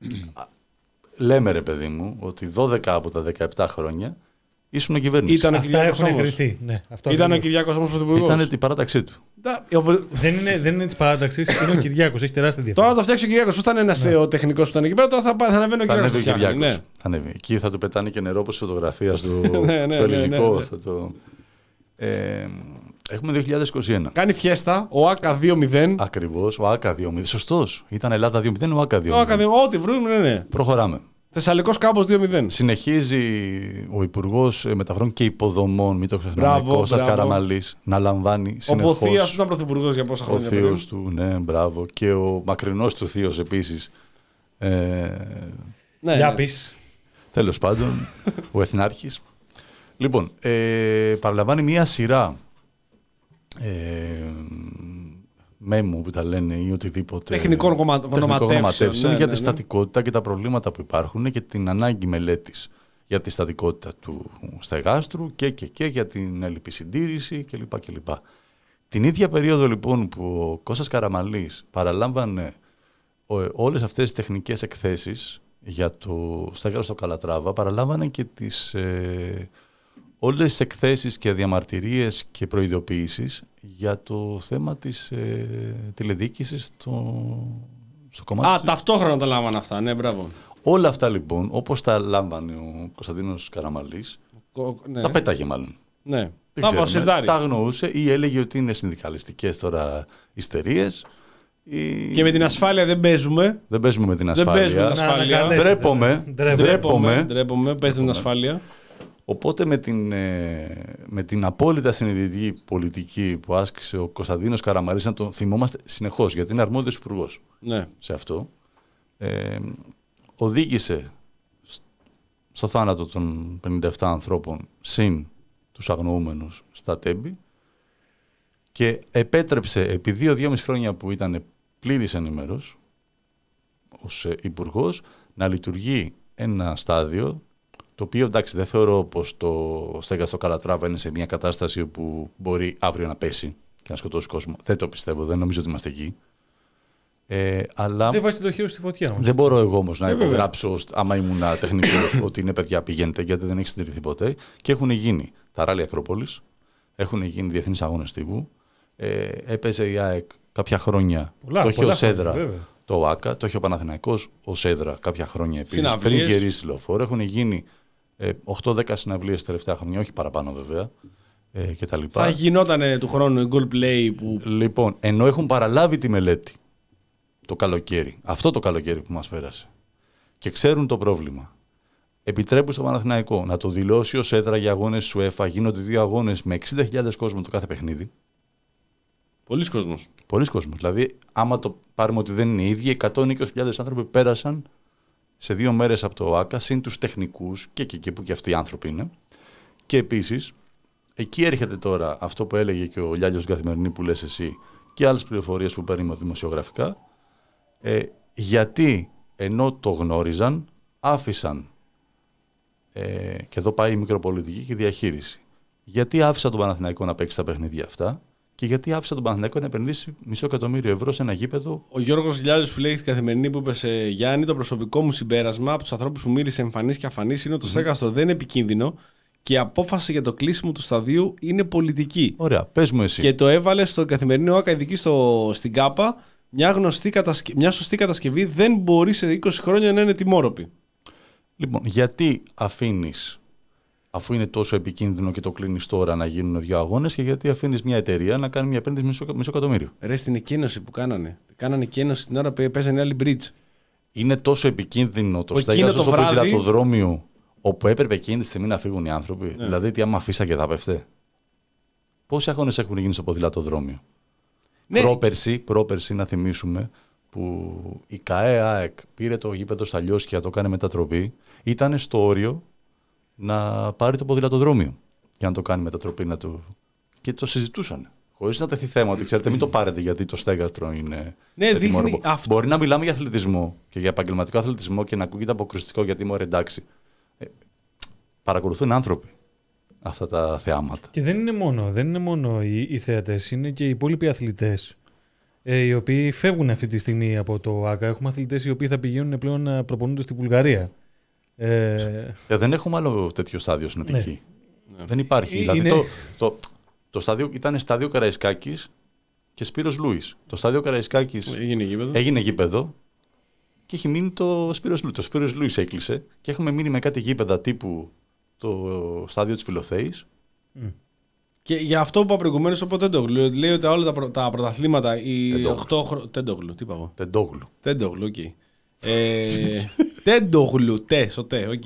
λέμε ρε παιδί μου ότι δώδεκα από τα δεκαεπτά χρόνια ήσουν κυβέρνηση. Ήταν αυτά έχουν εγκριθεί. Ναι, ήταν ο Κυριάκος όμως πρωθυπουργός. Ήταν την παράταξή του. δεν είναι, δεν είναι τη παράταξη, είναι ο Κυριάκος. Έχει τεράστια διαφορά. Τώρα το φτιάξει ο Κυριάκος. Πώς ήταν ένας ναι. ο τεχνικός που ήταν εκεί πέρα, τώρα θα, θα ανεβαίνει ο Κυριάκος. Θα ανέβει ο Κυριάκος. Ναι. Θα ανέβει. Εκεί θα του πετάνε και νερό όπως φωτογραφία στο, ναι, ναι, στο ελληνικό. Ναι, ναι, ναι. Θα το... ε, έχουμε δύο χιλιάδες είκοσι ένα. Κάνει φιέστα, ο ΆΚΑ δύο μηδέν. Ακριβώς, ο ΆΚΑ δύο μηδέν. Σωστός. Ήταν Ελλάδα δύο μηδέν, ο ΆΚΑ δύο μηδέν. Ό,τι βρούμε, ναι, ναι. Προχωράμε. Θεσσαλικός κάμπος δύο μηδέν. Συνεχίζει ο Υπουργός Μεταφορών και Υποδομών, μην το ξεχνάμε, Κώστας Καραμαλής, να λαμβάνει συνεχώς. Ο θείος του ήταν πρωθυπουργός για πόσα χρόνια. Ο θείος του, ναι, μπράβο. Και ο μακρινός του θείος επίσης. Ε, ναι, για πεις. Τέλος πάντων, ο Εθνάρχης. Λοιπόν, ε, παραλαμβάνει μία σειρά ε, μέμο που τα λένε ή οτιδήποτε. Τεχνικών κομματεύσεων. Ναι, ναι, για ναι, τη ναι. στατικότητα και τα προβλήματα που υπάρχουν και την ανάγκη μελέτης για τη στατικότητα του στεγάστρου και, και, και για την έλλειπη συντήρηση κλπ. κλπ. Την ίδια περίοδο λοιπόν που ο Κώστας Καραμαλής παραλάμβανε όλες αυτές τις τεχνικές εκθέσεις για το στέγαστρο στο Καλατράβα, παραλάμβανε και τις, ε, όλες τις εκθέσεις και διαμαρτυρίες και προειδοποιήσεις για το θέμα της ε, τηλεδιοίκησης στο, στο κομμάτι. Α, του... ταυτόχρονα τα λάμβανε αυτά, ναι, μπράβο. Όλα αυτά λοιπόν, όπως τα λάμβανε ο Κωνσταντίνος Καραμαλής, Ο, ναι. τα πέταγε μάλλον. Ναι. Δεν Τα ξέρουμε, αποσυρτάρει. τα αγνοούσε ή έλεγε ότι είναι συνδικαλιστικές τώρα ιστερίες. Ή... Και με την ασφάλεια δεν παίζουμε. Δεν παίζουμε με την Δεν ασφάλεια. παίζουμε την ασφάλεια. Να, να Ντρέπομαι. Ντρέπομαι. Ντρέπομαι. Ντρέπομαι. Παίζετε με την ασφάλεια. Οπότε με την, ε, με την απόλυτα συνειδητική πολιτική που άσκησε ο Κωνσταντίνος Καραμαλής, να τον θυμόμαστε συνεχώς, γιατί είναι αρμόδιος υπουργός Ναι. σε αυτό, ε, οδήγησε στο θάνατο των πενήντα επτά ανθρώπων συν τους αγνοούμενους στα Τέμπη και επέτρεψε επί δύο-δυόμιση χρόνια που ήταν πλήρης ενημέρος ως υπουργός να λειτουργεί ένα στάδιο το οποίο εντάξει δεν θεωρώ πως το στέγαστρο Καλατράβα είναι σε μια κατάσταση όπου μπορεί αύριο να πέσει και να σκοτώσει κόσμο. Δεν το πιστεύω, δεν νομίζω ότι είμαστε εκεί. Ε, αλλά Δεν βάζετε το χέρι στη φωτιά όμως. δεν μπορώ εγώ όμως να Ε, βέβαια. υπογράψω, άμα ήμουν τεχνικός, ότι είναι παιδιά πηγαίνετε, γιατί δεν έχει συντηρηθεί ποτέ. Και έχουν γίνει τα ράλι Ακρόπολης, έχουν γίνει διεθνείς αγώνες τύπου. Ε, έπαιζε η ΑΕΚ κάποια χρόνια, Πολλά, το έχει πολλά ως έδρα χρόνια, βέβαια. το ΟΑΚΑ, το έχει ο Παναθηναϊκός ως έδρα κάποια χρόνια επίσης. Συναυλίες. Πριν γυρίσει στη Λεωφόρο, έχουν γίνει ε, οκτώ δέκα συναυλίες τα τελευταία χρόνια, όχι παραπάνω βέβαια. Ε, και τα λοιπά. Θα γινόταν του χρόνου η goal play που. Λοιπόν, ενώ έχουν παραλάβει τη μελέτη το καλοκαίρι, αυτό το καλοκαίρι που μας πέρασε, και ξέρουν το πρόβλημα, επιτρέπουν στο Παναθηναϊκό να το δηλώσει ως έδρα για αγώνες της UEFA, γίνονται δύο αγώνες με εξήντα χιλιάδες κόσμο το κάθε παιχνίδι. Πολλοί κόσμος. Πολλοί κόσμος. Δηλαδή, άμα το πάρουμε ότι δεν είναι οι ίδιοι, εκατόν είκοσι χιλιάδες άνθρωποι πέρασαν σε δύο μέρες από το ΟΑΚΑ, συν τους τεχνικούς και εκεί που και αυτοί οι άνθρωποι είναι. Και επίσης, εκεί έρχεται τώρα αυτό που έλεγε και ο Λιάλιος Καθημερινή που λες εσύ και άλλες πληροφορίες που παίρνουμε δημοσιογραφικά, ε, γιατί ενώ το γνώριζαν, άφησαν, ε, και εδώ πάει η μικροπολιτική και η διαχείριση, γιατί άφησαν τον Παναθηναϊκό να παίξει τα παιχνίδια αυτά και γιατί άφησαν τον Παναθηναϊκό να επενδύσει μισό εκατομμύριο ευρώ σε ένα γήπεδο. Ο Γιώργος Λιάδιος που λέει στην Καθημερινή που είπε σε Γιάννη, το προσωπικό μου συμπέρασμα από τους ανθρώπους που μίλησε εμφανής και αφανής είναι ότι το στέγαστρο δεν είναι επικίνδυνο και η απόφαση για το κλείσιμο του σταδίου είναι πολιτική. Ωραία, πες μου εσύ. Και το έβαλε στο Καθημερινό ΟΑΚΑ ειδική στο, στην ΚΑΠΑ. Μια, γνωστή κατασκε... μια σωστή κατασκευή δεν μπορεί σε είκοσι χρόνια να είναι τιμόρροπη. Λοιπόν, γιατί αφήνεις, αφού είναι τόσο επικίνδυνο και το κλείνεις τώρα, να γίνουν δύο αγώνες, και γιατί αφήνεις μια εταιρεία να κάνει μια επένδυση μισό, μισό εκατομμύριο. Ρε, στην εκκίνηση που κάνανε. Κάνανε εκκίνηση την ώρα που παίζανε άλλη bridge. Είναι τόσο επικίνδυνο το Ο εκείνο στέγαστρο το στο βράδυ- ποδηλατοδρόμιο, όπου έπρεπε εκείνη τη στιγμή να φύγουν οι άνθρωποι. Ναι. Δηλαδή, τι άμα αφήσα και θα πέφτε. Πόσοι αγώνες έχουν γίνει στο ποδηλατοδρόμιο. Ναι. Πρόπερση, πρόπερση, να θυμίσουμε, που η ΚΑΕ ΑΕΚ πήρε το γήπεδο στα Λιώσια, το έκανε μετατροπή, ήταν στο όριο να πάρει το ποδηλατοδρόμιο για να το κάνει μετατροπή. Να το... Και το συζητούσαν. Χωρίς να τεθεί θέμα ότι ξέρετε, μην το πάρετε γιατί το στέγαστρο είναι. Ναι, είναι δείχνει τιμόρροπο. αυτό. Μπορεί να μιλάμε για αθλητισμό και για επαγγελματικό αθλητισμό και να ακούγεται αποκριστικό γιατί μου εντάξει. Ε, παρακολουθούν άνθρωποι αυτά τα θεάματα. Και δεν είναι μόνο, δεν είναι μόνο οι, οι θεατές, είναι και οι υπόλοιποι αθλητές. Ε, οι οποίοι φεύγουν αυτή τη στιγμή από το ΆΚΑ. Έχουμε αθλητές οι οποίοι θα πηγαίνουν πλέον να προπονούνται στη Βουλγαρία. Ε, Ε, δεν έχουμε άλλο τέτοιο στάδιο στην Αττική. Ναι. Δεν υπάρχει. Ε, δηλαδή είναι- το, το, το στάδιο ήταν στάδιο Καραϊσκάκης και Σπύρος Λούις. Το στάδιο Καραϊσκάκης Έγινε γήπεδο. έγινε γήπεδο και έχει μείνει το Σπύρος Λούις. Το Σπύρος Λούις έκλεισε και έχουμε μείνει με κάτι γήπεδα τύπου το στάδιο της Φιλοθέης. Και για αυτό που είπα προηγουμένως από Τέντογλου, λέει ότι όλα τα, πρω- τα πρωταθλήματα, οι Τεντόγλου. οκτώ χρο... Τέντογλου, τι είπα εγώ. Τεντόγλου. Τέντογλου, οκ. Ε, Τέντογλου, τε, σωτέ, οκ.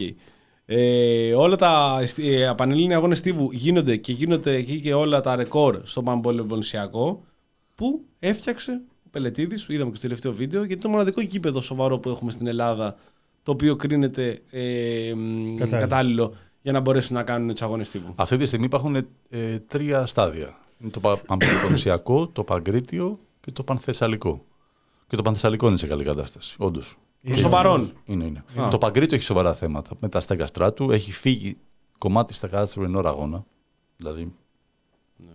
Ε, όλα τα ε, πανελλήνια αγώνες στίβου γίνονται και γίνονται εκεί και όλα τα ρεκόρ στο Παμπολεμονσιακό που έφτιαξε ο Πελετίδης, που είδαμε και στο τελευταίο βίντεο, γιατί το μοναδικό γήπεδο σοβαρό που έχουμε στην Ελλάδα, το οποίο κρίνεται ε, μ, Κατάλληλο. κατάλληλο για να μπορέσουν να κάνουν τους αγώνες στίβου. Αυτή τη στιγμή υπάρχουν ε, τρία στάδια. Είναι το Πα- Παμπελονσιακό, το Παγκρίτιο και το Πανθεσσαλικό. Και το Πανθεσσαλικό είναι σε καλή κατάσταση, όντως. Στο παρόν. Είναι, είναι. Α. Το Παγκρίτο έχει σοβαρά θέματα με τα στέγαστρά του. Έχει φύγει κομμάτι στεγάστρου εν ώρα αγώνα. Δηλαδή. Ναι.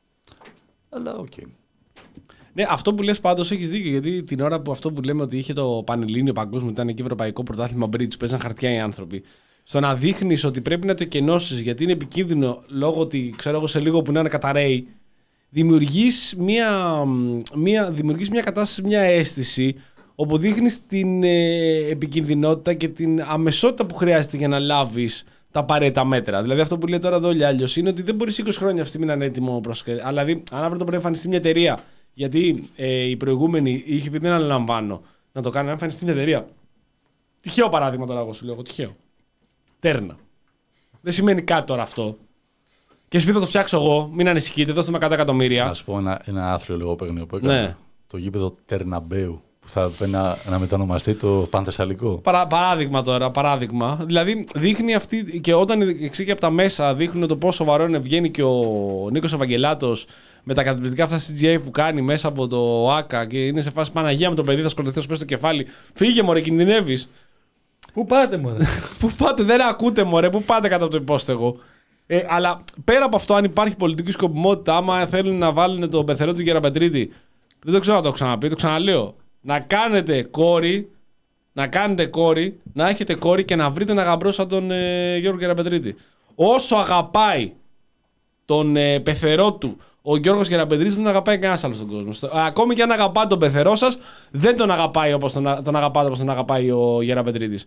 Αλλά οκ. Okay. Ναι, αυτό που λες πάντως έχεις δίκιο. Γιατί την ώρα που αυτό που λέμε ότι είχε το Πανελλήνιο Παγκόσμιο, ήταν εκεί Ευρωπαϊκό Πρωτάθλημα Bridge, παίζαν χαρτιά οι άνθρωποι. Στο να δείχνεις ότι πρέπει να το εκενώσεις γιατί είναι επικίνδυνο λόγω ότι ξέρω εγώ σε λίγο που να είναι καταραίει, δημιουργείς μια, μια, δημιουργείς μια κατάσταση, μια αίσθηση όπου δείχνεις την ε, επικινδυνότητα και την αμεσότητα που χρειάζεται για να λάβεις τα απαραίτητα μέτρα. Δηλαδή αυτό που λέει τώρα εδώ ο Λιάλιος είναι ότι δεν μπορείς είκοσι χρόνια αυτή τη στιγμή να είναι έτοιμο προς... Αλλά δηλαδή αν αύριο το πρέπει να εμφανιστεί μια εταιρεία, γιατί ε, η προηγούμενη είχε πει δεν αναλαμβάνω να το κάνει, να εμφανιστεί μια εταιρεία. Τυχαίο παράδειγμα τώρα εγώ σου λέω, τυχαίο. Τέρνα. Δεν σημαίνει κάτι τώρα αυτό. Και εσύ θα το φτιάξω εγώ, μην ανησυχείτε, δώστε με εκατό εκατομμύρια. Να σου πω ένα, ένα άθλιο λογοπαίγνιο που έκανα. Ναι. Το γήπεδο Τερναμπέου. Που θα πρέπει να, να μετανομαστεί το Πανθεσσαλικό. Παρα, παράδειγμα τώρα, παράδειγμα. Δηλαδή δείχνει αυτή. Και όταν εξήγει από τα μέσα δείχνουν το πόσο σοβαρό είναι, βγαίνει και ο Νίκος Ευαγγελάτος με τα καταπληκτικά αυτά σι τζι έι που κάνει μέσα από το ΆΚΑ και είναι σε φάση Παναγία με τον παιδί, θα σκολωθεί πες στο κεφάλι. Φύγε μωρέ, κινδυνεύεις. Πού πάτε μωρέ. Πού πάτε, δεν ακούτε μωρέ, πού πάτε κατά από το υπόστεγο. Ε, αλλά πέρα από αυτό, αν υπάρχει πολιτική σκοπιμότητα, άμα θέλουν να βάλουν τον πεθερό του Γεραπετρίτη, δεν το ξέρω να το ξαναπεί, το ξαναλέω. Να κάνετε κόρη, να κάνετε κόρη, να έχετε κόρη και να βρείτε ένα γαμπρό σαν τον ε, Γιώργο Γεραπετρίτη. Όσο αγαπάει τον ε, πεθερό του ο Γιώργος Γεραπετρίτης, δεν τον αγαπάει κανένας άλλος στον κόσμο. Ακόμη και αν αγαπάτε τον πεθερό σας, δεν τον αγαπάει όπως τον, τον αγαπάτε όπως τον αγαπάει ο Γεραπετρίτης.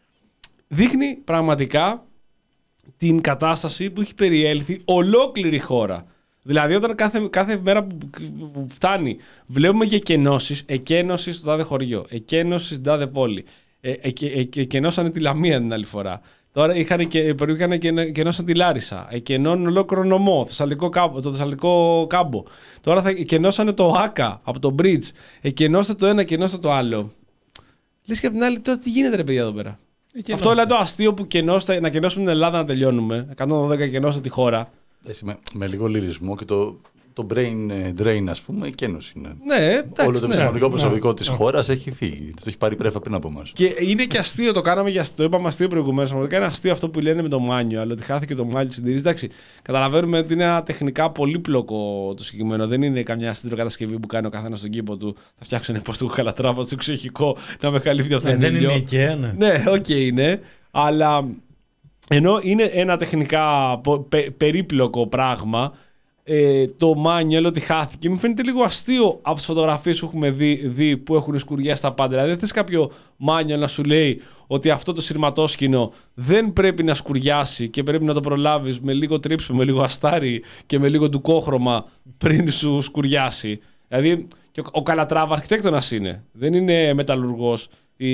Δείχνει πραγματικά την κατάσταση που έχει περιέλθει ολόκληρη η χώρα. Δηλαδή, όταν κάθε, κάθε μέρα που, που φτάνει, βλέπουμε και εκενώσεις, εκένωση στο τάδε χωριό, εκένωση στην τάδε πόλη. Ε, ε, ε, ε, εκενώσανε τη Λαμία την άλλη φορά. Τώρα είχαν και, είχαν και εκενώσαν τη Λάρισα. Εκενώνουν ολόκληρο νομό, Θεσσαλικό κάμπο, το Θεσσαλικό κάμπο. Τώρα θα εκενώσανε το ΆΚΑ από το Bridge. Εκενώστε το ένα, εκενώστε το άλλο. Λες και από την άλλη, τώρα τι γίνεται ρε παιδιά εδώ πέρα. Εκενώστε. Αυτό λέει το αστείο που κενώστε, να κενώσουμε την Ελλάδα να τελειώνουμε. εκατόν δώδεκα κενώστε τη χώρα. Με, με λίγο λυρισμό και το, το brain drain, ας πούμε, εκένωση είναι. Ναι, εντάξει, όλο το ναι, επιστημονικό ναι, προσωπικό ναι, της ναι. χώρας έχει φύγει. Το έχει πάρει πρέφα πριν από εμάς. Και είναι και αστείο, το κάναμε για το είπαμε αστείο προηγουμένως. Πραγματικά είναι αστείο αυτό που λένε με το μάνιο, αλλά ότι χάθηκε το μάνιο τη συντηρήση. Εντάξει, καταλαβαίνουμε ότι είναι ένα τεχνικά πολύπλοκο το συγκεκριμένο. Δεν είναι καμιά συντηροκατασκευή που κάνει ο καθένας στον κήπο του. Θα φτιάξω ένα υποστικό Καλατράβα, στο εξοχικό να με καλύπτει αυτό το Δεν είναι οικαία, ναι. Ναι, οκ, okay, είναι. Αλλά ενώ είναι ένα τεχνικά πε, περίπλοκο πράγμα, ε, το manual ότι χάθηκε, μου φαίνεται λίγο αστείο από τις φωτογραφίες που έχουμε δει, δει που έχουν σκουριάσει τα πάντα. Δηλαδή δεν θες κάποιο manual να σου λέει ότι αυτό το σειρματόσκηνο δεν πρέπει να σκουριάσει και πρέπει να το προλάβεις με λίγο τρίψιμο, με λίγο αστάρι και με λίγο ντουκόχρωμα πριν σου σκουριάσει. Δηλαδή και ο, ο Καλατράβα αρχιτέκτονας είναι, δεν είναι μεταλλουργός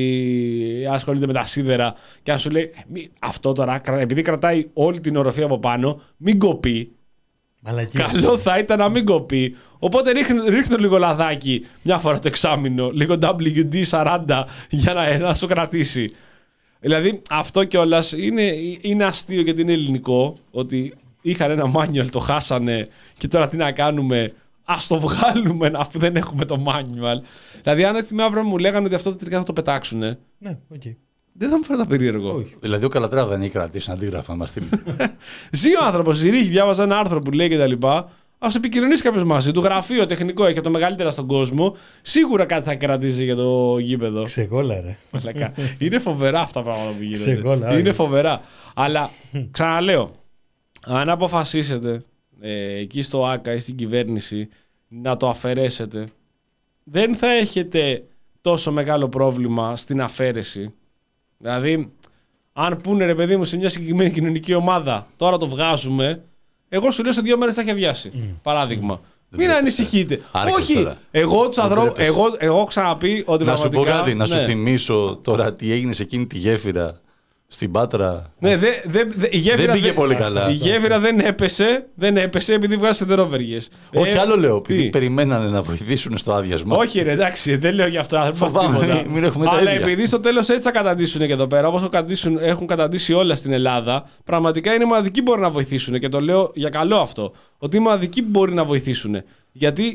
ή ασχολείται με τα σίδερα και αν σου λέει αυτό τώρα επειδή κρατάει όλη την οροφή από πάνω μην κοπεί. Μαλακία. Καλό θα ήταν να μην κοπεί. Οπότε ρίχνω, ρίχνω λίγο λαδάκι μια φορά το εξάμηνο, λίγο ντάμπλιου ντι σαράντα για να, να σου κρατήσει. Δηλαδή αυτό κιόλας είναι, είναι αστείο γιατί είναι ελληνικό, ότι είχαν ένα manual, το χάσανε και τώρα τι να κάνουμε, ας το βγάλουμε αφού δεν έχουμε το manual. Δηλαδή αν έτσι με αύριο μου λέγανε ότι αυτό τελικά θα το πετάξουνε. Ναι, οκ. Okay. Δεν θα μου φαίνεται περίεργο. Όχι. Δηλαδή ο Καλατράβα δεν έχει κρατήσει αντίγραφα να μας στείλει. Ζει ο άνθρωπος, ζηρίχει, διάβαζα ένα άρθρο που λέει και τα λοιπά. Ας επικοινωνήσει κάποιος μαζί του. Γραφείο τεχνικό έχει το μεγαλύτερο στον κόσμο. Σίγουρα κάτι θα κρατήσει για το γήπεδο. Ξεκόλα, ρε. Είναι φοβερά αυτά τα πράγματα που γίνονται. Ξεκόλα, είναι φοβερά. Αλλά ξαναλέω, αν αποφασίσετε ε, εκεί στο ΆΚΑ ή στην κυβέρνηση να το αφαιρέσετε, δεν θα έχετε τόσο μεγάλο πρόβλημα στην αφαίρεση. Δηλαδή, αν πούνε ρε παιδί μου σε μια συγκεκριμένη κοινωνική ομάδα, τώρα το βγάζουμε, εγώ σου λέω σε δύο μέρες θα έχει αδειάσει. Mm. Παράδειγμα. Mm. Μην ανησυχείτε. Όχι, εγώ του ανθρώπου. Εγώ, εγώ ξαναπεί ότι. Να πραγματικά, σου πω κάτι, ναι. να σου θυμίσω τώρα τι έγινε σε εκείνη τη γέφυρα στην Πάτρα. Ναι, δε, δε, δε, η γέφυρα δεν πήγε δε, πολύ καλά. Η γέφυρα δεν έπεσε, δεν έπεσε επειδή βγάζει σιδερόβεργες. Όχι, ε, άλλο λέω. τι? Επειδή περιμένανε να βοηθήσουν στο άδειασμα. Όχι, ρε, εντάξει, δεν λέω γι' αυτό. Φοβάμαι, μην έχουμε τα Αλλά ίδια. επειδή στο τέλος έτσι θα καταντήσουν και εδώ πέρα, όπως έχουν καταντήσει όλα στην Ελλάδα, πραγματικά είναι μοναδικοί που μπορεί να βοηθήσουν. Και το λέω για καλό αυτό. Ότι είναι μοναδικοί που μπορεί να βοηθήσουν. Γιατί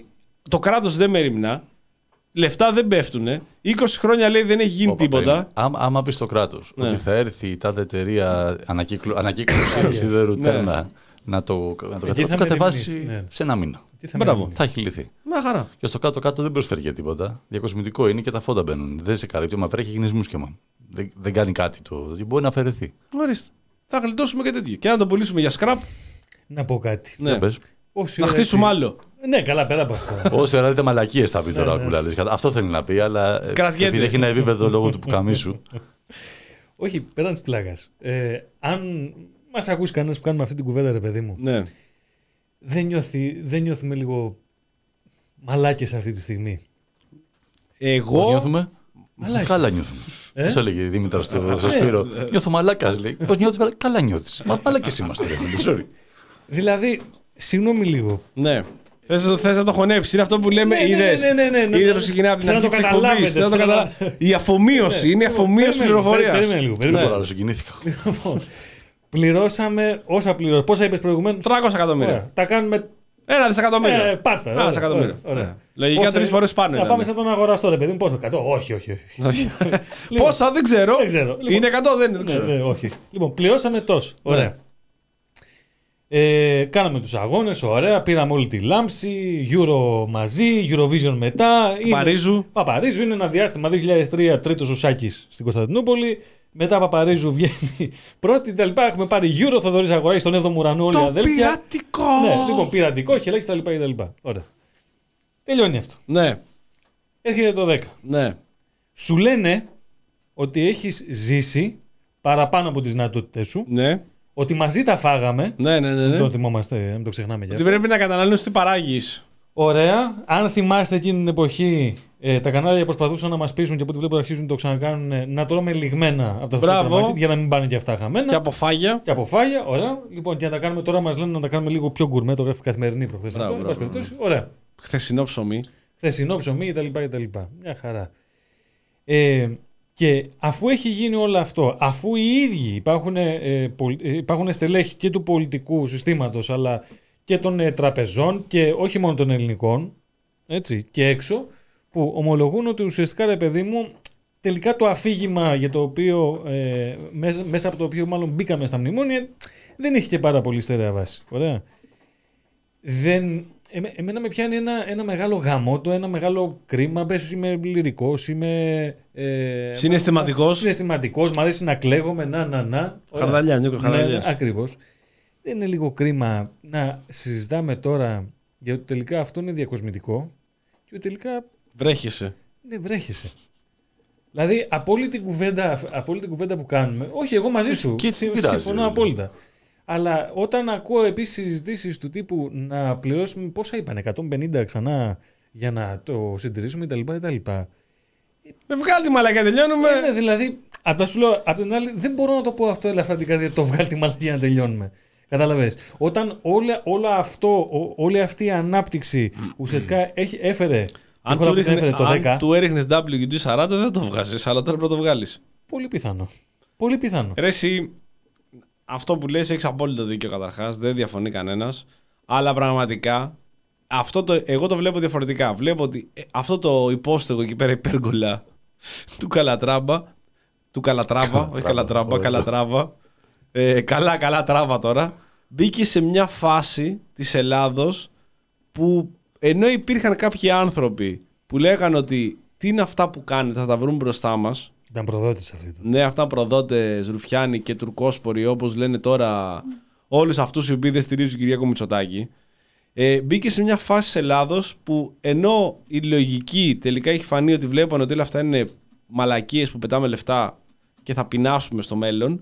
το κράτος δεν μεριμνά. Λεφτά δεν πέφτουνε. είκοσι χρόνια λέει δεν έχει γίνει Ωπα, τίποτα. Άμα, άμα πει στο κράτος Ναι. ότι θα έρθει η τάδε εταιρεία ανακύκλωση σιδέρου Ναι. τέρνα να το, να το, Εκεί κατεβάσει, θα το κατεβάσει μεριμνήσει, ναι. σε ένα μήνα. Τι θα Μπράβο. μείνει. Θα έχει λυθεί. Μια χαρά. Και στο κάτω-κάτω δεν προσφέρει για τίποτα. Διακοσμητικό είναι και τα φώτα μπαίνουν. Δεν σε καλύπτει, μα βρέχει γίνει μουσκεμα. Δεν, δεν κάνει κάτι το. Μπορεί να αφαιρεθεί. Ορίστε. Θα γλιτώσουμε και τέτοιο. Και να το πουλήσουμε για σκραπ. Να πω κάτι. Ναι. Δεν πες. Όση Να ώρα χτίσουμε έτσι- άλλο. Ναι, καλά, πέρα από αυτό. Όση ώρα είτε μαλακίες θα πει τώρα ο ναι. Κουλάλης. Αυτό θέλει να πει, αλλά ε, Κρατιέται. επειδή έχει ένα επίπεδο λόγω του πουκαμίσου. Όχι, πέραν τη πλάκα. Ε, αν μα ακούσει κανένα που κάνουμε αυτή την κουβέντα, ρε παιδί μου, Ναι. δεν, νιώθει, δεν νιώθουμε λίγο μαλάκες αυτή τη στιγμή. Εγώ. Πώς νιώθουμε? Μαλάκα. Καλά νιώθουμε. Ε? Πώς έλεγε η Δήμητρα στο, στο Σπύρο. Νιώθω μαλάκας, λέει. Πώς νιώθεις? μαλάκα? Καλά νιώθεις. Μα μαλάκες είμαστε, ρε φίλε. Sorry. Δηλαδή, συγγνώμη λίγο. Ναι. Θες, θες να το χωνέψεις. Είναι αυτό που λέμε. Ναι, ναι, Είδες. ναι, ναι, ναι, ναι. Είδες πως ξεκινάει από την Θέλω να αρχή το της εκπομπής. καταλάβετε, Θέλω να το θέλω να- καταλα- Η αφομοίωση. Ναι. Είναι η αφομοίωση Περίμενε, πληροφορίας. περίμενε λίγο, περίμενε. Δεν μπορώ να συγκινήθηκα. Λοιπόν, πληρώσαμε όσα πληρώσαμε. Πόσα είπες προηγουμένως? τριακόσια εκατομμύρια. Ωραία. Τα κάνουμε. Ένα δισεκατομμύριο. Ε, πάρτα. Ένα ωραία, δισεκατομμύριο. ωραία, ωραία. Ναι. Λογικά Πόσα- τρεις φορές πάνω Να ήταν. πάμε σαν τον αγοραστό, ρε παιδί μου. Πόσο? εκατό? Όχι, όχι, όχι. Λοιπόν, Πόσα δεν ξέρω. δεν ξέρω. Λοιπόν, Είναι εκατό, δεν είναι. δεν Ναι, ξέρω. ναι, όχι. Λοιπόν, πληρώσαμε τόσο. Ωραία. Ε, κάναμε τους αγώνες, ωραία. Πήραμε όλη τη λάμψη. Euro μαζί, Eurovision μετά. Είναι- Παπαρίζου. Παπαρίζου είναι ένα διάστημα δύο χιλιάδες τρία, τρίτος ο Σάκης στην Κωνσταντινούπολη. Μετά Παπαρίζου βγαίνει πρώτη. Τα λοιπά. Έχουμε πάρει Euro, Θοδωρής Αγοράκης στον έβδομο ουρανό, όλοι οι Το αδέλφια. πειρατικό. Ναι, λοιπόν, πειρατικό, χελέξει τα λοιπά και τα λοιπά. Ωραία. Τελειώνει αυτό. Ναι, Έρχεται το δέκα. ναι. Σου λένε ότι έχεις ζήσει παραπάνω από τις δυνατότητες σου. Ναι, Ότι μαζί τα φάγαμε. ναι, ναι. ναι, Δεν το ναι. θυμόμαστε, δεν το ξεχνάμε για Ότι αυτό. πρέπει να καταναλώνεις τι παράγεις. Ωραία. Αν θυμάστε εκείνη την εποχή, ε, τα κανάλια προσπαθούσαν να μας πείσουν και από ό,τι βλέπω αρχίζουν να το ξανακάνουν ε, να τρώμε λιγμένα από τα Μπράβο. σούπερ μάρκετ για να μην πάνε και αυτά χαμένα. Και από φάγια. Και από φάγια, ωραία. Λοιπόν, και να τα κάνουμε τώρα, μας λένε να τα κάνουμε λίγο πιο γκουρμέ, το γράφει Καθημερινή προχθές. Μπράβο, αυτό, εν πάση μπράβο, περιπτώσει. Ωραία. Χθεσινό ψωμί. Χθεσινό ψωμί κτλ. κτλ. Μια χαρά. Ε, και αφού έχει γίνει όλο αυτό, αφού οι ίδιοι υπάρχουν, ε, πολ- ε, υπάρχουν στελέχη και του πολιτικού συστήματος αλλά και των ε, τραπεζών και όχι μόνο των ελληνικών, έτσι, και έξω, που ομολογούν ότι ουσιαστικά, ρε παιδί μου, τελικά το αφήγημα για το οποίο, ε, μέσα, μέσα από το οποίο μάλλον μπήκαμε στα μνημόνια δεν έχει και πάρα πολύ στερεά βάση. Ωραία. Δεν, εμέ- εμένα με πιάνει ένα, ένα μεγάλο γαμότο, ένα μεγάλο κρίμα. Πες είμαι λυρικός, είμαι... Ε, Συναισθηματικός. Συναισθηματικός, μ' αρέσει να κλαίγομαι, να, να, να. Ωραία. Χαρδαλιά, Νίκο, χαρδαλιά. Ναι, ακριβώς. Δεν είναι λίγο κρίμα να συζητάμε τώρα για ότι τελικά αυτό είναι διακοσμητικό και ότι τελικά Βρέχεσαι. ναι, βρέχεσαι. Δηλαδή, από όλη την κουβέντα, από όλη την κουβέντα που κάνουμε, όχι, εγώ μαζί σου, Και τι συμ- πειράζει, συμφωνώ δηλαδή. απόλυτα. Αλλά όταν ακούω επίσης συζητήσεις του τύπου να πληρώσουμε, πόσα είπαν, εκατόν πενήντα ξανά για να το συντηρήσουμε κτλ. Με βγάλει τη μαλακιά, τελειώνουμε. Ναι, δηλαδή, απ' τα σου λέω, απ' την άλλη, δεν μπορώ να το πω αυτό ελαφρά την καρδιά, το βγάλει τη μαλακιά να τελειώνουμε. Κατάλαβες. Όταν όλα, όλο αυτό, ο- όλη αυτή η ανάπτυξη ουσιαστικά έχει, έφερε. Αν η χώρα του, που την ρίχνε, έφερε το δέκα. αν του έριχνες ντάμπλιου ντι σαράντα δεν το βγάζεις, αλλά τώρα πρέπει να το βγάλεις. Πολύ πιθανό. Πολύ πιθανό. Ρε εσύ, αυτό που λες έχεις απόλυτο δίκιο καταρχάς, δεν διαφωνεί κανένας. Αλλά πραγματικά, αυτό το, εγώ το βλέπω διαφορετικά. Βλέπω ότι ε, αυτό το υπόστεγο εκεί πέρα υπέργολα του Καλατράμπα, του Καλατράβα, όχι Καλατράμπα, Καλατράβα, ε, καλά καλά τράβα τώρα, μπήκε σε μια φάση της Ελλάδος που ενώ υπήρχαν κάποιοι άνθρωποι που λέγανε ότι τι είναι αυτά που κάνετε, θα τα βρουν μπροστά μας. Ήταν προδότης αυτή του. Ναι, αυτά προδότες, Ρουφιάνοι και Τουρκόσποροι, όπως λένε τώρα όλους αυτούς οι οποίοι δεν στηρίζουν Κυριάκο Μητσοτάκη. Ε, μπήκε σε μια φάση της Ελλάδος που ενώ η λογική τελικά έχει φανεί ότι βλέπουν ότι όλα αυτά είναι μαλακίες που πετάμε λεφτά και θα πεινάσουμε στο μέλλον,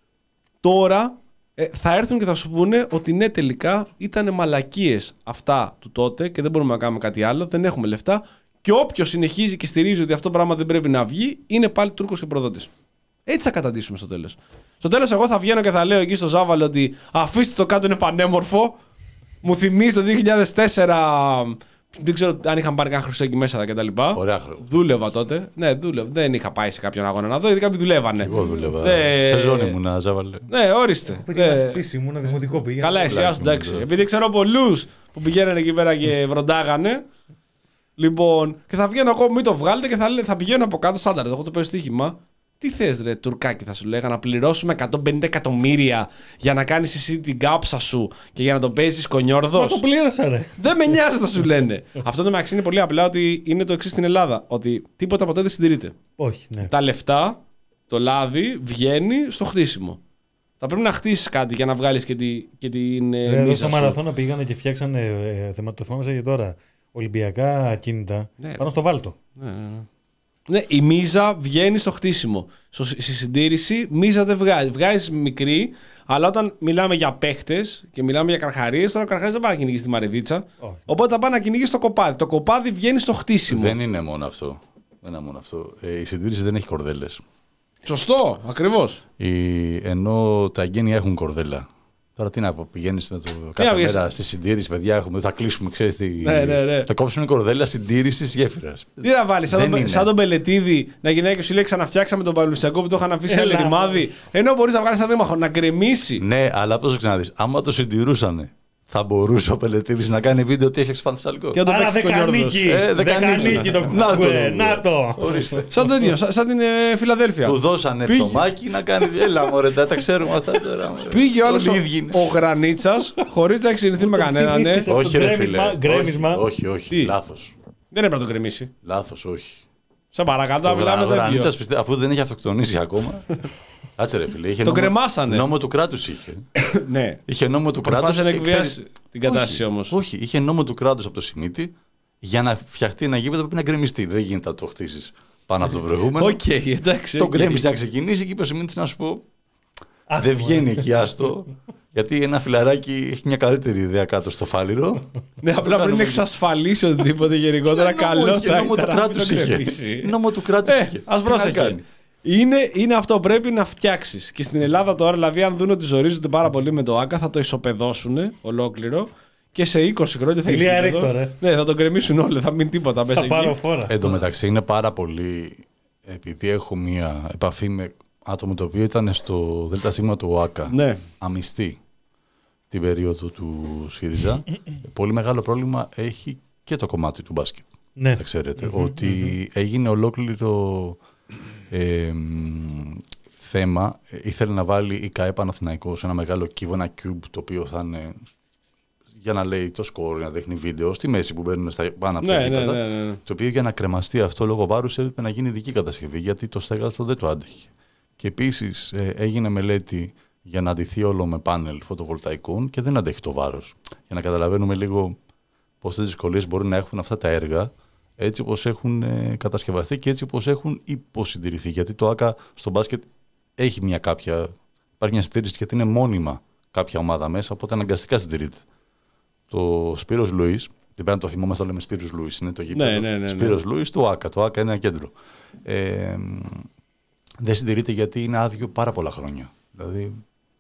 τώρα ε, θα έρθουν και θα σου πούνε ότι ναι, τελικά ήταν μαλακίες αυτά του τότε και δεν μπορούμε να κάνουμε κάτι άλλο, δεν έχουμε λεφτά. Και όποιος συνεχίζει και στηρίζει ότι αυτό το πράγμα δεν πρέπει να βγει, είναι πάλι Τούρκος και προδότης. Έτσι θα καταντήσουμε στο τέλος. Στο τέλος, εγώ θα βγαίνω και θα λέω εκεί στο Ζάβαλο ότι αφήστε το κάτω, είναι πανέμορφο. Μου θυμίζει το δύο χιλιάδες τέσσερα. Δεν ξέρω αν είχαν πάρει κανένα χρυσό εκεί μέσα κτλ. Ωραία χρόνια. Δούλευα τότε. Ναι, δούλευα. Δεν είχα πάει σε κάποιον αγώνα να δω, γιατί κάποιοι δουλεύανε. Εγώ δούλευα. Δεν- Σε ζώνη μου να ζάβαλε. Ναι, ορίστε. Πήγα Δεν- χτίσει, ήμουν δημοτικό πήγα. Καλά, εσύ, Πολλά άσου, εντάξει. νομίζω. Επειδή ξέρω πολλούς που πηγαίνανε εκεί πέρα και βροντάγανε. Λοιπόν, και θα βγαίνω εγώ, μην το βγάλετε και θα, θα πηγαίνω από κάτω στάνταρ. Εγώ το παίζω στοίχημα. Τι θες ρε τουρκάκι, θα σου λέγα, να πληρώσουμε εκατόν πενήντα εκατομμύρια για να κάνεις εσύ την κάψα σου και για να το παίζεις κονιόρδος. Μα το πλήρωσα ρε. Δεν με νοιάζει, θα σου λένε. Αυτό το μεταξύ είναι πολύ απλά ότι είναι το εξής στην Ελλάδα. Ότι τίποτα ποτέ δεν συντηρείται. Όχι, ναι. Τα λεφτά, το λάδι βγαίνει στο χτίσιμο. Θα πρέπει να χτίσεις κάτι για να βγάλεις και, τη, και την ε, Εδώ μίζα στο σου. Μαραθώνα πήγανε και φτιάξανε, ε, θέμα, το θυμάμαι σαν και τώρα, Ολυμπιακά κίνητα Ναι. πάνω στο βάλτο. Ναι, ναι, ναι. Ναι, η μίζα βγαίνει στο χτίσιμο. Στο, στη συντήρηση, μίζα δεν βγάζει. Βγάζει μικρή, αλλά όταν μιλάμε για παίχτες και μιλάμε για καρχαρίες, τώρα ο καρχαρίες δεν πάει να κυνηγήσει τη μαριδίτσα. Όχι. Οπότε θα πάει να κυνηγήσει το κοπάδι. Το κοπάδι βγαίνει στο χτίσιμο. Δεν είναι μόνο αυτό. Δεν είναι μόνο αυτό. Ε, η συντήρηση δεν έχει κορδέλες. Σωστό, ακριβώς. Η... Ενώ τα εγγένεια έχουν κορδέλα. Τώρα τι να πω, πηγαίνεις με το κάθε βγες. μέρα στη συντήρηση, παιδιά, έχουμε, θα κλείσουμε, ξέρεις τι. Ναι, ναι, ναι. Θα κόψουν κορδέλα συντήρησης γέφυρας. Τι να βάλει, σαν, Δεν τον, είναι. σαν τον Πελετίδη να γυρνάει και σου λέει ξαναφτιάξαμε τον Παλουσιακό που το είχαν αφήσει σε Έλα, ρημάδι. μάλιστα. Ενώ μπορεί να βγάλει ένα δήμαρχο να γκρεμίσει. Ναι, αλλά πώς το ξαναδείς. Άμα το συντηρούσανε, θα μπορούσε ο Πελετίδης να κάνει βίντεο ότι έφτιαξε πανθυσσαλικό. Και να το Άρα παίξει κονιόρδος. δεκανίκη. Ε, δεκανίκη. Δεκανίκη το Να το κουκουέ. δούμε. Να το. Ορίστε. Σαν το ίδιο, σαν, σαν την ε, Φιλαδέλφια. Του δώσανε Πήγε. ψωμάκι να κάνει. Έλα, μωρέ, τα τα ξέρουμε αυτά τώρα. μωρέ. Πήγε όλο Όλοι οι ίδιοι είναι. ο, ο Γρανίτσα χωρί να έχει συνηθίσει με κανέναν. Ναι. θυμήθηκες. Όχι, το ρε γκρέμισμα, φίλε. γκρέμισμα. Όχι, όχι, Τι? όχι. Λάθος. Δεν έπρεπε να το γκρεμίσει. Λάθος, όχι. Σε παρακαλώ, Το μιλάμε γρα- τα Γρανίτσας, δύο. πιστε- αφού δεν έχει αυτοκτονήσει ακόμα. Κάτσε ρε φίλε. είχε Το νόμο- κρεμάσανε. Νόμο του κράτους είχε. Ναι. Είχε νόμο του κράτους. Προσπάθησε να ε, ξέρεις- εκβιάσει την κατάσταση Όχι, όμως. Όχι, είχε νόμο του κράτους από το Σιμίτι για να φτιαχτεί ένα γήπεδο πρέπει να γκρεμιστεί. Δεν γίνεται να το χτίσει πάνω από το προηγούμενο. Οκ, εντάξει. Το οκ. γκρέμισε να ξεκινήσει και είπε ο Σιμίτης να σου πω. Άστο, Δεν βγαίνει εκεί, άστο. Γιατί ένα φιλαράκι έχει μια καλύτερη ιδέα κάτω στο φάληρο. Ναι, απλά πριν κάνουμε. εξασφαλίσει οτιδήποτε γενικότερα Τι νόμο καλό είχε, θα νόμο του ήταν να μην κράτους το είχε. γκρεμίσει. Νόμο του κράτους Ε, είχε. ας Τι να πρόσεχε. κάνει. Είναι, είναι αυτό πρέπει να φτιάξει. Και στην Ελλάδα τώρα, δηλαδή, αν δουν ότι ζορίζονται πάρα πολύ με το ΆΚΑ, θα το ισοπεδώσουν ολόκληρο και σε είκοσι χρόνια θα έχει Ηλία γήπεδο. Ρίχτο, ρε. Ναι, θα το γκρεμίσουν όλοι, θα μείνει τίποτα μέσα Θα πάρω εκεί. φόρα. Εν τω μεταξύ είναι πάρα πολύ. Επειδή έχω μία επαφή με άτομο το οποίο ήταν στο ΔΣ του ΟΑΚΑ. Ναι. Αμυστή την περίοδο του ΣΥΡΙΖΑ. Πολύ μεγάλο πρόβλημα έχει και το κομμάτι του μπάσκετ. Ναι. Θα ξέρετε ότι έγινε ολόκληρο ε, μ, θέμα. Ήθελε να βάλει η ΚΑΕ Παναθηναϊκός ένα μεγάλο κύβο, ένα cube το οποίο θα είναι για να λέει το σκορ, να δείχνει βίντεο στη μέση που μπαίνουν στα πάνω από τα Ναι, ναι, γήπεδα. ναι, ναι, ναι. Το οποίο για να κρεμαστεί αυτό λόγω βάρους έπρεπε να γίνει ειδική κατασκευή γιατί το στέγαστρο δεν το άντεχε. Και επίσης ε, έγινε μελέτη για να αντιθεί όλο με πάνελ φωτοβολταϊκών και δεν αντέχει το βάρος. Για να καταλαβαίνουμε λίγο πόσες δυσκολίες μπορούν να έχουν αυτά τα έργα έτσι όπως έχουν ε, κατασκευαστεί και έτσι όπως έχουν υποσυντηρηθεί. Γιατί το ΆΚΑ στο μπάσκετ έχει μια κάποια, υπάρχει μια συντήρηση γιατί είναι μόνιμα κάποια ομάδα μέσα, οπότε αναγκαστικά συντηρείται. Το Σπύρος Λουίς, δεν πρέπει να το θυμόμαστε, το λέμε Σπύρος Λουίς, είναι το γήπεδο. Ναι, ναι, ναι, ναι. Σπύρος Λουίς, το ΆΚΑ. Το ΆΚΑ είναι ένα κέντρο. Ε, δεν συντηρείται γιατί είναι άδειο πάρα πολλά χρόνια. Δηλαδή,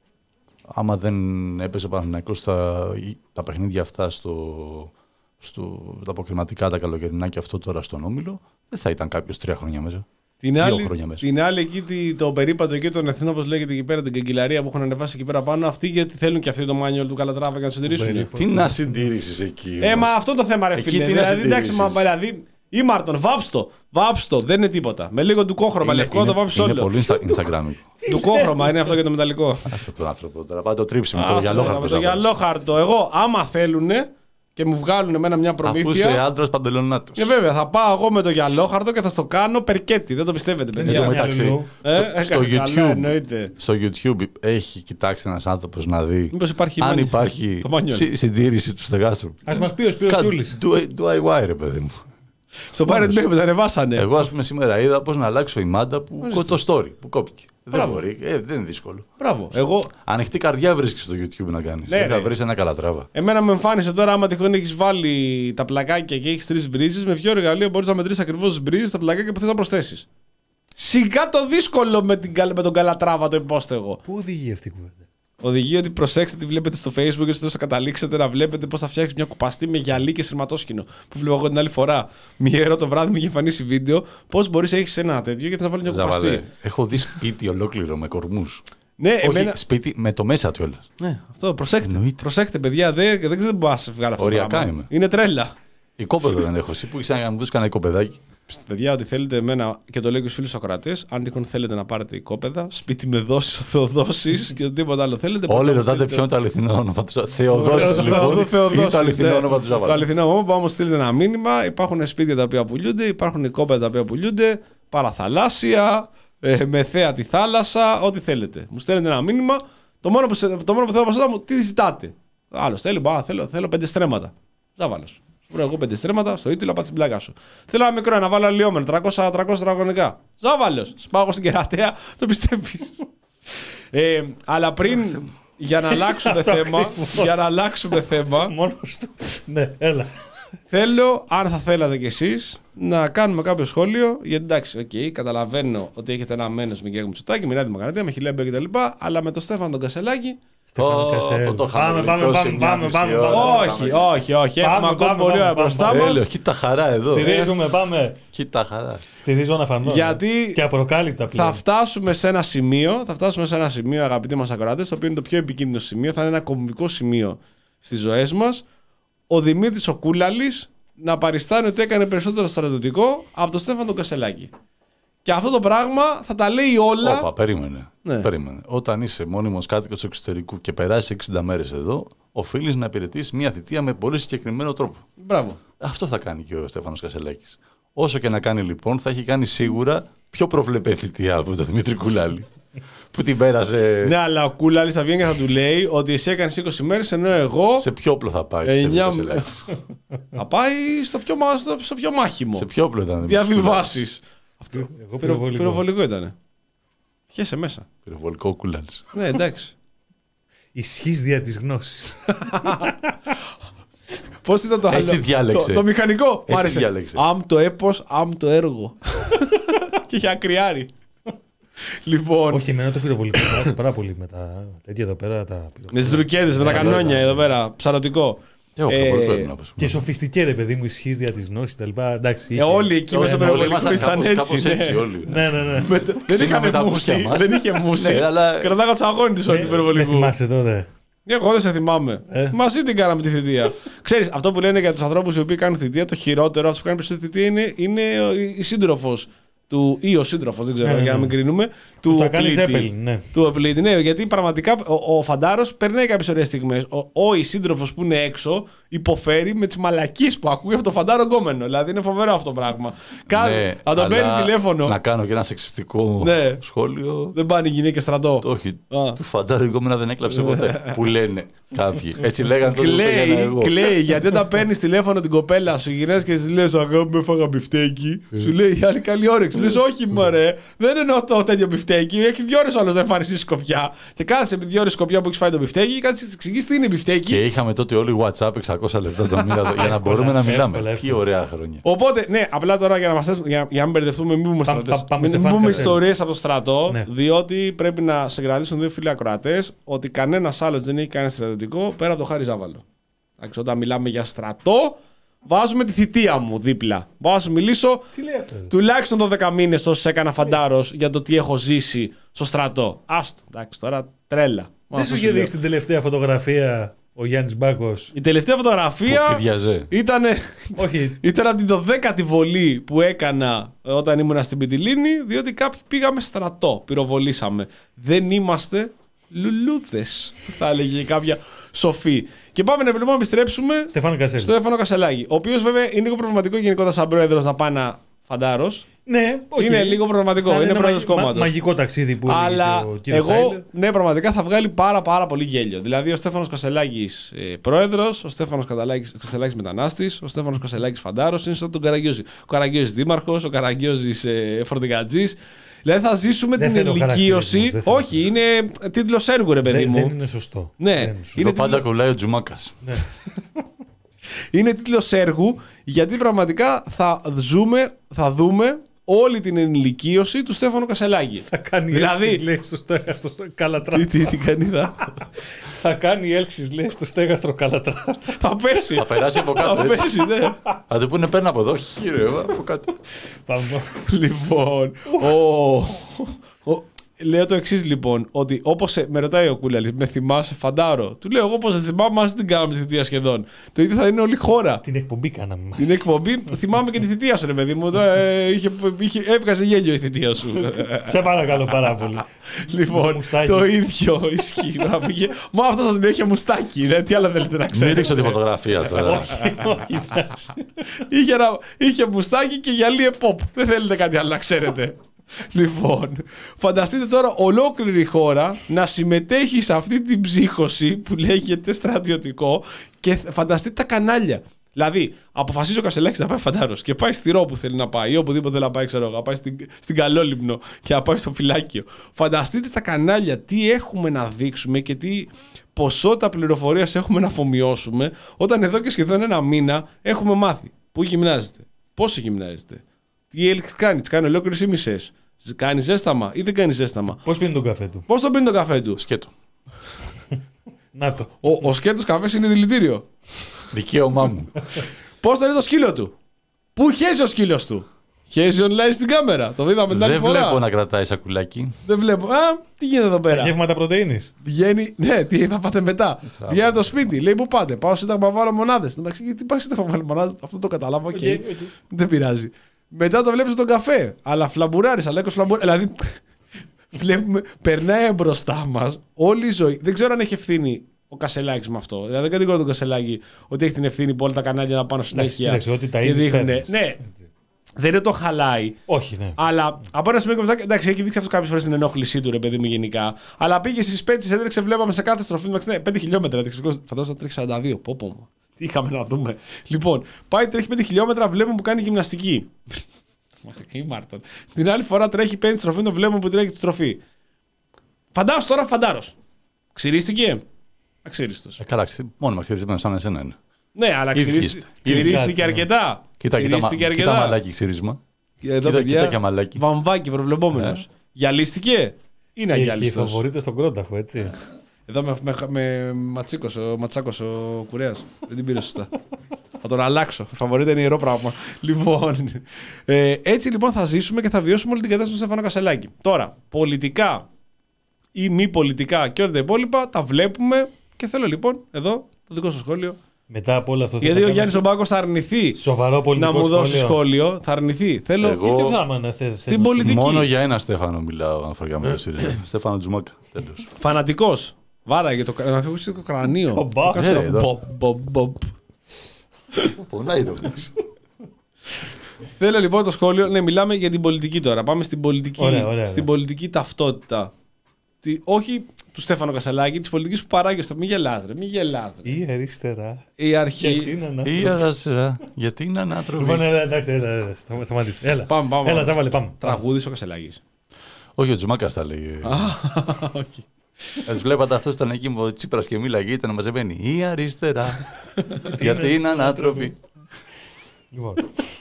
άμα δεν έπαιζε ο Παναθηναϊκός τα, τα παιχνίδια αυτά στο, στο, τα αποκριματικά, τα καλοκαιρινά και αυτό τώρα στον Όμιλο, δεν θα ήταν κάποιος τρία χρόνια μέσα. Την Δύο άλλη, χρόνια μέσα. την άλλη εκεί τη- το περίπατο εκεί των Εθνών, όπως λέγεται εκεί πέρα, την καγκελαρία που έχουν ανεβάσει εκεί πέρα πάνω, αυτοί γιατί θέλουν και αυτοί το μάνιολ του Καλατράβα για να το συντηρήσουν. Τι να συντηρήσεις εκεί. Ε, όμως. μα αυτό το θέμα, ρε Εκεί φίλε. τι να Δηλαδή, εντάξει, μα συντηρήσεις. δηλαδή. Ήμαρτον, βάψτο. Βάψτο, δεν είναι τίποτα. Με λίγο του κόχρωμα Είναι- λευκό το είναι- βάψει Είναι όλο. πολύ insta- Instagram. Του κόχρωμα είναι αυτό για το μεταλλικό. Άσε τον άνθρωπο τώρα. Πάει το τρίψει με Α, το αυτό, γυαλόχαρτο. με το γυαλόχαρτο. Εγώ, άμα θέλουν και μου βγάλουν εμένα μια Αφού είσαι προμήθεια. άντρας παντελονάτος. Και βέβαια, θα πάω εγώ με το γυαλόχαρτο και θα στο κάνω περκέτι. Δεν το πιστεύετε, Δεν παιδιά. Εν τω ξέρω. μεταξύ, μυαλού. Ε, στο, στο ε, καλά, YouTube, εννοείται. στο YouTube έχει κοιτάξει ένας άνθρωπος να δει Μήπως υπάρχει αν μάνι- υπάρχει το μάνιολ. συ- συντήρηση του στεγάστρου. Ας μας πει ο Σπύρος Κα- Σούλης. Do, I- do I why, ρε παιδί μου. Στο Pirate Bay που τα ανεβάσανε. Εγώ, ας πούμε, σήμερα είδα πώς να αλλάξω η μάντα που, Ορίστε. το story που κόπηκε. Δεν Μπράβο. μπορεί, ε, δεν είναι δύσκολο. Μπράβο. Εγώ, Ανοιχτή καρδιά βρίσκεις στο YouTube να κάνεις. Ναι, δεν θα ναι. βρεις ένα Καλατράβα. εμένα με εμφάνισε τώρα, άμα τυχόν έχει βάλει τα πλακάκια και έχει τρει μπρίζε, με ποιο εργαλείο μπορεί να μετρήσει ακριβώ τι μπρίζε, τα πλακάκια που θε να προσθέσει. Σιγά το δύσκολο με, την, καλ- με τον Καλατράβα το υπόστεγο. Πού οδηγεί αυτή η κουβέντα. Οδηγεί ότι προσέξτε τι βλέπετε στο Facebook και στο θα καταλήξετε να βλέπετε πώ θα φτιάξει μια κουπαστή με γυαλί και σειρματόσκηνο. Που βλέπω εγώ την άλλη φορά. Μία ώρα το βράδυ μου είχε εμφανίσει βίντεο πώ μπορεί να έχει ένα τέτοιο και θα βάλει μια κουπαστή. Ζαβαλέ, έχω δει σπίτι ολόκληρο με κορμούς. Ναι, Όχι, εμένα... σπίτι με το μέσα του όλας. ναι, αυτό προσέξτε. Εννοείται. Προσέξτε, παιδιά, δεν, δεν ξέρω τι μπορεί να βγάλει αυτό. το Οριακά πράγμα. είμαι. Είναι τρέλα. Οικόπεδο δεν έχω. Εσύ που είσαι να μου δώσει κανένα οικοπεδάκι. Παιδιά, ό,τι θέλετε εμένα και το λέω και στους φίλους Σοκρατές, αν τυχόν θέλετε να πάρετε οικόπεδα, σπίτι με δόσεις, Θεοδόσης και οτιδήποτε άλλο θέλετε. Όλοι ρωτάτε ποιο είναι το αληθινό όνομα του Ζάβαλου. Θεοδόσης λοιπόν. Είναι το αληθινό όνομα του Ζάβαλου. Το αληθινό όνομα, πάμε στείλετε ένα μήνυμα. Υπάρχουν σπίτια τα οποία πουλούνται, υπάρχουν οικόπεδα τα οποία πουλούνται, παραθαλάσσια, ε, με θέα τη θάλασσα, ό,τι θέλετε. Μου στέλνετε ένα μήνυμα. Το μόνο που, το μόνο που θέλω από εσάς μου, τι ζητάτε. Άλλο θέλει, μπα, θέλω, θέλω πέντε στρέμματα. Ζάβαλος. Βρω εγώ πέντε στρέμματα στο ίτουλα, πάτε την πλάκα σου. Θέλω ένα μικρό, να βάλω αλλοιόμενο, τριακόσια τετραγωνικά. Ζάβαλος. Σπάω στην κερατέα, το πιστεύεις. ε, αλλά πριν, για να αλλάξουμε θέμα, για να αλλάξουμε θέμα, μόνος του. Ναι, έλα. Θέλω, αν θα θέλατε κι εσείς, να κάνουμε κάποιο σχόλιο. Γιατί εντάξει, okay, καταλαβαίνω ότι έχετε ένα μένος με Γιάννη Μητσοτάκη, μιλάτε δημοκρατία, με Χιλέμπε κτλ. Αλλά με τον Στέφανο τον Κασελάκη. Στέφανο Κασέλ. Πάμε, πάμε, πάμε, πάμε. Όχι, όχι, όχι. Έχουμε ακόμα πολύ ώρα μπροστά μας. Κοίτα χαρά εδώ. Στηρίζουμε, πάμε. Κοίτα χαρά. Στηρίζω αναφανώς. Γιατί και απροκάλυπτα πλέον. Θα φτάσουμε σε ένα σημείο, θα φτάσουμε σε ένα σημείο, αγαπητοί μας ακροατές, το οποίο είναι το πιο επικίνδυνο σημείο, θα είναι ένα κομβικό σημείο στις ζωές μας. Ο Δημήτρης ο Κούλαλης να παριστάνει ότι έκανε περισσότερο στρατιωτικό από τον Στέφανο Κασελάκη. Και αυτό το πράγμα θα τα λέει όλα. Όπα, περίμενε. Ναι. περίμενε. Όταν είσαι μόνιμος κάτοικος του εξωτερικού και περάσεις εξήντα μέρες εδώ, οφείλεις να υπηρετήσεις μια θητεία με πολύ συγκεκριμένο τρόπο. Μπράβο. Αυτό θα κάνει και ο Στέφανος Κασελάκης. Όσο και να κάνει λοιπόν, θα έχει κάνει σίγουρα πιο προβλεπέ θητεία από τον Δημήτρη Κούλαλη. Που την πέρασε. Ναι, αλλά ο Κούλαλης θα βγαίνει και θα του λέει ότι εσύ έκανες είκοσι μέρες ενώ εγώ. Σε ποιο όπλο θα πάει ο εννιά... Κασελάκης. Θα πάει στο πιο, στο, στο πιο μάχημο. Σε ποιο όπλο ήταν. Διαβιβάσεις. Αυτό. Εγώ Πυρο, πυροβολικό. πυροβολικό ήταν. Χέσε μέσα. Πυροβολικό Κούλαλης. Ναι, εντάξει. Ισχύς δια της γνώσης. Πώς ήταν το άλλο. Έτσι διάλεξε. Το, το μηχανικό. Έτσι Μ' άρεσε. διάλεξε. Αμ το έπος, αμ το έργο. Και για ακριάρι. Λοιπόν. Όχι, εμένα το πυροβολικό μου άρεσε πάρα πολύ με τα τέτοια εδώ πέρα. Τα Με τις ρουκέτες, με τα κανόνια εδώ πέρα. Ψαρωτικό. Εγώ Ε, πρέπει να πω. και σοφιστικέ, ρε παιδί μου, ισχύς δια της γνώσης τα λοιπά. Εντάξει. Ε, είχε- όλοι εκεί Όλοι μέσα στο ήμασταν περιβολικό ήσταν κάπως- έτσι. κάπως ναι. έτσι όλοι. Ναι, ναι, ναι. Με το- Δεν Ξύγαμε είχαμε τα μουσι. πούσια μας. Δεν είχε μουσι. Ναι, αλλά- Κρατάγα τσαγόνι της όλη του Δεν περιβολικού. θυμάσαι τότε. Εγώ δεν σε θυμάμαι. Ε. Μαζί την κάναμε τη θητεία. Ξέρεις, αυτό που λένε για τους ανθρώπους οι οποίοι κάνουν θητεία, το χειρότερο, αυτός που κάνει περισσότερη θητεία είναι, είναι η σύντροφος του, ή ο σύντροφος, δεν ξέρω, Ναι, ναι, για να ναι. μην κρίνουμε. Του Τους τα κάνει οπλίτη. Zeppelin, ναι. Του οπλίτη, ναι, γιατί πραγματικά ο, ο Φαντάρος περνάει κάποιες ωραίες στιγμές. Ο, ο η σύντροφος που είναι έξω υποφέρει με τις μαλακίες που ακούει από το Φαντάρο γκόμενο. Δηλαδή είναι φοβερό αυτό το πράγμα. Κάθε, Ναι, θα τον αλλά παίρνει τηλέφωνο. Να κάνω και ένα σεξιστικό Ναι. σχόλιο. Δεν πάνε οι γυναίκες στρατό. Το όχι. Α. Του Φαντάρου γκόμενα δεν έκλαψε ποτέ. Που λένε κάποιοι. Έτσι λέγανε τότε που πήγαινα Κλαίει, εγώ. κλαίει, γιατί όταν παίρνει τηλέφωνο την κοπέλα σου, γυρνάς και τη λε: Αγάπη, με έφαγα μπιφτέκι. Σου λέει η άλλη καλή όρεξη. Λε: Όχι, μωρέ, δεν εννοώ το τέτοιο μπιφτέκι. Έχει δύο ώρες όλο να εμφανιστεί σκοπιά. Και κάθεσαι επί δύο ώρες σκοπιά που έχει φάει το μπιφτέκι, κάτσε να εξηγήσει τι είναι μπιφτέκι. Και είχαμε τότε όλοι WhatsApp εξακόσια λεπτά το μήνα για να μπορούμε να μιλάμε. εύκολα, Τι ωραία χρόνια. Οπότε, ναι, απλά τώρα για να, μας θέσουμε, για, για να μην μπερδευτούμε, μην πούμε Πάμε- στρατές. πάμε Μην Στεφάν πούμε Κασέλ. ιστορίες από το στρατό, Ναι. διότι πρέπει να συγκρατήσουν δύο φίλοι ακροατές ότι κανένας άλλος δεν έχει κάνει στρατιωτικό πέρα από το Χάρη Ζάβαλο. Εντάξει, όταν μιλάμε για στρατό, βάζουμε τη θητεία μου δίπλα. Μπορώ να σου μιλήσω Τι λέει αυτό. τουλάχιστον δώδεκα μήνες όσο έκανα Φαντάρος για το τι έχω ζήσει στο στρατό. Άστο, εντάξει, τώρα τρέλα. Δεν σου είχε δείξει την τελευταία φωτογραφία ο Γιάννης Μπάκος. Η τελευταία Που φωτογραφία φιδιαζέ. ήταν. Όχι. Ήταν από την δωδέκατη βολή που έκανα όταν ήμουν στην Πιτιλίνη, διότι κάποιοι πήγαμε στρατό, πυροβολήσαμε. Δεν είμαστε λουλούδες, θα έλεγε κάποια σοφή. Και πάμε να λοιπόν επιστρέψουμε Στεφάνο Κασέλ. στο Στέφανο Κασελάκη, ο οποίος βέβαια είναι λίγο προβληματικό γενικότερα σαν πρόεδρος να πάει ένα Φαντάρος. Ναι, όχι. Είναι λίγο προβληματικό, Θα είναι ένα πρόεδρος μαγι- μα- κόμματος. Μαγικό ταξίδι που Αλλά έλεγε και ο κύριος εγώ, Τάιλερ. ναι, πραγματικά θα βγάλει πάρα πάρα πολύ γέλιο. Δηλαδή, ο Στέφανος Κασελάκης ε, πρόεδρος, ο Στέφανος Κασελάκης, Κασελάκης μετανάστης, ο Στέφανος Κασελάκης Φαντάρος, είναι σαν τον Καραγκιόζη. Ο Καραγκιόζης δήμαρχος, ο Καραγκιόζης ε, φορτηγατζής. Δηλαδή, θα ζήσουμε Δεν την θέλω ηλικίωση. χαρακτηρισμούς, δεν θέλω. Όχι, είναι τίτλος έργου, ρε παιδί Δεν, μου. δεν είναι σωστό. Ναι. Δεν είναι σωστό. Είναι Εδώ πάντα τίτλο- κολλάει ο Τζουμάκας. Είναι τίτλος έργου, γιατί πραγματικά θα ζούμε, θα δούμε όλη την ενηλικίωση του Στέφανου Κασελάκη. Θα κάνει Δηλαδή- έλξεις, λέει, στο στέγαστρο στο Καλατρά. Τι, τι, τι κάνει, θα, Θα κάνει έλξεις, λέει, στο στέγαστρο Καλατρά. θα πέσει. Θα περάσει από κάτω Θα έτσι. πέσει, ναι. Θα του πούνε παίρνει από εδώ. Όχι, ρε, από κάτω. Πάμε. Λοιπόν, ο, ο, λέω το εξής λοιπόν, ότι όπως με ρωτάει ο Κούλαλης, με θυμάσαι Φαντάρο. Του λέω εγώ πως δεν θυμάμαι, μας την κάναμε τη θητεία σχεδόν. Το ίδιο θα είναι όλη η χώρα. Την εκπομπή κάναμε μας. Την εκπομπή, θυμάμαι και τη θητεία σου, ρε παιδί μου. Ε, είχε, είχε, έβγαζε γέλιο η θητεία σου. Σε παρακαλώ πάρα πολύ. Λοιπόν, το ίδιο ισχύει. Μα αυτό σας λέει είχε μουστάκι. Δε, τι άλλο θέλετε να ξέρετε. Μην ρίξω τη φωτογραφία τώρα. είχε, είχε μουστάκι και γυαλί pop. Δεν θέλετε κάτι άλλο να ξέρετε. Λοιπόν, φανταστείτε τώρα ολόκληρη η χώρα να συμμετέχει σε αυτή την ψύχωση που λέγεται στρατιωτικό και φανταστείτε τα κανάλια. Δηλαδή, αποφασίζει ο Κασελάκης να πάει Φαντάρος και πάει στη Ρο που θέλει να πάει ή οπουδήποτε θέλει να πάει, ξέρω εγώ, να πάει στην, στην Καλόλυμνο και να πάει στο φυλάκιο. Φανταστείτε τα κανάλια, τι έχουμε να δείξουμε και τι ποσότητα πληροφορίας έχουμε να αφομοιώσουμε, όταν εδώ και σχεδόν ένα μήνα έχουμε μάθει πού γυμνάζεται, πόσο γυμνάζεται, τι έλξη κάνει, τι κάνει ολόκληρες ή μισές, κάνει ζέσταμα ή δεν κάνει ζέσταμα. Πώς πίνει τον καφέ του. Πώς τον πίνει τον καφέ του. Σκέτο. Να το. Ο, ο σκέτος καφές είναι δηλητήριο. Δικαίωμά μου. Πώς θα είναι το σκύλο του. Πού χέζει ο σκύλος του. Χέζει online στην κάμερα. Το είδαμε την άλλη Δεν φορά. βλέπω να κρατάει σακουλάκι. Δεν βλέπω. Α, τι γίνεται εδώ πέρα. Γεύματα πρωτεΐνης. Βγαίνει. Ναι, τι θα πάτε μετά. Βγαίνει από το σπίτι. Λέει πού πάτε. Πάω σύνταγμα βάλω μονάδες. Τι πάει σύνταγμα βάλω μονάδες. Αυτό το καταλάβω. Okay. Okay. Δεν πειράζει. Μετά το βλέπεις στον καφέ. Αλλά φλαμπουράρεις. Αλλά έκος φλαμπουράρεις. Δηλαδή. Βλέπουμε. Περνάει μπροστά μας όλη η ζωή. Δεν ξέρω αν έχει ευθύνη ο Κασελάκης με αυτό. Δηλαδή δεν κατηγορώ τον Κασελάκη ότι έχει την ευθύνη που όλα τα κανάλια να πάνε συνέχεια. Εντάξει, ότι τα ίδια παίρνεις. Ναι, δεν είναι το χαλάει. Όχι, ναι. Αλλά από ένα σημείο και μετά. Εντάξει, έχει δείξει αυτό κάποιες φορές την ενόχλησή του, ρε παιδί μου, γενικά. Αλλά πήγε στις Πέτσες, έτρεξε, βλέπαμε σε κάθε στροφή. Ναι, πέντε χιλιόμετρα. Φαντάζομαι θα τρέχει σαράντα δύο. Πω, πω μου. Τι είχαμε να δούμε. Λοιπόν, πάει, τρέχει πέντε χιλιόμετρα, βλέπουμε που κάνει γυμναστική. Μάρτον. Την άλλη φορά τρέχει πέντε στροφή, το βλέπουμε που τρέχει τη στροφή. Φαντάζομαι τώρα Φαντάρος. Ξηρίστηκε. Αξίριστος. Ε, καλά, μόνιμα ξυρισμένο σαν εσένα είναι. Ναι, αλλά ξυρίστηκε αρκετά. Κοίτα, κοίτα, κοίτα μαλάκι ξύρισμα. Εδώ, κοίτα, παιδιά, κοίτα και μαλάκι. Βαμβάκι προβλεπόμενος. Yeah. Γυαλίστηκε ή είναι αγιαλίστος. Και οι φαβορίτες στον Κρόταφο, έτσι. Εδώ με, με, με ματσίκος, ο Ματσάκος, ο Κουρέας. Δεν την πήρε σωστά. Θα τον αλλάξω. Φαβορίτα είναι ιερό πράγμα. Λοιπόν, ε, έτσι λοιπόν θα ζήσουμε και θα βιώσουμε όλη την κατάσταση του Στέφανο Κασελάκη. Τώρα, πολιτικά ή μη πολιτικά και όλα τα υπόλοιπα τα βλέπουμε και θέλω λοιπόν εδώ το δικό σου σχόλιο. Μετά από όλο αυτό. Γιατί ο Γιάννης ο Μπάκος θα αρνηθεί σοβαρό να μου δώσει σχόλιο. Θα αρνηθεί. Θέλω. Εγώ... να θες, στην πολιτική. Μόνο για ένα Στέφανο μιλάω αναφορικά με το ΣΥΡΙΖΑ. Στέφανο Τζουμάκα. Τέλος. Φανατικός. Βάρα για το, το κρανίο. Πονάει το κλείσει. Θέλω λοιπόν το σχόλιο. Ναι, μιλάμε για την πολιτική τώρα. Πάμε στην πολιτική, ωραία, ωραία, στην ωραία. πολιτική ταυτότητα. Τι, όχι του Στέφανο Κασελάκη, τη πολιτική που παράγει στο. Μη γελάς, ρε, μη γελάς, ρε. Ή αριστερά. Η αρχή. Ή αριστερά. Γιατί είναι ανάτροπη. Λοιπόν, εντάξει, έλα, σταματήστε. Έλα, πάμε, πάμε. Έλα, Σάββαλε, πάμε. Τραγούδι ο Κασελάκης. Όχι, ο Τζουμάκας τα λέει. Τους βλέπατε αυτός ήταν εκεί ο Τσίπρας και μίλαγε, ήταν μαζεμένοι. Ή αριστερά. Γιατί είναι ανάτροπη. Λοιπόν.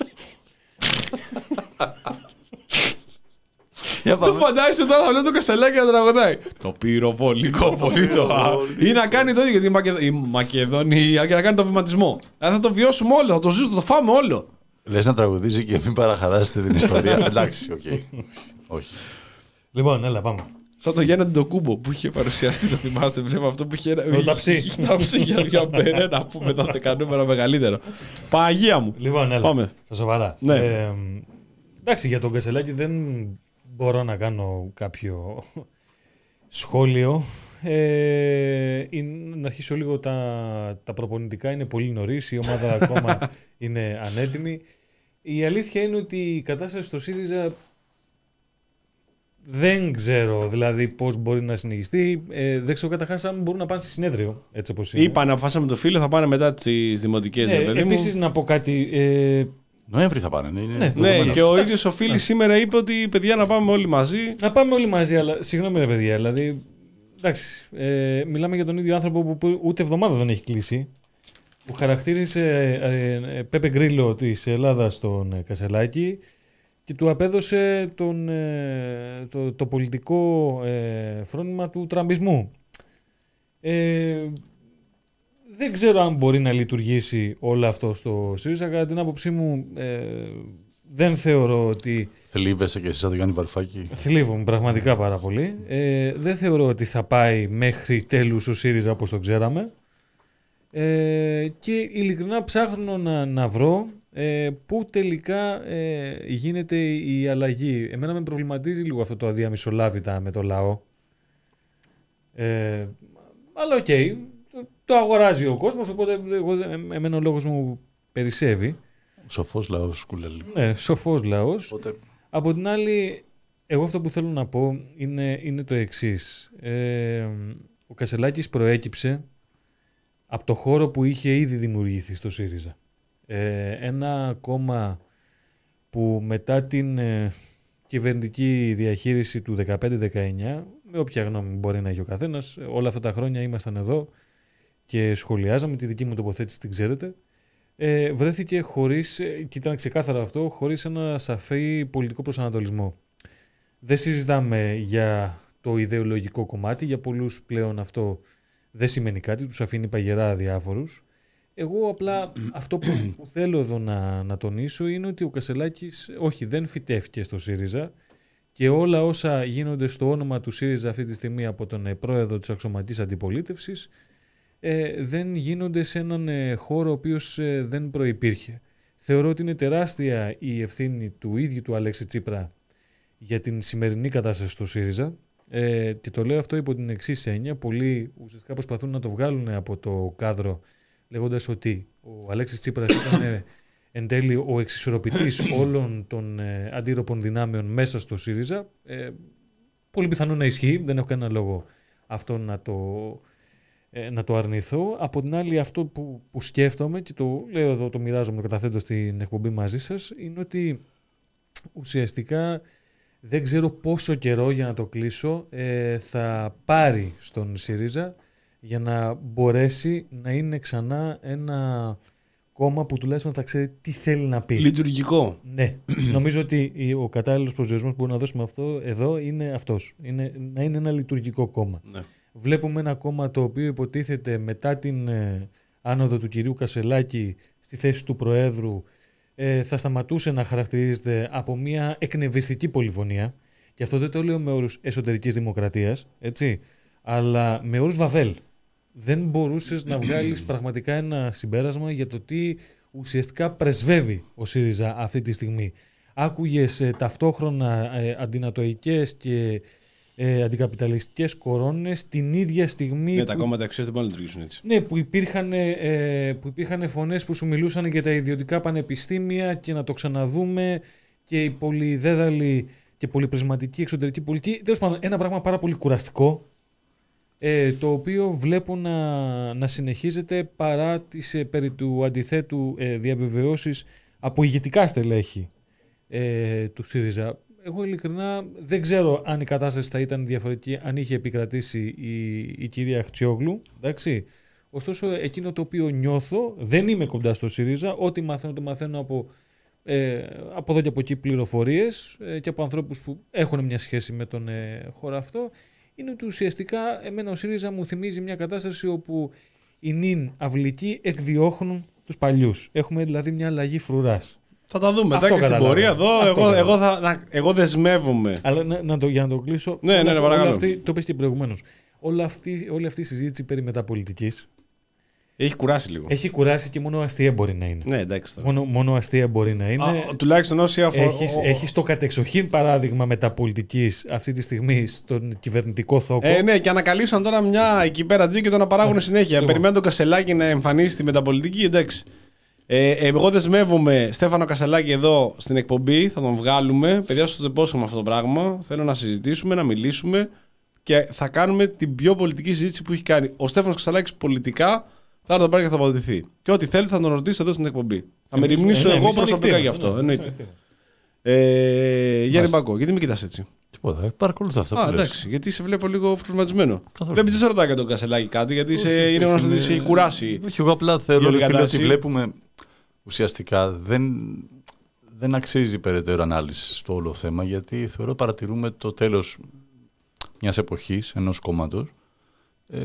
Το φαντάζεσαι τώρα θα λέω το Κασελάκη να τραγουδάει. Το πυροβολικό πολιτό. Ή να κάνει το ίδιο γιατί η Μακεδονία και να κάνει το βηματισμό. Θα το βιώσουμε όλο, θα το ζήσουμε, θα το φάμε όλο. Λες να τραγουδίζει και μην παραχαράσετε την ιστορία. Εντάξει, οκ. Όχι. Λοιπόν, έλα, πάμε. Σαν το Γιάννη Ντοκούμπο που είχε παρουσιαστεί, το θυμάστε, βλέπω αυτό που είχε. Το ταψί. Ταψί για μπερέ να πούμε τότε κανούμερο μεγαλύτερο. Παναγία μου. Λοιπόν, έλα. Πάμε. Στα σοβαρά. Ναι. Ε, εντάξει, για τον Κασελάκη δεν μπορώ να κάνω κάποιο σχόλιο. Ε, να αρχίσω λίγο τα, τα προπονητικά. Είναι πολύ νωρίς, η ομάδα ακόμα είναι ανέτοιμη. Η αλήθεια είναι ότι η κατάσταση στο ΣΥΡΙΖΑ δεν ξέρω δηλαδή πώς μπορεί να συνεχιστεί. Ε, δεν ξέρω καταρχάς αν μπορούν να πάνε σε συνέδριο. Έτσι όπως είναι. Είπαν, αποφάσισαμε το φίλο, θα πάνε μετά τις δημοτικές. Ε, Επίσης να πω κάτι. Ε, Νοέμβρη θα πάνε. Είναι ναι, ναι, και ο ίδιος ο Φίλης σήμερα είπε ότι παιδιά να πάμε όλοι μαζί. Να πάμε όλοι μαζί, αλλά συγγνώμη ρε παιδιά, δηλαδή. Εντάξει, ε, μιλάμε για τον ίδιο άνθρωπο που ούτε εβδομάδα δεν έχει κλείσει. Που χαρακτήρισε ε, ε, Πέπε Γκρίλο της Ελλάδας στον ε, Κασελάκη και του απέδωσε τον, ε, το, το πολιτικό ε, φρόνημα του τραμπισμού. Ε, δεν ξέρω αν μπορεί να λειτουργήσει όλο αυτό στο ΣΥΡΙΖΑ. Κατά την άποψή μου ε, δεν θεωρώ ότι Θλίβεσαι και εσύ σαν τον Γιάννη Βαρουφάκη? Θλίβομαι πραγματικά πάρα πολύ. Ε, δεν θεωρώ ότι θα πάει μέχρι τέλους ο ΣΥΡΙΖΑ όπως το ξέραμε. Ε, και ειλικρινά ψάχνω να, να βρω ε, πού τελικά ε, γίνεται η αλλαγή. Εμένα με προβληματίζει λίγο αυτό το αδιαμισολάβητα με το λαό. Ε, αλλά οκ, okay, το, το αγοράζει ο κόσμος, οπότε εγώ, εμένα ο λόγος μου περισσεύει. Σοφός λαός, Κουλέλη. Ναι, σοφός λαός. Οπότε... Από την άλλη, εγώ αυτό που θέλω να πω είναι, είναι το εξής. Ε, ο Κασελάκης προέκυψε από το χώρο που είχε ήδη δημιουργηθεί στο ΣΥΡΙΖΑ. Ε, ένα κόμμα που μετά την ε, κυβερνητική διαχείριση του δεκαπέντε δεκαεννιά, με όποια γνώμη μπορεί να έχει ο καθένας, όλα αυτά τα χρόνια ήμασταν εδώ και σχολιάζαμε, τη δική μου τοποθέτηση την ξέρετε, ε, βρέθηκε χωρίς, και ήταν ξεκάθαρο αυτό, χωρίς ένα σαφή πολιτικό προσανατολισμό. Δεν συζητάμε για το ιδεολογικό κομμάτι, για πολλούς πλέον αυτό δεν σημαίνει κάτι, τους αφήνει παγερά διάφορους. Εγώ απλά αυτό που, που θέλω εδώ να, να τονίσω είναι ότι ο Κασελάκης, όχι, δεν φυτεύτηκε στο ΣΥΡΙΖΑ και όλα όσα γίνονται στο όνομα του ΣΥΡΙΖΑ αυτή τη στιγμή από τον ε, πρόεδρο της αξιωματικής αντιπολίτευσης ε, δεν γίνονται σε έναν ε, χώρο ο οποίος ε, δεν προϋπήρχε. Θεωρώ ότι είναι τεράστια η ευθύνη του ίδιου του Αλέξη Τσίπρα για την σημερινή κατάσταση στο ΣΥΡΙΖΑ. Ε, και το λέω αυτό υπό την εξής έννοια. Πολλοί ουσιαστικά προσπαθούν να το βγάλουν από το κάδρο λέγοντας ότι ο Αλέξης Τσίπρας ήταν ε, εν τέλει ο εξισορροπητής όλων των ε, αντίρροπων δυνάμεων μέσα στο ΣΥΡΙΖΑ. Ε, πολύ πιθανό να ισχύει, δεν έχω κανένα λόγο αυτό να το, ε, να το αρνηθώ. Από την άλλη, αυτό που, που σκέφτομαι και το λέω εδώ, το μοιράζομαι, το καταθέτω στην εκπομπή μαζί σας, είναι ότι ουσιαστικά δεν ξέρω πόσο καιρό, για να το κλείσω, ε, θα πάρει στον ΣΥΡΙΖΑ για να μπορέσει να είναι ξανά ένα κόμμα που τουλάχιστον θα ξέρει τι θέλει να πει. Λειτουργικό. Ναι. Νομίζω ότι ο κατάλληλος προσδιορισμός που μπορούμε να δώσουμε αυτό εδώ είναι αυτός. Είναι, να είναι ένα λειτουργικό κόμμα. Ναι. Βλέπουμε ένα κόμμα το οποίο υποτίθεται μετά την ε, άνοδο του κυρίου Κασελάκη στη θέση του Προέδρου ε, θα σταματούσε να χαρακτηρίζεται από μια εκνευριστική πολυφωνία. Και αυτό δεν το λέω με όρους εσωτερικής δημοκρατίας, έτσι, αλλά με όρους Βαβέλ. Δεν μπορούσες να βγάλεις πραγματικά ένα συμπέρασμα για το τι ουσιαστικά πρεσβεύει ο ΣΥΡΙΖΑ αυτή τη στιγμή. Άκουγες ε, ταυτόχρονα ε, αντινατοικές και ε, αντικαπιταλιστικές κορώνες την ίδια στιγμή. Ναι, που... τα κόμματα εξής δεν μπορούν να λειτουργήσουν έτσι. Ναι, που υπήρχαν, ε, που υπήρχαν φωνές που σου μιλούσαν για τα ιδιωτικά πανεπιστήμια και να το ξαναδούμε και η πολυδέδαλη και πολυπρισματική εξωτερική πολιτική. Τέλος πάντων, ένα πράγμα πάρα πολύ κουραστικό. Ε, το οποίο βλέπω να, να συνεχίζεται παρά τις ε, περί του αντιθέτου ε, διαβεβαιώσεις από ηγετικά στελέχη ε, του ΣΥΡΙΖΑ. Εγώ ειλικρινά δεν ξέρω αν η κατάσταση θα ήταν διαφορετική αν είχε επικρατήσει η, η κυρία Χτσιόγλου. Εντάξει. Ωστόσο, εκείνο το οποίο νιώθω, δεν είμαι κοντά στο ΣΥΡΙΖΑ, ό,τι μαθαίνω το μαθαίνω από, ε, από εδώ και από εκεί πληροφορίες ε, και από ανθρώπους που έχουν μια σχέση με τον ε, χώρο αυτό. Είναι ότι ουσιαστικά εμένα ο ΣΥΡΙΖΑ μου θυμίζει μια κατάσταση όπου οι νυν αυλικοί εκδιώχνουν τους παλιούς. Έχουμε δηλαδή μια αλλαγή φρουράς. Θα τα δούμε. Αυτό Εντάξει, στην πορεία εδώ, εγώ, εγώ, θα, να, εγώ δεσμεύομαι. Αλλά να, να το, για να το κλείσω, ναι, ναι, ναι, παρακαλώ. Αυτή, το είπες και προηγουμένως. Όλη αυτή, όλη αυτή η συζήτηση περί μεταπολιτικής έχει κουράσει λίγο. έχει κουράσει και μόνο αστεία μπορεί να είναι. Ναι, εντάξει. Μόνο, μόνο αστεία μπορεί να είναι. Α, τουλάχιστον όσοι αφορούν. Έχεις, έχεις το κατεξοχήν παράδειγμα μεταπολιτικής αυτή τη στιγμή στον κυβερνητικό θόκο. Ε, ναι, και ανακαλύψαν τώρα μια εκεί πέρα δύο και το να παράγουν συνέχεια. Λοιπόν. Περιμένουν τον Κασελάκη να εμφανίσει τη μεταπολιτική, εντάξει. Ε, εγώ δεσμεύομαι Στέφανο Κασελάκη εδώ στην εκπομπή, θα τον βγάλουμε. Παιδιά, σας το υπόσχομαι αυτό το πράγμα. Θέλω να συζητήσουμε, να μιλήσουμε και θα κάνουμε την πιο πολιτική συζήτηση που έχει κάνει. Ο Στέφανος Κασελάκης πολιτικά θα τον πάρει και θα αποδοτηθεί. Και ό,τι θέλει θα τον ρωτήσει εδώ στην εκπομπή. Θα με ρημνήσω εγώ προσωπικά γι' αυτό. Εννοείται. Ε, Γιάννη Μπακό, γιατί με κοιτάς έτσι? Τίποτα, παρακολουθώ αυτά που Α, λες. εντάξει, γιατί σε βλέπω λίγο προβληματισμένο. Καθόλου. Βλέπεις, δεν σε ρωτάει για τον Κασελάκη κάτι, γιατί Όχι, σε, όχι, είναι γνωστό ότι είναι- σε έχει κουράσει. Όχι, εγώ απλά θεωρώ όλη ρε φίλε, κατάσταση. ότι βλέπουμε ουσιαστικά δεν, δεν αξίζει περαιτέρω ανάλυση στο όλο θέμα, γιατί θεωρώ παρατηρούμε το τέλος μιας εποχής, ενός κόμματος. Ε,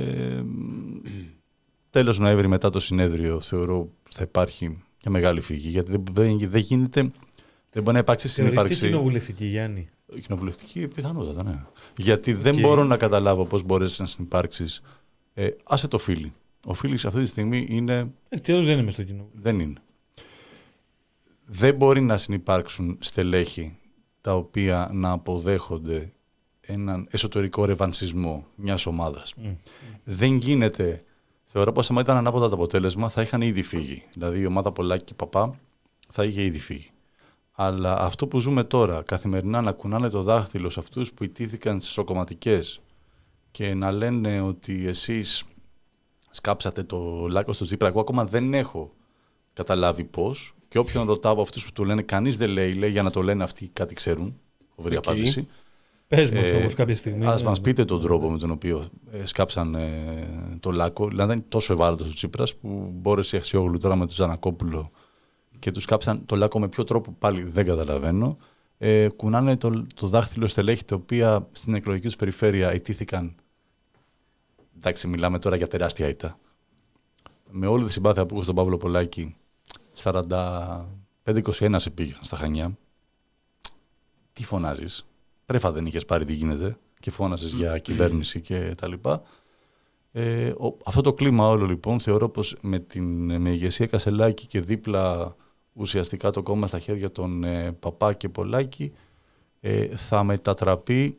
τέλος Νοέμβρη μετά το συνέδριο θεωρώ θα υπάρχει μια μεγάλη φυγή, γιατί δεν, δεν, δεν γίνεται Δεν μπορεί να υπάρξει συνύπαρξη. Θεωρείς και κοινοβουλευτική, Γιάννη. Κοινοβουλευτική, πιθανότατα, ναι. Γιατί δεν okay. μπορώ να καταλάβω πώς μπορείς να συνυπάρξεις. Ε, άσε το φίλι. Ο φίλης αυτή τη στιγμή είναι. Έτσι, δεν είμαι στο κοινό. Δεν είναι. Δεν μπορεί να συνυπάρξουν στελέχη τα οποία να αποδέχονται έναν εσωτερικό ρεβανσισμό μιας ομάδας. Mm. Δεν γίνεται. Θεωρώ πως άμα ήταν ανάποδα το αποτέλεσμα θα είχαν ήδη φύγει. Δηλαδή η ομάδα Πολάκη και Παπά θα είχε ήδη φύγει. Αλλά αυτό που ζούμε τώρα, καθημερινά να κουνάνε το δάχτυλο σε αυτούς που ιτήθηκαν στις σοκομματικές και να λένε ότι εσείς σκάψατε το λάκκο στο Τσίπρα, εγώ ακόμα δεν έχω καταλάβει πώς. Και όποιον ρωτάω από αυτούς που του λένε, κανείς δεν λέει, λέει για να το λένε αυτοί κάτι ξέρουν. Φοβερή okay. απάντηση. Πες μας ε, όμως κάποια στιγμή. Ας ναι, μας πείτε τον τρόπο με τον οποίο ε, σκάψαν ε, το λάκκο. Δηλαδή είναι τόσο ευάλωτος ο Τσίπρας που μπόρεσε η Αξιόγλου τώρα με τον Ζανακόπουλο και τους κάψαν το λάκκο με ποιο τρόπο πάλι δεν καταλαβαίνω. Ε, κουνάνε το, το δάχτυλο στελέχη τα οποία στην εκλογική τους περιφέρεια ιτήθηκαν. Εντάξει, μιλάμε τώρα για τεράστια ήττα. Με όλη τη συμπάθεια που έχω στον Παύλο Πολάκη, σαράντα πέντε είκοσι ένα σε πήγαν στα Χανιά. Τι φωνάζεις? Τρέφα δεν είχες πάρει τι γίνεται και φώνασες για κυβέρνηση και τα λοιπά. Ε, ο, αυτό το κλίμα όλο λοιπόν θεωρώ πως με την με ηγεσία Κασελάκη και δίπλα ουσιαστικά το κόμμα στα χέρια των ε, Παπά και Πολάκη ε, θα μετατραπεί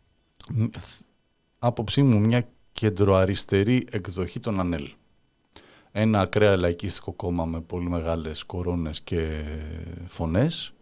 άποψή μου μια κεντροαριστερή εκδοχή των ΑΝΕΛ. Ένα ακραία λαϊκίστικο κόμμα με πολύ μεγάλες κορώνες και φωνές.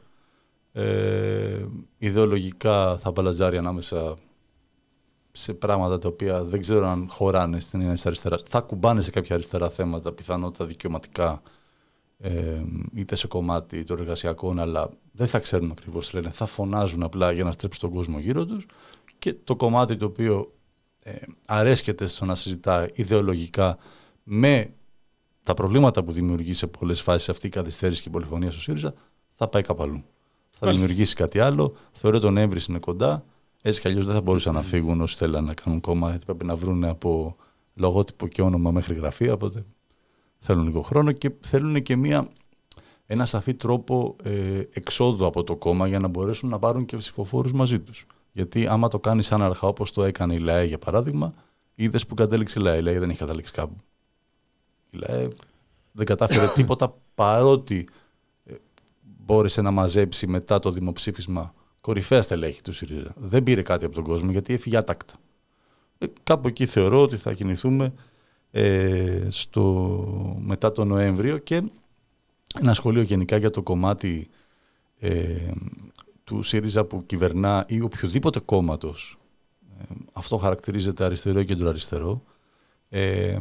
Ε, ιδεολογικά θα μπαλατζάρει ανάμεσα σε πράγματα τα οποία δεν ξέρω αν χωράνε στην ένα αριστερά. Θα κουμπάνε σε κάποια αριστερά θέματα, πιθανότητα δικαιωματικά, ε, είτε σε κομμάτι των εργασιακών, αλλά δεν θα ξέρουν ακριβώς τι λένε. Θα φωνάζουν απλά για να στρέψουν τον κόσμο γύρω τους. Και το κομμάτι το οποίο ε, αρέσκεται στο να συζητά ιδεολογικά με τα προβλήματα που δημιουργεί σε πολλές φάσεις αυτή η καθυστέρηση και η πολυφωνία στο ΣΥΡΙΖΑ, θα πάει κάπου αλλού. Θα Μάλιστα. δημιουργήσει κάτι άλλο. Θεωρώ τον Νοέμβρη είναι κοντά. Έτσι κι αλλιώς δεν θα μπορούσαν να φύγουν όσοι θέλουν να κάνουν κόμμα. Γιατί πρέπει να βρουν από λογότυπο και όνομα μέχρι γραφεία. Οπότε θέλουν λίγο χρόνο και θέλουν και μια, ένα σαφή τρόπο ε, εξόδου από το κόμμα για να μπορέσουν να πάρουν και ψηφοφόρους μαζί τους. Γιατί άμα το κάνει άναρχα όπως το έκανε η ΛΑΕ για παράδειγμα, είδες που κατέληξε η ΛΑΕ. Η ΛΑΕ δεν έχει καταλήξει κάπου. Η ΛΑΕ δεν κατάφερε τίποτα παρότι μπόρεσε να μαζέψει μετά το δημοψήφισμα κορυφαία στελέχη του ΣΥΡΙΖΑ. Δεν πήρε κάτι από τον κόσμο γιατί έφυγε άτακτα. Ε, κάπου εκεί θεωρώ ότι θα κινηθούμε ε, στο, μετά τον Νοέμβριο και ένα σχολείο γενικά για το κομμάτι ε, του ΣΥΡΙΖΑ που κυβερνά ή οποιοδήποτε κόμματος. Ε, αυτό χαρακτηρίζεται αριστερό ή κεντροαριστερό. Ε,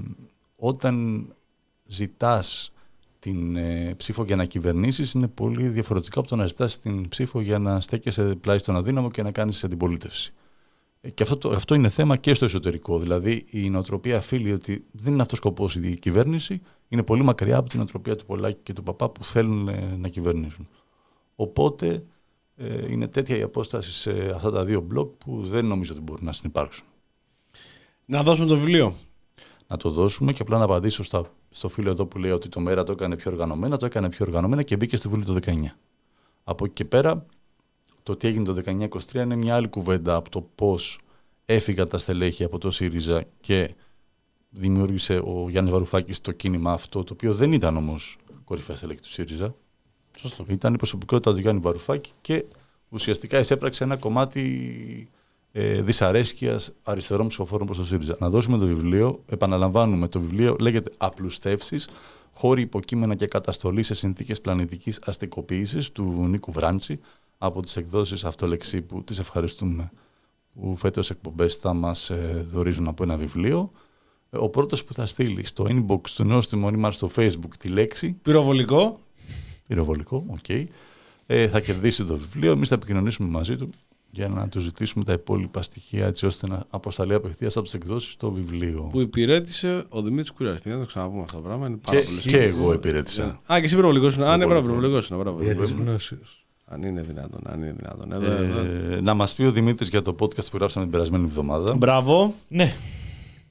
όταν ζητάς την ε, ψήφο για να κυβερνήσεις είναι πολύ διαφορετικό από το να ζητάς την ψήφο για να στέκεσαι πλάι στον αδύναμο και να κάνεις αντιπολίτευση. Ε, και αυτό, το, αυτό είναι θέμα και στο εσωτερικό. Δηλαδή η νοοτροπία φίλει ότι δεν είναι αυτός σκοπός η κυβέρνηση, είναι πολύ μακριά από την νοοτροπία του Πολάκη και του Παπά που θέλουν ε, να κυβερνήσουν. Οπότε ε, είναι τέτοια η απόσταση σε αυτά τα δύο μπλοκ που δεν νομίζω ότι μπορούν να συνυπάρξουν. Να δώσουμε το βιβλίο. Να το δώσουμε και απλά να απαντήσω στα, στο φίλο εδώ που λέει ότι το ΜΕΡΑ το έκανε πιο οργανωμένα, το έκανε πιο οργανωμένα και μπήκε στη Βουλή το δεκαεννιά. Από εκεί και πέρα, το τι έγινε το δεκαεννιά είκοσι τρία είναι μια άλλη κουβέντα από το πώς έφυγαν τα στελέχη από το ΣΥΡΙΖΑ και δημιούργησε ο Γιάννης Βαρουφάκης το κίνημα αυτό, το οποίο δεν ήταν όμως κορυφαία στελέχη του ΣΥΡΙΖΑ. Σωστό. Ήταν η προσωπικότητα του Γιάννη Βαρουφάκη και ουσιαστικά εισέπραξε ένα κομμάτι ε, δυσαρέσκειας αριστερών ψηφοφόρων προς το ΣΥΡΙΖΑ. Να δώσουμε το βιβλίο, επαναλαμβάνουμε, το βιβλίο λέγεται «Απλουστεύσεις, χώροι υποκείμενα και καταστολή σε συνθήκες πλανητικής αστικοποίησης» του Νίκου Βράντσι από τις εκδόσεις Αυτολεξή που τις ευχαριστούμε που φέτος εκπομπές θα μας ε, δωρίζουν από ένα βιβλίο. Ο πρώτος που θα στείλει στο inbox του Νέου Τιμονί μας στο Facebook τη λέξη πυροβολικό, πυροβολικό, οκ, okay. ε, θα κερδίσει το βιβλίο. Εμείς θα επικοινωνήσουμε μαζί του για να του ζητήσουμε τα υπόλοιπα στοιχεία έτσι ώστε να αποσταλεί απευθείας από τις εκδόσεις το βιβλίο. Που υπηρέτησε ο Δημήτρης Κουράς. Δεν το ξαναπούμε αυτό το πράγμα. Είναι πάρα και, πολύ και εγώ υπηρέτησα. Α, και εσύ πυροβολικός είναι. Α, ναι, μπράβο, πυροβολικός είναι. Για τις γνώσεις. Αν είναι δυνατόν, αν είναι δυνατόν. Ε, εδώ, εδώ. Να μας πει ο Δημήτρης για το podcast που γράψαμε την περασμένη εβδομάδα. Μπράβο. Ναι.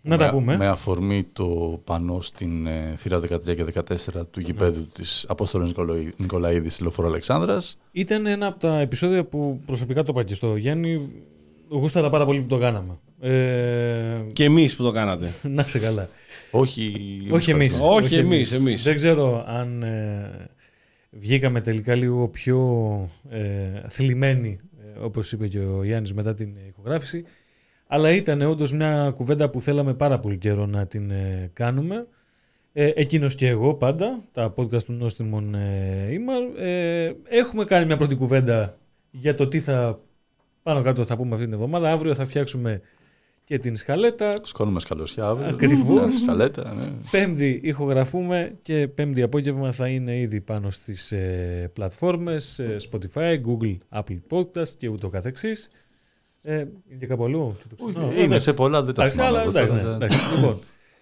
Να με, τα πούμε. Με αφορμή το πανό στην ε, θύρα δεκατρία και δεκατέσσερα του γηπέδου ναι. της Απόστολης Νικολαίδη, Νικολαίδη στη Λεωφόρο Αλεξάνδρας. Ήταν ένα από τα επεισόδια που προσωπικά το είπα και στο Γιάννη. Γούσταρα πάρα πολύ που το κάναμε. Ε... Και εμείς που το κάνατε. Να είσαι καλά. Όχι, όχι εμείς. Όχι, όχι εμείς, εμείς. Δεν ξέρω αν ε, βγήκαμε τελικά λίγο πιο ε, θλιμμένοι, ε, όπως είπε και ο Γιάννης μετά την ηχογράφηση. Αλλά ήταν όντως μια κουβέντα που θέλαμε πάρα πολύ καιρό να την ε, κάνουμε. Ε, εκείνος και εγώ πάντα, τα podcast του Νόστιμον ε, Ήμαρ. Ε, έχουμε κάνει μια πρώτη κουβέντα για το τι θα πάνω κάτω θα πούμε αυτή την εβδομάδα. Αύριο θα φτιάξουμε και την σκαλέτα. Σκόνουμε σκαλωσιά αύριο. Ακριβώς. Σκαλέτα, ναι. Πέμπτη ηχογραφούμε και πέμπτη απόγευμα θα είναι ήδη πάνω στις ε, πλατφόρμες ε, Spotify, Google, Apple Podcast και ούτω καθεξής. Ε, είναι και κάπου αλλού. Είναι σε πολλά, δεν τα θυμάμαι. Λοιπόν,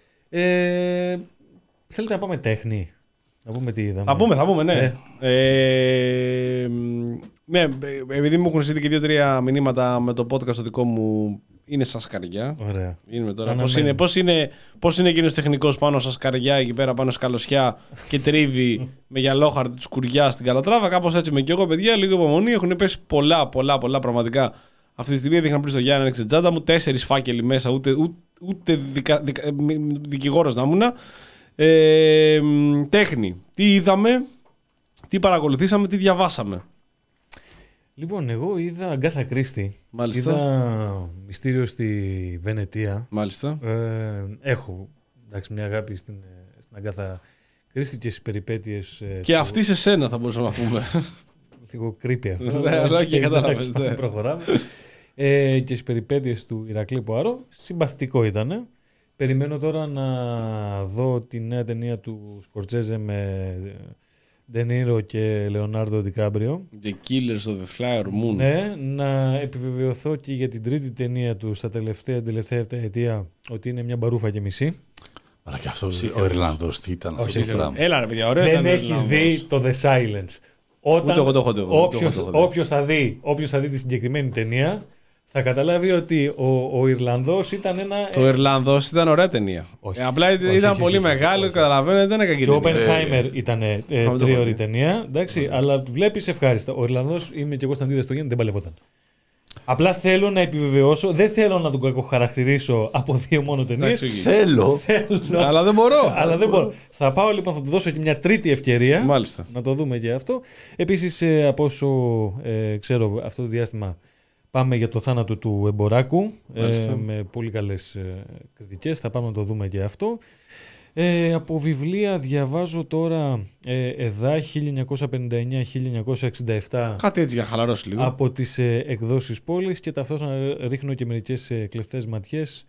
ε, θέλετε να πάμε τέχνη, να πούμε τι είδαμε. Θα πούμε, θα πούμε, ναι. Ε, ναι, επειδή μου έχουν στείλει και δύο-τρία μηνύματα με το podcast το δικό μου, είναι σαν σκαριά. Ωραία. Είναι τώρα. Πώς είναι, πώς είναι, πώς είναι εκείνος τεχνικός πάνω σαν σκαριά εκεί πέρα πάνω σκαλωσιά και τρίβει με γυαλόχαρτη του σκουριά στην Καλατράβα. Κάπως έτσι είμαι και εγώ, παιδιά. Λίγο υπομονή. Έχουν πέσει πολλά, πολλά, πολλά πραγματικά. Αυτή τη στιγμή δείχνα πριν στο Γιάννη, άνοιξε τσάντα μου. Τέσσερις φάκελοι μέσα, ούτε, ούτε, ούτε δικα, δικα, δικηγόρος να ήμουν. Ε, τέχνη. Τι είδαμε, τι παρακολουθήσαμε, τι διαβάσαμε. Λοιπόν, εγώ είδα Αγκάθα Κρίστη. Μάλιστα. Είδα Μυστήριο στη Βενετία. Μάλιστα. Ε, έχω εντάξει, μια αγάπη στην, στην Αγκάθα Κρίστη και στις περιπέτειες. Και του... αυτή σε σένα θα μπορούσαμε να πούμε. Λίγο creepy αυτό. Ναι, αλλά και κατάλαβες. Προχωράμε. Ε, και στις περιπέτειες του Ηρακλή Πουαρό. Συμπαθητικό ήτανε. Περιμένω τώρα να δω τη νέα ταινία του Σκορτσέζε με Ντενίρο και Λεωνάρντο Ντικάμπριο. The Killers of the Flower Moon. Ναι, να επιβεβαιωθώ και για την τρίτη ταινία του στα τελευταία, τελευταία αιτία ότι είναι μια μπαρούφα και μισή. Αλλά και αυτό ο Ιρλανδός τι ήταν αυτό το πράγμα. Έλα ρε παιδιά, ωραίο. Δεν έχεις δει το The Silence. Όταν όποιος θα δει, όποιος θα δει τη συγκεκριμένη ταινία θα καταλάβει ότι ο, ο Ιρλανδός ήταν ένα... Το Ιρλανδός ήταν ωραία ταινία. Ε, απλά όχι, ήταν όχι, πολύ όχι, μεγάλο, καταλαβαίνω, δεν ήταν κακή ταινία. Και ο Όπενχάιμερ ήταν ε, τρίωρη ταινία, εντάξει, mm. αλλά βλέπεις ευχάριστα. Ο Ιρλανδός, είμαι και εγώ στην αντίθεση του Γιάννη, δεν παλευόταν. Απλά θέλω να επιβεβαιώσω, δεν θέλω να τον κακοχαρακτηρίσω από δύο μόνο ταινίες. Θέλω. Αλλά δεν μπορώ. Αλλά δεν μπορώ. Θα πάω λοιπόν, θα του δώσω και μια τρίτη ευκαιρία. Μάλιστα. Να το δούμε και αυτό. Επίσης, ε, από όσο ε, ξέρω αυτό το διάστημα, πάμε για το θάνατο του Εμποράκου. Ε, με πολύ καλές ε, κριτικές. Θα πάμε να το δούμε και αυτό. Ε, από βιβλία διαβάζω τώρα ε, ΕΔΑ χίλια εννιακόσια πενήντα εννιά με χίλια εννιακόσια εξήντα επτά. Κάτι έτσι για χαλαρώσει λίγο. Από τις ε, εκδόσεις Πόλης και ταυτόχρονα ρίχνω και μερικές ε, κλεφτές ματιές.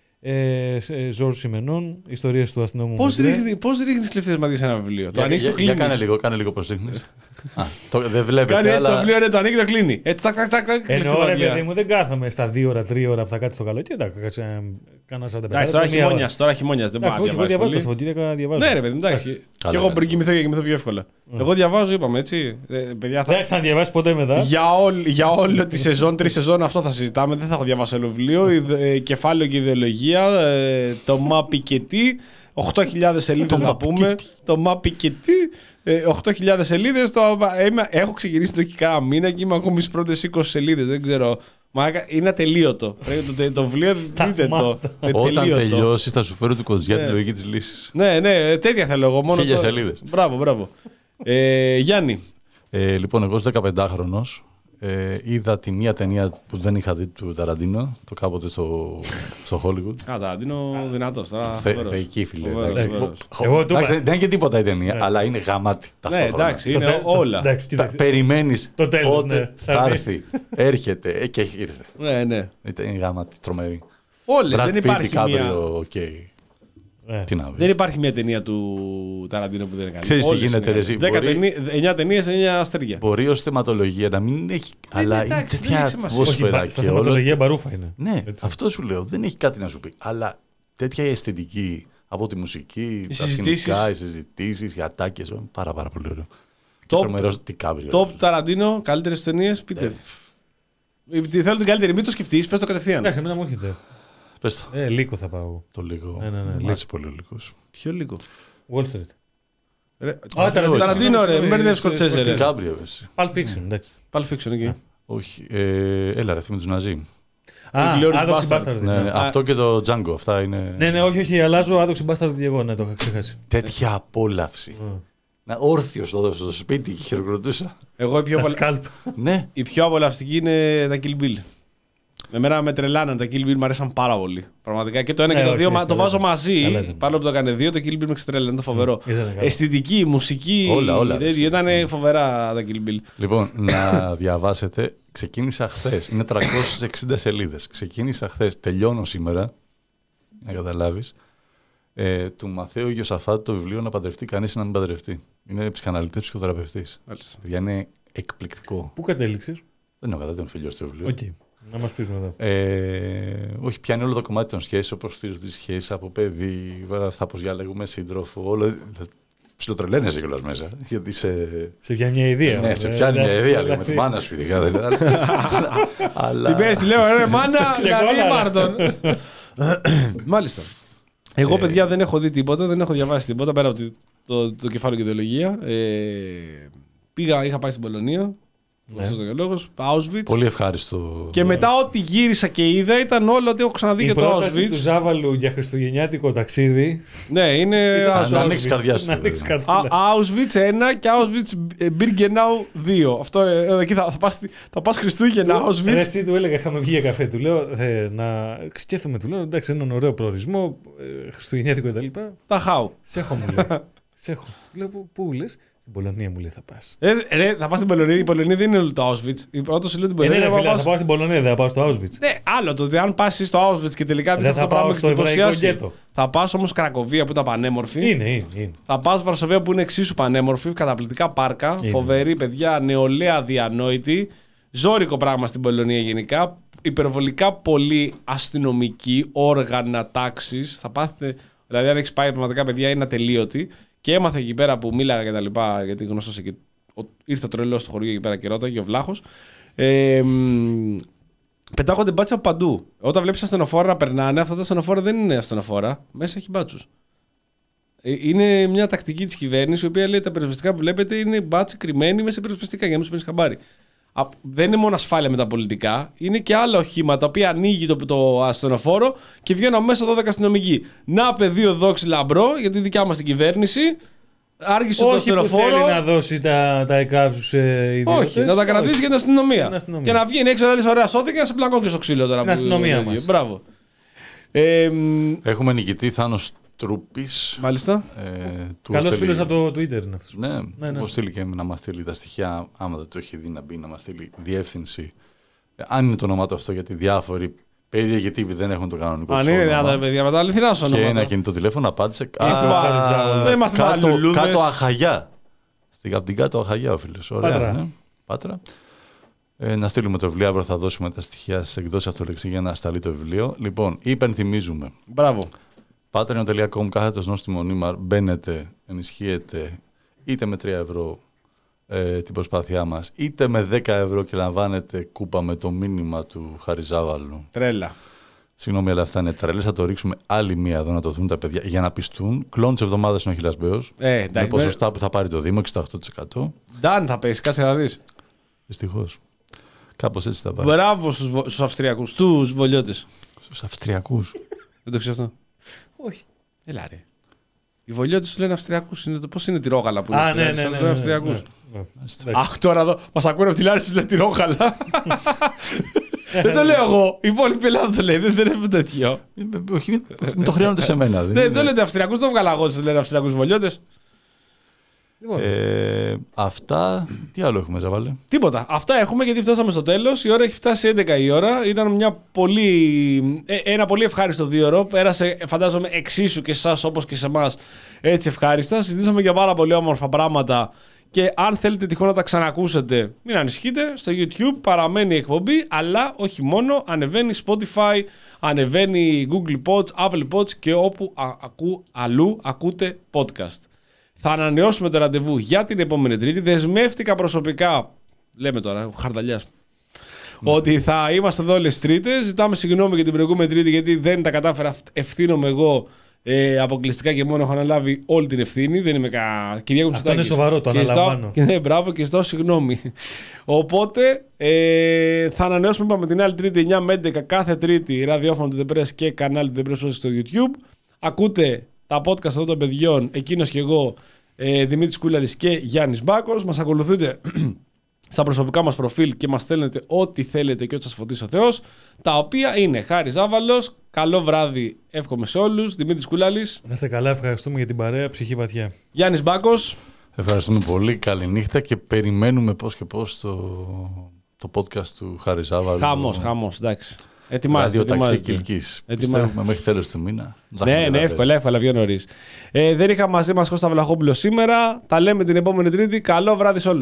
Ε, Ζορ Σιμενών, ιστορίες του αστυνόμου. Πώς ρίχνεις ρίχνει κλεφτές ματιές σε ένα βιβλίο? Για, το ανοίξει, το κλείνει. Κάνε λίγο, κάνε λίγο πώς ρίχνεις. Δεν βλέπετε. Κάνει έτσι αλλά... το βιβλίο, ναι, το ανοίγει, το κλείνει. Έτσι τα κάνει. Εννοώ ρε παιδί μου, δεν κάθομαι στα δύο ώρα, τρία ώρα που θα κάτσει το καλοκαίρι. Κάνα σαράντα πέντε. Τώρα χειμώνια, τώρα χειμώνια. Δεν πάω να διαβάσω. Ναι, ρε παιδί, εντάξει. Και εγώ πριν κοιμηθώ και κοιμηθώ πιο εύκολα. Εγώ διαβάζω, είπαμε έτσι. Δεν θα ξαναδιαβάσει ποτέ μετά. Για όλη τη σεζόν, τρει σεζόν αυτό θα συζητάμε. Δεν θα έχω διαβάσει άλλο βιβλίο. Κεφάλαιο και ιδεολογία. Το Μάπι και τι. οκτώ χιλιάδες σελίδες να πούμε. Το Μάπι και τι. οκτώ χιλιάδες σελίδες. Έχω ξεκινήσει το κάνα μήνα και είμαι ακόμη στις πρώτες είκοσι σελίδες. Δεν ξέρω. Μα είναι ατελείωτο. το, το βιβλίο δείτε το. Όταν τελειώσει, θα σου φέρω του Κοντζιά τη λογική τη λύση. Ναι, ναι, τέτοια θέλω εγώ. Μόνο Χίλια σελίδες. Μπράβο, μπράβο. ε, Γιάννη. Ε, λοιπόν, εγώ ως δεκαπεντάχρονος ε, είδα τη μία ταινία που δεν είχα δει του Ταραντίνο, το κάποτε στο, στο Hollywood. Α, Ταραντίνο δυνατός. Θεϊκή, φίλε. Δεν είναι και τίποτα η ταινία, αλλά είναι γαμάτι ταυτόχρονα. Ναι, εντάξει, είναι όλα. Περιμένεις πότε θα έρθει, έρχεται και ήρθε. Ναι, ναι. Είναι γαμάτι, τρομερή. Όλες, δεν υπάρχει μία... Ε. Τι να δεν υπάρχει μια ταινία του Ταραντίνο που δεν είναι καλή. Ξέρεις τι γίνεται, εσύ. εννιά ταινίες, εννιά αστέρια. Μπορεί ως θεματολογία να μην έχει. Ε, αλλά εντάξει, είναι τέτοια ατμόσφαιρα. Στα θεματολογία μπαρούφα είναι. Ναι, έτσι. Αυτό σου λέω. Δεν έχει κάτι να σου πει. Αλλά τέτοια αισθητική από τη μουσική, οι τα σκηνικά, οι συζητήσεις, οι ατάκες. Πάρα, πάρα πολύ ωραίο. Και τρομερό τι κάβριο. Top Ταραντίνο, καλύτερες ταινίες, πείτε. Τι θέλω την καλύτερη, μην το σκεφτείς, πες το κατευθείαν. Εντάξει, εμένα μου έρχεται. Πες το. Ε, Λύκο θα πάω. Το λίγο. Ναι, ναι, ναι, Μου λίγο. άρεσε πολύ ο Λύκος. Ποιο λίγο. Wall Street. Ρε, Ταραντίνο, Ταραντίνο, ρε. συγγνώμη, Μπέρντε συγγνώμη, Σκοτσέζε, ρε. Τικάμπριο, εσύ. Pulp Fiction, εντάξει. Pulp Fiction εκεί. Όχι. Ε, έλα, ρε, με τους Ναζί. Α, Glorious Άδοξη Bastard. Bastard. Ναι, Ναι, ναι, αυτό και το Django. Αυτά είναι. ναι, ναι, όχι, όχι, αλλάζω Άδοξη Bastard και εγώ, ναι, το είχα ξεχάσει. Τέτοια απόλαυση. Να όρθιος το στο σπίτι και χειροκροτούσα. Εγώ η πιο, Τα απολα... σκάλπ. Ναι. η πιο απολαυστική είναι τα Kill Bill. Εμένα με τρελάναν τα Kill Bill, μου αρέσαν πάρα πολύ. Πραγματικά και το ένα Ναι, και το όχι, δύο όχι, μα- το καλά βάζω ήταν. μαζί. Καλά ήταν. Παρόλο που το έκανε δύο, το Kill Bill με ξετρέλανε, είναι το φοβερό. Ήταν καλά. Αισθητική, μουσική. Όλα, όλα, ρε, Ήταν εσύ. φοβερά τα Kill Bill. Λοιπόν, να διαβάσετε. Ξεκίνησα χθες. Είναι τριακόσιες εξήντα σελίδες. Ξεκίνησα χθες. Τελειώνω σήμερα. Να καταλάβεις. Ε, του Μαθαίου Γιωσαφάτη το βιβλίο «Να παντρευτεί κανείς ή να μην παντρευτεί». Είναι ψυχαναλυτής ψυχοθεραπευτής. Μάλιστα. Δηλαδή είναι εκπληκτικό. Πού κατέληξες? Δεν έχω δεν έχω τελειώσει το βιβλίο. Οκ. Να μας πεις μετά. Ε, όχι, πιάνει όλο το κομμάτι των σχέσεων, όπως στηρίζονται τις σχέσεις από παιδί, βέβαια αυτά πώς διαλέγουμε σύντροφο, όλο. Ψιλοτρελαίνεσαι κιόλας μέσα. Γιατί σε. Σε πιάνει μια ιδέα. Ναι, σε πιάνει μια ιδέα λίγο με τη μάνα σου, ειδικά. δηλαδή. Αλλά. Την πες, τη λέω, ρε μάνα, Ξεκόλαρα. δηλαδή Μάρτον. Μάλιστα. Εγώ, Ε, παιδιά, δεν έχω δει τίποτα, δεν έχω διαβάσει τίποτα πέρα από το, το, το κεφάλαιο και ιδεολογία. Ε, πήγα, είχα πάει στην Πολωνία. Ναι. Αυτός ο λόγος. Auschwitz. Πολύ ευχάριστο. Και μετά ό,τι γύρισα και είδα ήταν όλο ότι έχω ξαναδεί Η και το πρόταση Auschwitz. του Ζάβαλου για χριστουγεννιάτικο ταξίδι. Ναι, είναι ήταν να στο ανοίξει Auschwitz. καρδιά σου, Να ανοίξει βέβαια. καρδιά Α- σου. Auschwitz ένα και Auschwitz Birkenau δύο. Αυτό ε, εδώ εκεί θα, θα, πας, θα πας Χριστούγεννα Ρε, Auschwitz. εσύ του έλεγα, είχαμε βγει για καφέ. Του λέω, ε, να σκέφτομαι, του λέω, εντάξει, έναν ωραίο προορισμό, ε, χριστουγεννιάτικο κτλ. Τα χάου. Σε έχω, μου λέει. Σε έχω. Του λέω, πού, πού λες? Στην Πολωνία μου λέει θα πας. Ε, ρε, θα πας στην Πολωνία. Η Πολωνία δεν είναι όλο το Auschwitz. Η πρώτη σου λέει την Ε, ναι, Πολωνία. ρε, θα φίλε, πας- θα πάω στην Πολωνία, δεν θα πάω στο Auschwitz. Ναι, άλλο το ότι αν πας στο Auschwitz και τελικά δεις Δεν αυτό θα το πράγμα πάω και στο στην εβραϊκό εντυπωσιάσει. γκέτο. Θα πας όμως Κρακοβία που ήταν πανέμορφη. Είναι, είναι, είναι. Θα πας Βαρσοβία που είναι εξίσου πανέμορφη, καταπληκτικά πάρκα, Είναι. φοβερή παιδιά, νεολαία αδιανόητη. Ζώρικο πράγμα στην Πολωνία γενικά. Υπερβολικά πολύ αστυνομική, όργανα, τάξεις. Θα πάθετε, δηλαδή αν έχεις πάει πραγματικά παιδιά είναι ατελείωτη. Και έμαθα εκεί πέρα που μίλαγα και τα λοιπά, γιατί γνωστός εκεί. Ο, ήρθε ο τρελός στο χωριό εκεί πέρα και ρώταγε ο Βλάχος. Ε, μ, πετάγονται μπάτσια από παντού. Όταν βλέπεις ασθενοφόρα να περνάνε, αυτά τα ασθενοφόρα δεν είναι ασθενοφόρα. Μέσα έχει μπάτσους. Ε, Είναι μια τακτική της κυβέρνησης η οποία λέει τα πυροσβεστικά που βλέπετε είναι μπάτσοι κρυμμένοι μέσα σε πυροσβεστικά για να μην σου παίρνει χαμπάρι. Α, δεν είναι μόνο ασφάλεια με τα πολιτικά, είναι και άλλα οχήματα τα οποία ανοίγει το, το ασθενοφόρο και βγαίνουν μέσα δώδεκα αστυνομικοί. Να πεδίο δόξη λαμπρό για τη δικιά μας την κυβέρνηση. Άργησε το Όχι που ασθενοφόρο. θέλει να δώσει τα, τα εκάψου σε ιδιώτες. Όχι, να τα κρατήσει Όχι. για την αστυνομία. Την αστυνομία. Και να βγει έξω να λες ωραία σώθηκε και να σε πλακώνει και στο ξύλο τώρα. Την που- αστυνομία που- μας. Μπράβο. Ε, μ, Έχουμε νικητή Θάνος Τρούπης. μάλιστα. Ε, του Καλός στέλνει- φίλος από το Twitter είναι αυτός. Ναι, Ναι, ναι. μου στείλει και να μας στείλει τα στοιχεία, άμα δεν το έχει δει να μπει, να μας στείλει διεύθυνση. Ε, αν είναι το όνομά του αυτό, γιατί διάφοροι περίεργοι τύποι δεν έχουν το κανονικό Αν τους είναι όνομα. δυνατά, παιδιά, με τα αληθινά σου Και ονόματα. ένα κινητό τηλέφωνο απάντησε. Είμαστε «Α, πάλι- δεν είμαστε κάτω, μαλλουλούδες». κάτω Αχαγιά. Στην από την κάτω Αχαγιά ο φίλος. Ωραία, Πάτρα. ναι. Πάτρα. Ε, να στείλουμε το βιβλίο, αύριο θα δώσουμε τα στοιχεία στις εκδόσεις Αυτολεξή για να σταλεί το βιβλίο. Λοιπόν, υπενθυμίζουμε. Μπράβο. patreon τελεία com κάθετος νόστιμο νήμαρ. Μπαίνετε, ενισχύετε είτε με τρία ευρώ ε, την προσπάθειά μας, είτε με δέκα ευρώ και λαμβάνετε κούπα με το μήνυμα του Χαριζάβαλου. Τρέλα. Συγγνώμη, αλλά αυτά είναι τρελές. Θα το ρίξουμε άλλη μία εδώ να το δουν τα παιδιά για να πιστούν. Κλόν της εβδομάδας είναι ο Χιλάς Μπέος. Ε, Με εντάξει. ποσοστά που θα πάρει το Δήμο, εξήντα οκτώ τοις εκατό. Ντάν θα πέσει, κάτσε να δεις. Δυστυχώς. Κάπως έτσι θα πάει. Μπράβο στους, Βο- στους Αυστριακούς, στους Βολιώτες. Στους Αυστριακούς. Δεν το ξέρεις αυτό. Όχι. Έλα ρε. Οι Βολιώτες σου λένε Αυστριακούς. Είναι το, πώς είναι τη ρόγαλα που Α, είναι ναι, στη ναι, Λάρισα, ναι. τους λένε ναι, Αυστριακούς. ναι, ναι. Εντάξει. Αχ, τώρα εδώ μας ακούνε από τη Λάρισα τους λένε τη ρόγαλα. Δεν το λέω εγώ. Η υπόλοιπη Ελλάδα το λέει. Δεν δεν είναι τέτοιο. Ε, Όχι, μην- μην το χρειώνονται σε μένα. δεν Δεν είναι- το λέτε Αυστριακούς, το βγάλα εγώ. Τους λένε Αυστριακούς Βολιώτες. Λοιπόν, Ε, αυτά. Τι άλλο έχουμε, Ζαβάλε. Τίποτα. Αυτά έχουμε γιατί φτάσαμε στο τέλος. Η ώρα έχει φτάσει έντεκα η ώρα. Ήταν μια πολύ, ε, ένα πολύ ευχάριστο δύο ώρο. Πέρασε, φαντάζομαι, εξίσου και εσάς όπως και σε εμάς έτσι ευχάριστα. Συζητήσαμε για πάρα πολύ όμορφα πράγματα. Και αν θέλετε τυχόν να τα ξανακούσετε, μην ανησυχείτε. Στο YouTube παραμένει η εκπομπή, αλλά όχι μόνο. Ανεβαίνει Spotify, ανεβαίνει Google Pods, Apple Pods και όπου α, ακού, αλλού ακούτε podcast. Θα ανανεώσουμε το ραντεβού για την επόμενη Τρίτη. Δεσμεύτηκα προσωπικά. Λέμε τώρα, ο Χαρδαλιάς. ότι θα είμαστε εδώ όλες τις Τρίτες. Ζητάμε συγγνώμη για την προηγούμενη Τρίτη, γιατί δεν τα κατάφερα. Ευθύνομαι εγώ ε, αποκλειστικά και μόνο. Έχω αναλάβει όλη την ευθύνη. Δεν είμαι κα... Κυρία Κουτσουτάκη. Αυτό είναι σοβαρό, το αναλαμβάνω. Και ναι, μπράβο και ζητάω συγγνώμη. Οπότε ε, θα ανανεώσουμε, είπαμε, την άλλη Τρίτη εννιά με έντεκα κάθε Τρίτη ραδιόφωνο του The Press και κανάλι του The Press στο YouTube. Ακούτε τα podcast εδώ των παιδιών, εκείνος και εγώ, ε, Δημήτρης Κούλαρης και Γιάννης Μπάκος. Μας ακολουθείτε στα προσωπικά μας προφίλ και μας στέλνετε ό,τι θέλετε και ό,τι σας φωτίσει ο Θεός. Τα οποία είναι Χάρης Ζάβαλος, καλό βράδυ, εύχομαι σε όλους. Δημήτρης Κούλαρης. Να είστε καλά, ευχαριστούμε για την παρέα, ψυχή βαθιά. Γιάννης Μπάκος. Ευχαριστούμε πολύ, καληνύχτα και περιμένουμε πώς και πώς το, το podcast του Χάρη Ζάβαλου. Χαμός, χαμός, εντάξει. Ετοιμάζεται. Ραδιοταξί Κιλκής. Πιστεύουμε μέχρι τέλος του μήνα. Ναι, ναι, εύκολα, εύκολα, πιο νωρίς. Ε, δεν είχα μαζί μας Κώστα Βλαχόπουλο σήμερα. Τα λέμε την επόμενη Τρίτη. Καλό βράδυ σε όλους.